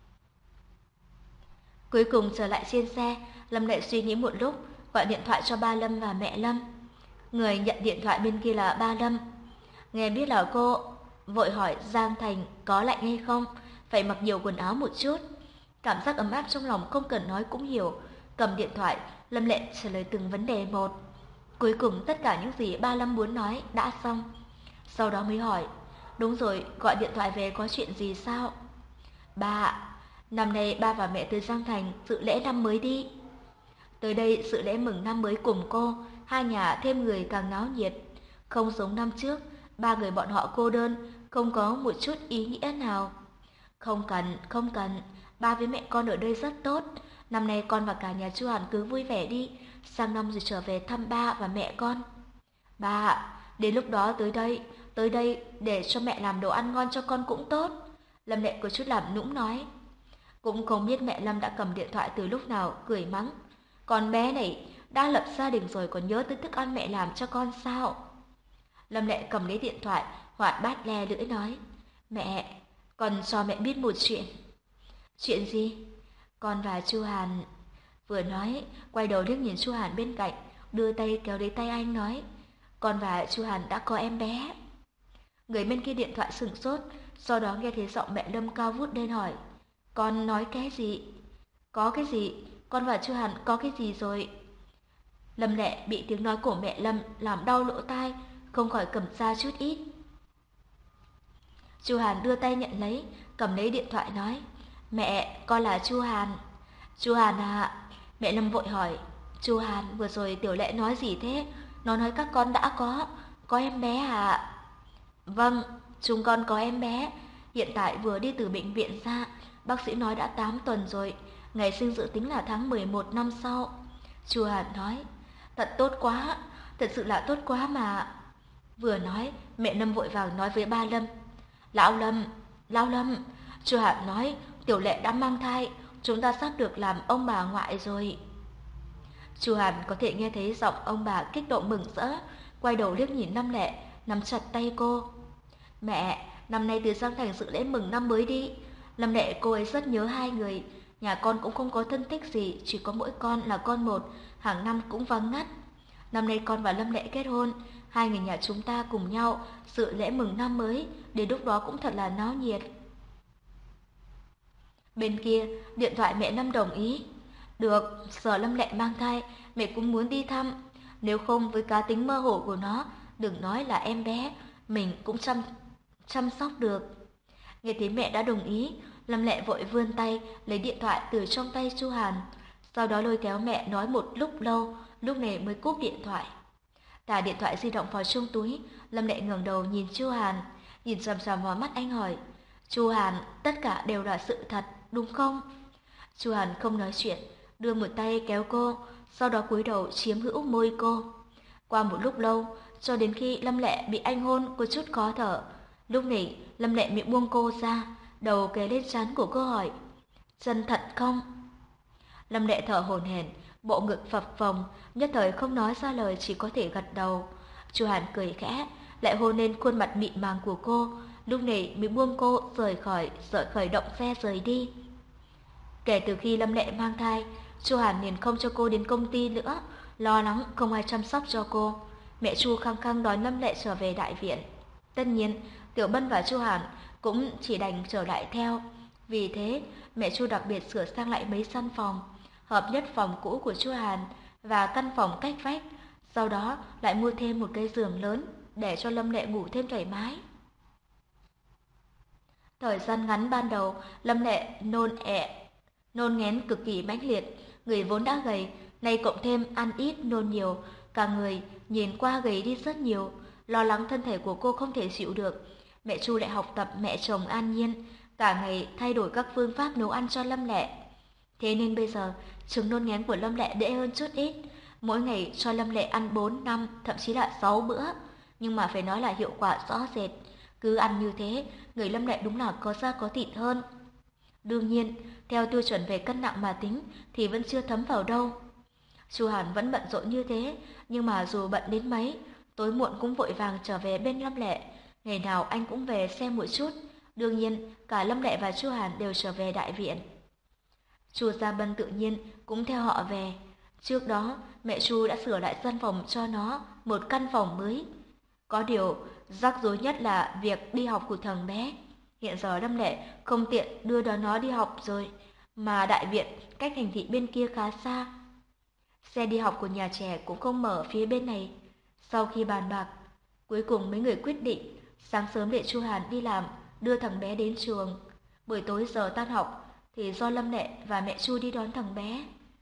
Cuối cùng trở lại trên xe, Lâm Lệ suy nghĩ một lúc, gọi điện thoại cho ba Lâm và mẹ Lâm. Người nhận điện thoại bên kia là ba Lâm. Nghe biết là cô, vội hỏi Giang Thành có lạnh hay không, phải mặc nhiều quần áo một chút. Cảm giác ấm áp trong lòng không cần nói cũng hiểu. Cầm điện thoại, Lâm Lệ trả lời từng vấn đề một. Cuối cùng tất cả những gì ba Lâm muốn nói đã xong. Sau đó mới hỏi, đúng rồi, gọi điện thoại về có chuyện gì sao? Ba, năm nay ba và mẹ tới Giang Thành dự lễ năm mới đi. Tới đây dự lễ mừng năm mới cùng cô, hai nhà thêm người càng náo nhiệt. Không giống năm trước, ba người bọn họ cô đơn, không có một chút ý nghĩa nào. Không cần, không cần, ba với mẹ con ở đây rất tốt. Năm nay con và cả nhà Chu Hàn cứ vui vẻ đi, sang năm rồi trở về thăm ba và mẹ con. Ba, đến lúc đó tới đây, tới đây để cho mẹ làm đồ ăn ngon cho con cũng tốt. Lâm Lệ có chút làm nũng nói. Cũng không biết mẹ Lâm đã cầm điện thoại từ lúc nào, cười mắng. Con bé này đã lập gia đình rồi còn nhớ tới thức ăn mẹ làm cho con sao? Lâm Lệ cầm lấy điện thoại, hoạt bát le lưỡi nói. Mẹ, con cho mẹ biết một chuyện. Chuyện gì? Con và Chu Hàn... Vừa nói, quay đầu liếc nhìn Chu Hàn bên cạnh, đưa tay kéo lấy tay anh nói. Con và Chu Hàn đã có em bé. Người bên kia điện thoại sửng sốt, sau đó nghe thấy giọng mẹ Lâm cao vút lên hỏi. Con nói cái gì? Có cái gì? Con và Chu Hàn có cái gì rồi? Lâm Lệ bị tiếng nói của mẹ Lâm làm đau lỗ tai, không khỏi cầm ra chút ít. Chu Hàn đưa tay nhận lấy, cầm lấy điện thoại nói. Mẹ, con là Chu Hàn. Chu Hàn à? Mẹ Lâm vội hỏi. Chu Hàn, vừa rồi Tiểu Lệ nói gì thế? Nó nói các con đã có, có em bé à? Vâng, chúng con có em bé. Hiện tại vừa đi từ bệnh viện ra, bác sĩ nói đã tám tuần rồi, ngày sinh dự tính là tháng mười một năm sau. Chu Hàn nói. Thật tốt quá, thật sự là tốt quá mà. Vừa nói, mẹ Lâm vội vàng nói với ba Lâm. Lão Lâm, Lão Lâm, Chu Hàn nói Tiểu Lệ đã mang thai, chúng ta sắp được làm ông bà ngoại rồi. Chu Hàn có thể nghe thấy giọng ông bà kích động mừng rỡ, quay đầu liếc nhìn Lâm Lệ, nắm chặt tay cô. Mẹ, năm nay từ Giang Thành dự lễ mừng năm mới đi. Lâm Lệ cô ấy rất nhớ hai người, nhà con cũng không có thân thích gì, chỉ có mỗi con là con một, hàng năm cũng vắng ngắt. Năm nay con và Lâm Lệ kết hôn, hai người nhà chúng ta cùng nhau dự lễ mừng năm mới, đến lúc đó cũng thật là náo nhiệt. Bên kia, điện thoại mẹ Lâm đồng ý. Được, giờ Lâm Lệ mang thai, mẹ cũng muốn đi thăm. Nếu không với cá tính mơ hồ của nó, đừng nói là em bé, mình cũng chăm, chăm sóc được. Nghe thấy mẹ đã đồng ý, Lâm Lệ vội vươn tay lấy điện thoại từ trong tay Chu Hàn, sau đó lôi kéo mẹ nói một lúc lâu, lúc này mới cúp điện thoại. Thả điện thoại di động vào trong túi, Lâm Lệ ngẩng đầu nhìn Chu Hàn, nhìn chằm chằm vào mắt anh hỏi. Chu Hàn, tất cả đều là sự thật, đúng không? Chu Hàn không nói chuyện, đưa một tay kéo cô, sau đó cúi đầu chiếm hữu môi cô. Qua một lúc lâu, cho đến khi Lâm Lệ bị anh hôn có chút khó thở, lúc này Lâm Lệ miệng buông cô ra, đầu kề lên trán của cô hỏi. Chân thật không? Lâm Lệ thở hổn hển, bộ ngực phập phồng, nhất thời không nói ra lời, chỉ có thể gật đầu. Chu Hàn cười khẽ, lại hôn lên khuôn mặt mịn màng của cô, lúc này mới buông cô rời khỏi, rời khởi động xe rời đi. Kể từ khi Lâm Lệ mang thai, Chu Hàn liền không cho cô đến công ty nữa, lo lắng không ai chăm sóc cho cô. Mẹ Chu khăng khăng đón Lâm Lệ trở về đại viện. Tất nhiên, Tiểu Bân và Chu Hàn cũng chỉ đành trở lại theo. Vì thế, mẹ Chu đặc biệt sửa sang lại mấy căn phòng, hợp nhất phòng cũ của Chu Hàn và căn phòng cách vách, sau đó lại mua thêm một cái giường lớn để cho Lâm Lệ ngủ thêm thoải mái. Thời gian ngắn ban đầu, Lâm Lệ nôn ẹ, nôn nghén cực kỳ mãnh liệt, người vốn đã gầy, nay cộng thêm ăn ít nôn nhiều, cả người nhìn qua gầy đi rất nhiều, lo lắng thân thể của cô không thể chịu được. Mẹ Chu lại học tập mẹ chồng An Nhiên, cả ngày thay đổi các phương pháp nấu ăn cho Lâm Lệ. Thế nên bây giờ, chứng nôn nghén của Lâm Lệ đỡ hơn chút ít, mỗi ngày cho Lâm Lệ ăn bốn, năm, thậm chí là sáu bữa, nhưng mà phải nói là hiệu quả rõ rệt. Cứ ăn như thế, người Lâm Lệ đúng là có da có thịt hơn. Đương nhiên, theo tiêu chuẩn về cân nặng mà tính thì vẫn chưa thấm vào đâu. Chu Hàn vẫn bận rộn như thế, nhưng mà dù bận đến mấy, tối muộn cũng vội vàng trở về bên Lâm Lệ. Ngày nào anh cũng về xem một chút. Đương nhiên, cả Lâm Lệ và Chu Hàn đều trở về đại viện. Chu Gia Bân tự nhiên cũng theo họ về. Trước đó, mẹ Chu đã sửa lại gian phòng cho nó một căn phòng mới. Có điều, rắc rối nhất là việc đi học của thằng bé. Hiện giờ Lâm Lệ không tiện đưa đón nó đi học rồi, mà đại viện cách thành thị bên kia khá xa. Xe đi học của nhà trẻ cũng không mở phía bên này. Sau khi bàn bạc, cuối cùng mấy người quyết định sáng sớm để Chu Hàn đi làm, đưa thằng bé đến trường. Buổi tối giờ tan học thì do Lâm Lệ và mẹ Chu đi đón thằng bé.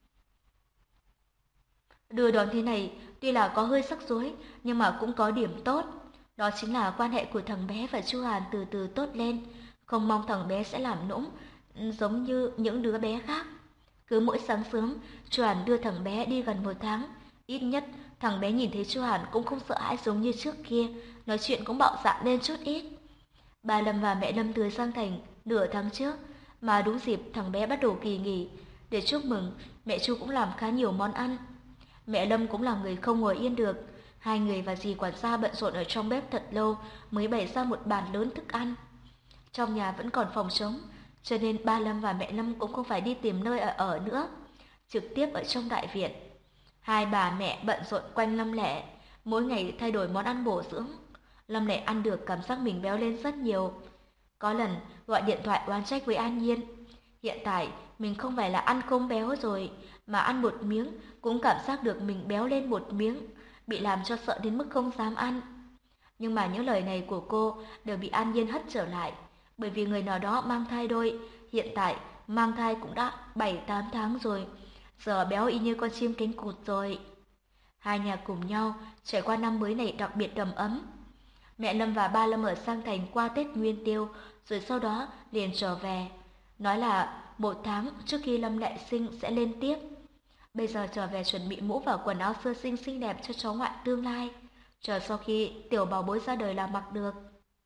Đưa đón thế này tuy là có hơi rắc rối, nhưng mà cũng có điểm tốt. Đó chính là quan hệ của thằng bé và Chu Hàn từ từ tốt lên, không mong thằng bé sẽ làm nũng giống như những đứa bé khác. Cứ mỗi sáng sớm, Chu Hàn đưa thằng bé đi gần một tháng, Ít nhất thằng bé nhìn thấy Chu Hàn cũng không sợ hãi giống như trước kia, nói chuyện cũng bạo dạn lên chút ít. Bà Lâm và mẹ Lâm từ sang thành nửa tháng trước, mà đúng dịp thằng bé bắt đầu kỳ nghỉ. Để chúc mừng, mẹ Chu cũng làm khá nhiều món ăn. Mẹ Lâm cũng là người không ngồi yên được. Hai người và dì quản gia bận rộn ở trong bếp thật lâu mới bày ra một bàn lớn thức ăn. Trong nhà vẫn còn phòng trống, cho nên ba Lâm và mẹ Lâm cũng không phải đi tìm nơi ở, ở nữa, trực tiếp ở trong đại viện. Hai bà mẹ bận rộn quanh Lâm Lệ, mỗi ngày thay đổi món ăn bổ dưỡng. Lâm Lệ ăn được cảm giác mình béo lên rất nhiều. Có lần gọi điện thoại oán trách với An Nhiên. Hiện tại mình không phải là ăn không béo rồi, mà ăn một miếng cũng cảm giác được mình béo lên một miếng, bị làm cho sợ đến mức không dám ăn. Nhưng mà những lời này của cô đều bị An Nhiên hất trở lại, bởi vì người nào đó mang thai đôi, hiện tại mang thai cũng đã bảy tám tháng rồi, giờ béo y như con chim cánh cụt rồi. Hai nhà cùng nhau trải qua năm mới này đặc biệt đầm ấm. Mẹ Lâm và ba Lâm ở sang thành qua Tết Nguyên Tiêu, rồi sau đó liền trở về. Nói là một tháng trước khi Lâm lại sinh sẽ lên tiếp. Bây giờ trở về chuẩn bị mũ và quần áo sơ sinh xinh đẹp cho cháu ngoại tương lai, chờ sau khi tiểu bảo bối ra đời là mặc được.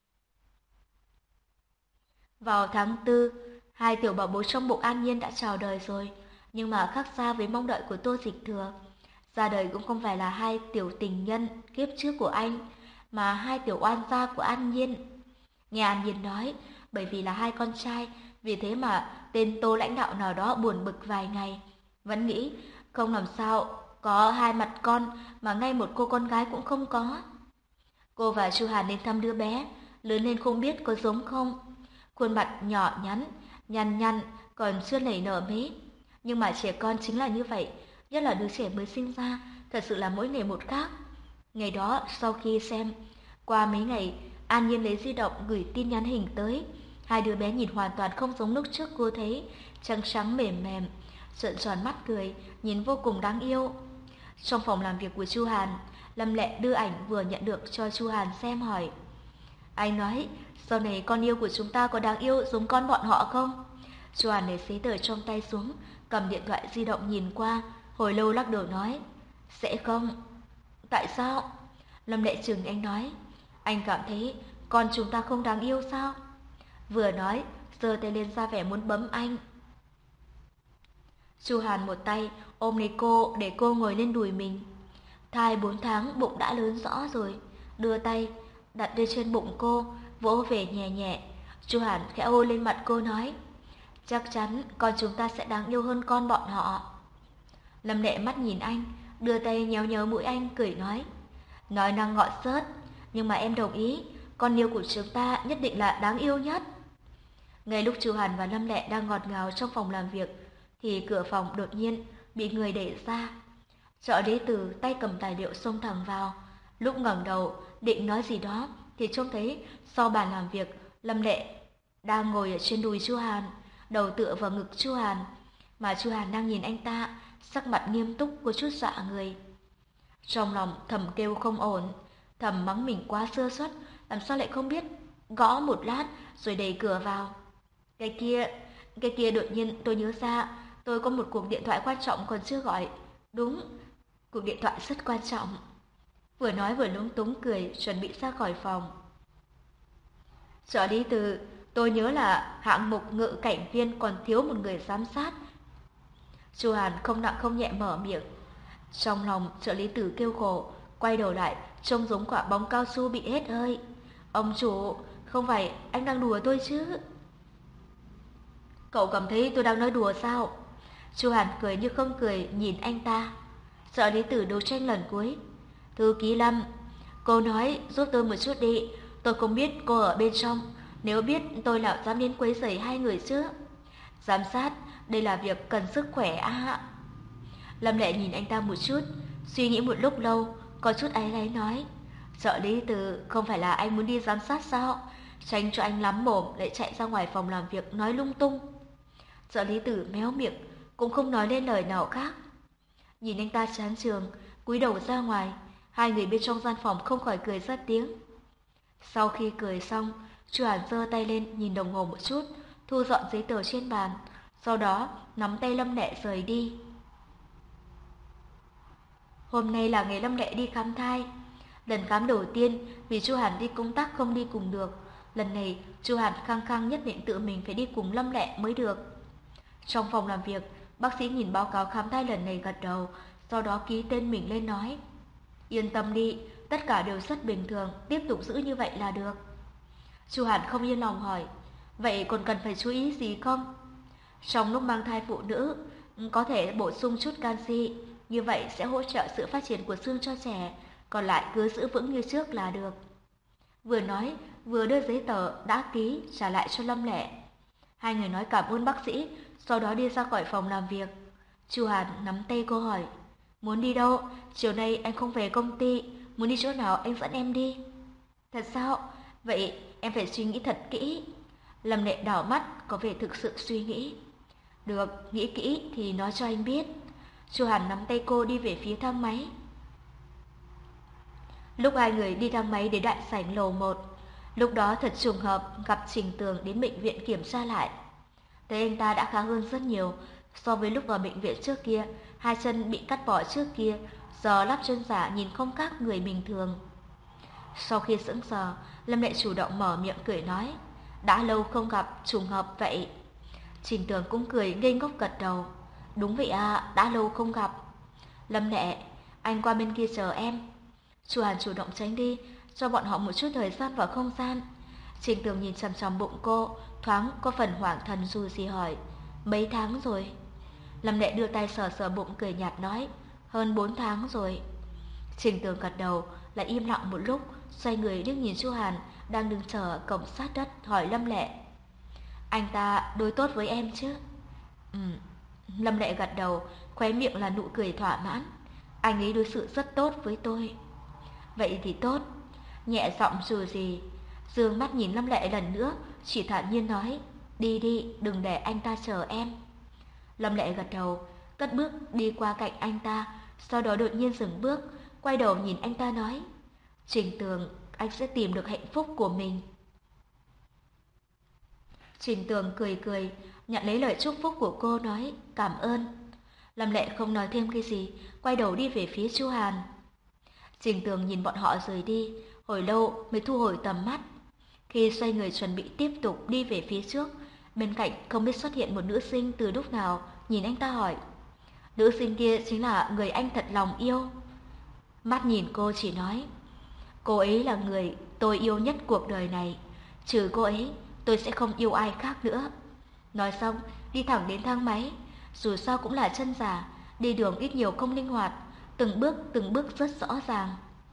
Vào tháng tư, hai tiểu bảo bối trong bụng An Nhiên đã chào đời rồi, nhưng mà khác xa với mong đợi của Tô Dịch Thừa. Ra đời cũng không phải là hai tiểu tình nhân kiếp trước của anh, mà hai tiểu oan gia của An Nhiên. Nghe An Nhiên nói, bởi vì là hai con trai, vì thế mà tên Tô lãnh đạo nào đó buồn bực vài ngày, vẫn nghĩ không làm sao có hai mặt con mà ngay một cô con gái cũng không có. Cô và Chu Hàn nên thăm đứa bé, lớn lên không biết có giống không. Khuôn mặt nhỏ nhắn, nhăn nhăn, còn chưa nảy nở mấy. Nhưng mà trẻ con chính là như vậy, nhất là đứa trẻ mới sinh ra, thật sự là mỗi ngày một khác. Ngày đó, sau khi xem, qua mấy ngày, An Nhiên lấy di động gửi tin nhắn hình tới. Hai đứa bé nhìn hoàn toàn không giống lúc trước cô thấy, trắng trắng mềm mềm, trợn tròn mắt cười, nhìn vô cùng đáng yêu. Trong phòng làm việc của Chu Hàn, Lâm Lệ đưa ảnh vừa nhận được cho Chu Hàn xem hỏi. Anh nói, sau này con yêu của chúng ta có đáng yêu giống con bọn họ không? Chu Hàn để giấy tờ trong tay xuống, cầm điện thoại di động nhìn qua, hồi lâu lắc đầu nói. Sẽ không. Tại sao? Lâm Lệ chừng anh nói. Anh cảm thấy con chúng ta không đáng yêu sao? Vừa nói, giơ tay lên ra vẻ muốn bấm anh. Chu Hàn một tay ôm lấy cô để cô ngồi lên đùi mình. Thai bốn tháng bụng đã lớn rõ rồi, đưa tay đặt lên trên bụng cô, vỗ về nhẹ nhẹ. Chu Hàn khẽ hôn lên mặt cô nói, chắc chắn con chúng ta sẽ đáng yêu hơn con bọn họ. Lâm Lệ mắt nhìn anh, đưa tay nhéo nhéo mũi anh, cười nói, nói năng ngọt xớt, nhưng mà em đồng ý, con yêu của chúng ta nhất định là đáng yêu nhất. Ngay lúc Chu Hàn và Lâm Lệ đang ngọt ngào trong phòng làm việc, thì cửa phòng đột nhiên bị người đẩy ra. Trợ lý Từ tay cầm tài liệu xông thẳng vào. Lúc ngẩng đầu định nói gì đó thì trông thấy sau bàn làm việc, Lâm Lệ đang ngồi ở trên đùi Chu Hàn, đầu tựa vào ngực Chu Hàn, mà Chu Hàn đang nhìn anh ta, sắc mặt nghiêm túc có chút dọa người. Trong lòng thầm kêu không ổn, thầm mắng mình quá sơ suất, làm sao lại không biết gõ một lát rồi đẩy cửa vào. Cái kia, cái kia đột nhiên tôi nhớ ra, tôi có một cuộc điện thoại quan trọng còn chưa gọi. Đúng, cuộc điện thoại rất quan trọng. Vừa nói vừa lúng túng cười, chuẩn bị ra khỏi phòng. Trợ lý Từ, tôi nhớ là hạng mục ngự cảnh viên còn thiếu một người giám sát. Chu Hàn không nặng không nhẹ mở miệng. Trong lòng trợ lý Từ kêu khổ, quay đầu lại, trông giống quả bóng cao su bị hết hơi. Ông chủ, không phải anh đang đùa tôi chứ? Cậu cảm thấy tôi đang nói đùa sao? Chu Hàn cười như không cười nhìn anh ta. Trợ lý Tử đấu tranh lần cuối. Thư ký Lâm, cô nói giúp tôi một chút đi. Tôi không biết cô ở bên trong. Nếu biết tôi nào dám đến quấy rầy hai người chứ. Giám sát, đây là việc cần sức khỏe á. Lâm Lệ nhìn anh ta một chút, suy nghĩ một lúc lâu, có chút áy náy nói. Trợ lý Tử, không phải là anh muốn đi giám sát sao? Tránh cho anh lắm mồm lại chạy ra ngoài phòng làm việc nói lung tung. Trợ lý Tử méo miệng, cũng không nói lên lời nào khác. Nhìn anh ta chán trường, cúi đầu ra ngoài, hai người bên trong gian phòng không khỏi cười ra tiếng. Sau khi cười xong, Chu Hàn giơ tay lên nhìn đồng hồ một chút, thu dọn giấy tờ trên bàn, sau đó nắm tay Lâm Lệ rời đi. Hôm nay là ngày Lâm Lệ đi khám thai. Lần khám đầu tiên vì Chu Hàn đi công tác không đi cùng được. Lần này Chu Hàn khăng khăng nhất định tự mình phải đi cùng Lâm Lệ mới được. Trong phòng làm việc, bác sĩ nhìn báo cáo khám thai lần này gật đầu, sau đó ký tên mình lên nói: Yên tâm đi, tất cả đều rất bình thường, tiếp tục giữ như vậy là được. Chu Hàn không yên lòng hỏi: Vậy còn cần phải chú ý gì không? Trong lúc mang thai phụ nữ, có thể bổ sung chút canxi, như vậy sẽ hỗ trợ sự phát triển của xương cho trẻ, còn lại cứ giữ vững như trước là được. Vừa nói, vừa đưa giấy tờ đã ký trả lại cho Lâm Lệ. Hai người nói cảm ơn bác sĩ, sau đó đi ra khỏi phòng làm việc. Chu Hàn nắm tay cô hỏi: Muốn đi đâu? Chiều nay anh không về công ty, muốn đi chỗ nào anh dẫn em đi. Thật sao? Vậy em phải suy nghĩ thật kỹ. Lâm Lệ đảo mắt, có vẻ thực sự suy nghĩ. Được, nghĩ kỹ thì nói cho anh biết. Chu Hàn nắm tay cô đi về phía thang máy. Lúc hai người đi thang máy đến đại sảnh lầu một, lúc đó thật trùng hợp gặp Trình Tường đến bệnh viện kiểm tra lại. Thấy anh ta đã khá hơn rất nhiều so với lúc vào bệnh viện trước kia, hai chân bị cắt bỏ trước kia, giờ lắp chân giả nhìn không khác người bình thường. Sau khi sững sờ, Lâm Lệ chủ động mở miệng cười nói: Đã lâu không gặp, trùng hợp vậy. Trình Tường cũng cười ngây ngốc gật đầu: Đúng vậy à, đã lâu không gặp. Lâm Lệ, anh qua bên kia chờ em. Chu Hàn chủ động tránh đi, cho bọn họ một chút thời gian và không gian. Trình Tường nhìn chằm chằm bụng cô, thoáng có phần hoảng thần dù gì hỏi: Mấy tháng rồi? Lâm Lệ đưa tay sờ sờ bụng cười nhạt nói: Hơn bốn tháng rồi. Trình Tường gật đầu, lại im lặng một lúc, xoay người liếc nhìn Chu Hàn đang đứng chờ ở cổng sát đất, hỏi Lâm Lệ: Anh ta đối tốt với em chứ? Ừ. Lâm Lệ gật đầu, khóe miệng là nụ cười thỏa mãn. Anh ấy đối xử rất tốt với tôi. Vậy thì tốt. Nhẹ giọng dù gì, dương mắt nhìn Lâm Lệ lần nữa, chỉ thản nhiên nói: Đi đi, đừng để anh ta chờ em. Lâm Lệ gật đầu, cất bước đi qua cạnh anh ta, sau đó đột nhiên dừng bước, quay đầu nhìn anh ta nói: Trình Tường, anh sẽ tìm được hạnh phúc của mình. Trình Tường cười cười, nhận lấy lời chúc phúc của cô nói: Cảm ơn. Lâm Lệ không nói thêm cái gì, quay đầu đi về phía Chu Hàn. Trình Tường nhìn bọn họ rời đi, hồi lâu mới thu hồi tầm mắt. Khi xoay người chuẩn bị tiếp tục đi về phía trước, bên cạnh không biết xuất hiện một nữ sinh từ lúc nào, nhìn anh ta hỏi: Nữ sinh kia chính là người anh thật lòng yêu? Mắt nhìn cô chỉ nói: Cô ấy là người tôi yêu nhất cuộc đời này, trừ cô ấy tôi sẽ không yêu ai khác nữa. Nói xong đi thẳng đến thang máy. Dù sao cũng là chân giả, đi đường ít nhiều không linh hoạt, từng bước từng bước rất rõ ràng.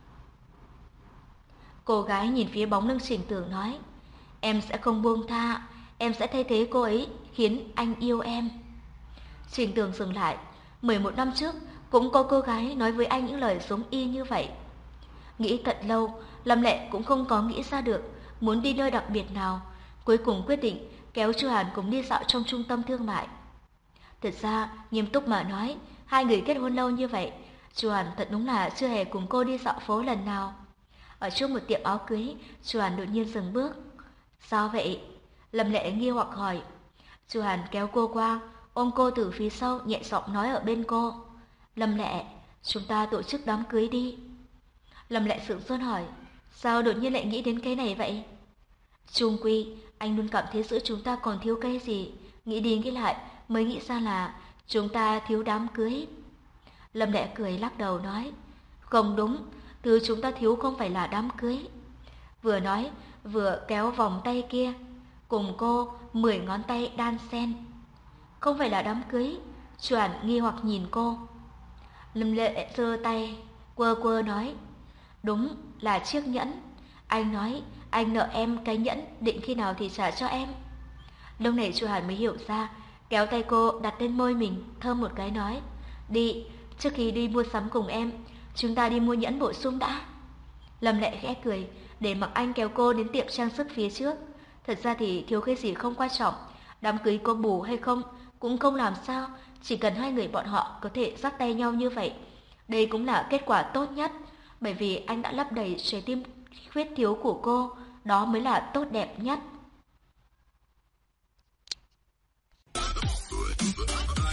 Cô gái nhìn phía bóng lưng Trình Tường nói: Em sẽ không buông tha, em sẽ thay thế cô ấy, khiến anh yêu em. Trình Tường dừng lại. Mười một năm trước cũng có cô gái nói với anh những lời giống y như vậy. Nghĩ thật lâu, Lâm Lệ cũng không có nghĩ ra được muốn đi nơi đặc biệt nào, cuối cùng quyết định kéo Chu Hàn cùng đi dạo trong trung tâm thương mại. Thật ra, nghiêm túc mà nói, hai người kết hôn lâu như vậy, Chu Hàn thật đúng là chưa hề cùng cô đi dạo phố lần nào. Ở trước một tiệm áo cưới, Chu Hàn đột nhiên dừng bước. Sao vậy? Lâm Lệ nghi hoặc hỏi. Chu Hàn kéo cô qua, ôm cô từ phía sau, nhẹ giọng nói ở bên cô: Lâm Lệ, chúng ta tổ chức đám cưới đi. Lâm Lệ sững sốt hỏi: Sao đột nhiên lại nghĩ đến cái này vậy? Chung quy, anh luôn cảm thấy giữa chúng ta còn thiếu cái gì, nghĩ đi nghĩ lại mới nghĩ ra là chúng ta thiếu đám cưới. Lâm Lệ cười lắc đầu nói: Không đúng, thứ chúng ta thiếu không phải là đám cưới. Vừa nói, vừa kéo vòng tay kia, cùng cô mười ngón tay đan xen. Không phải là đám cưới? Chu Hàn nghi hoặc nhìn cô. Lâm Lệ giơ tay, quơ quơ nói: Đúng là chiếc nhẫn. Anh nói anh nợ em cái nhẫn, định khi nào thì trả cho em. Lúc này Chu Hàn mới hiểu ra, kéo tay cô đặt lên môi mình, thơm một cái nói: Đi, trước khi đi mua sắm cùng em, chúng ta đi mua nhẫn bổ sung đã. Lâm Lệ khẽ cười, để mặc anh kéo cô đến tiệm trang sức phía trước. Thật ra thì thiếu cái gì không quan trọng, đám cưới có bù hay không cũng không làm sao, chỉ cần hai người bọn họ có thể dắt tay nhau như vậy, đây cũng là kết quả tốt nhất, bởi vì anh đã lấp đầy trái tim khuyết thiếu của cô, đó mới là tốt đẹp nhất.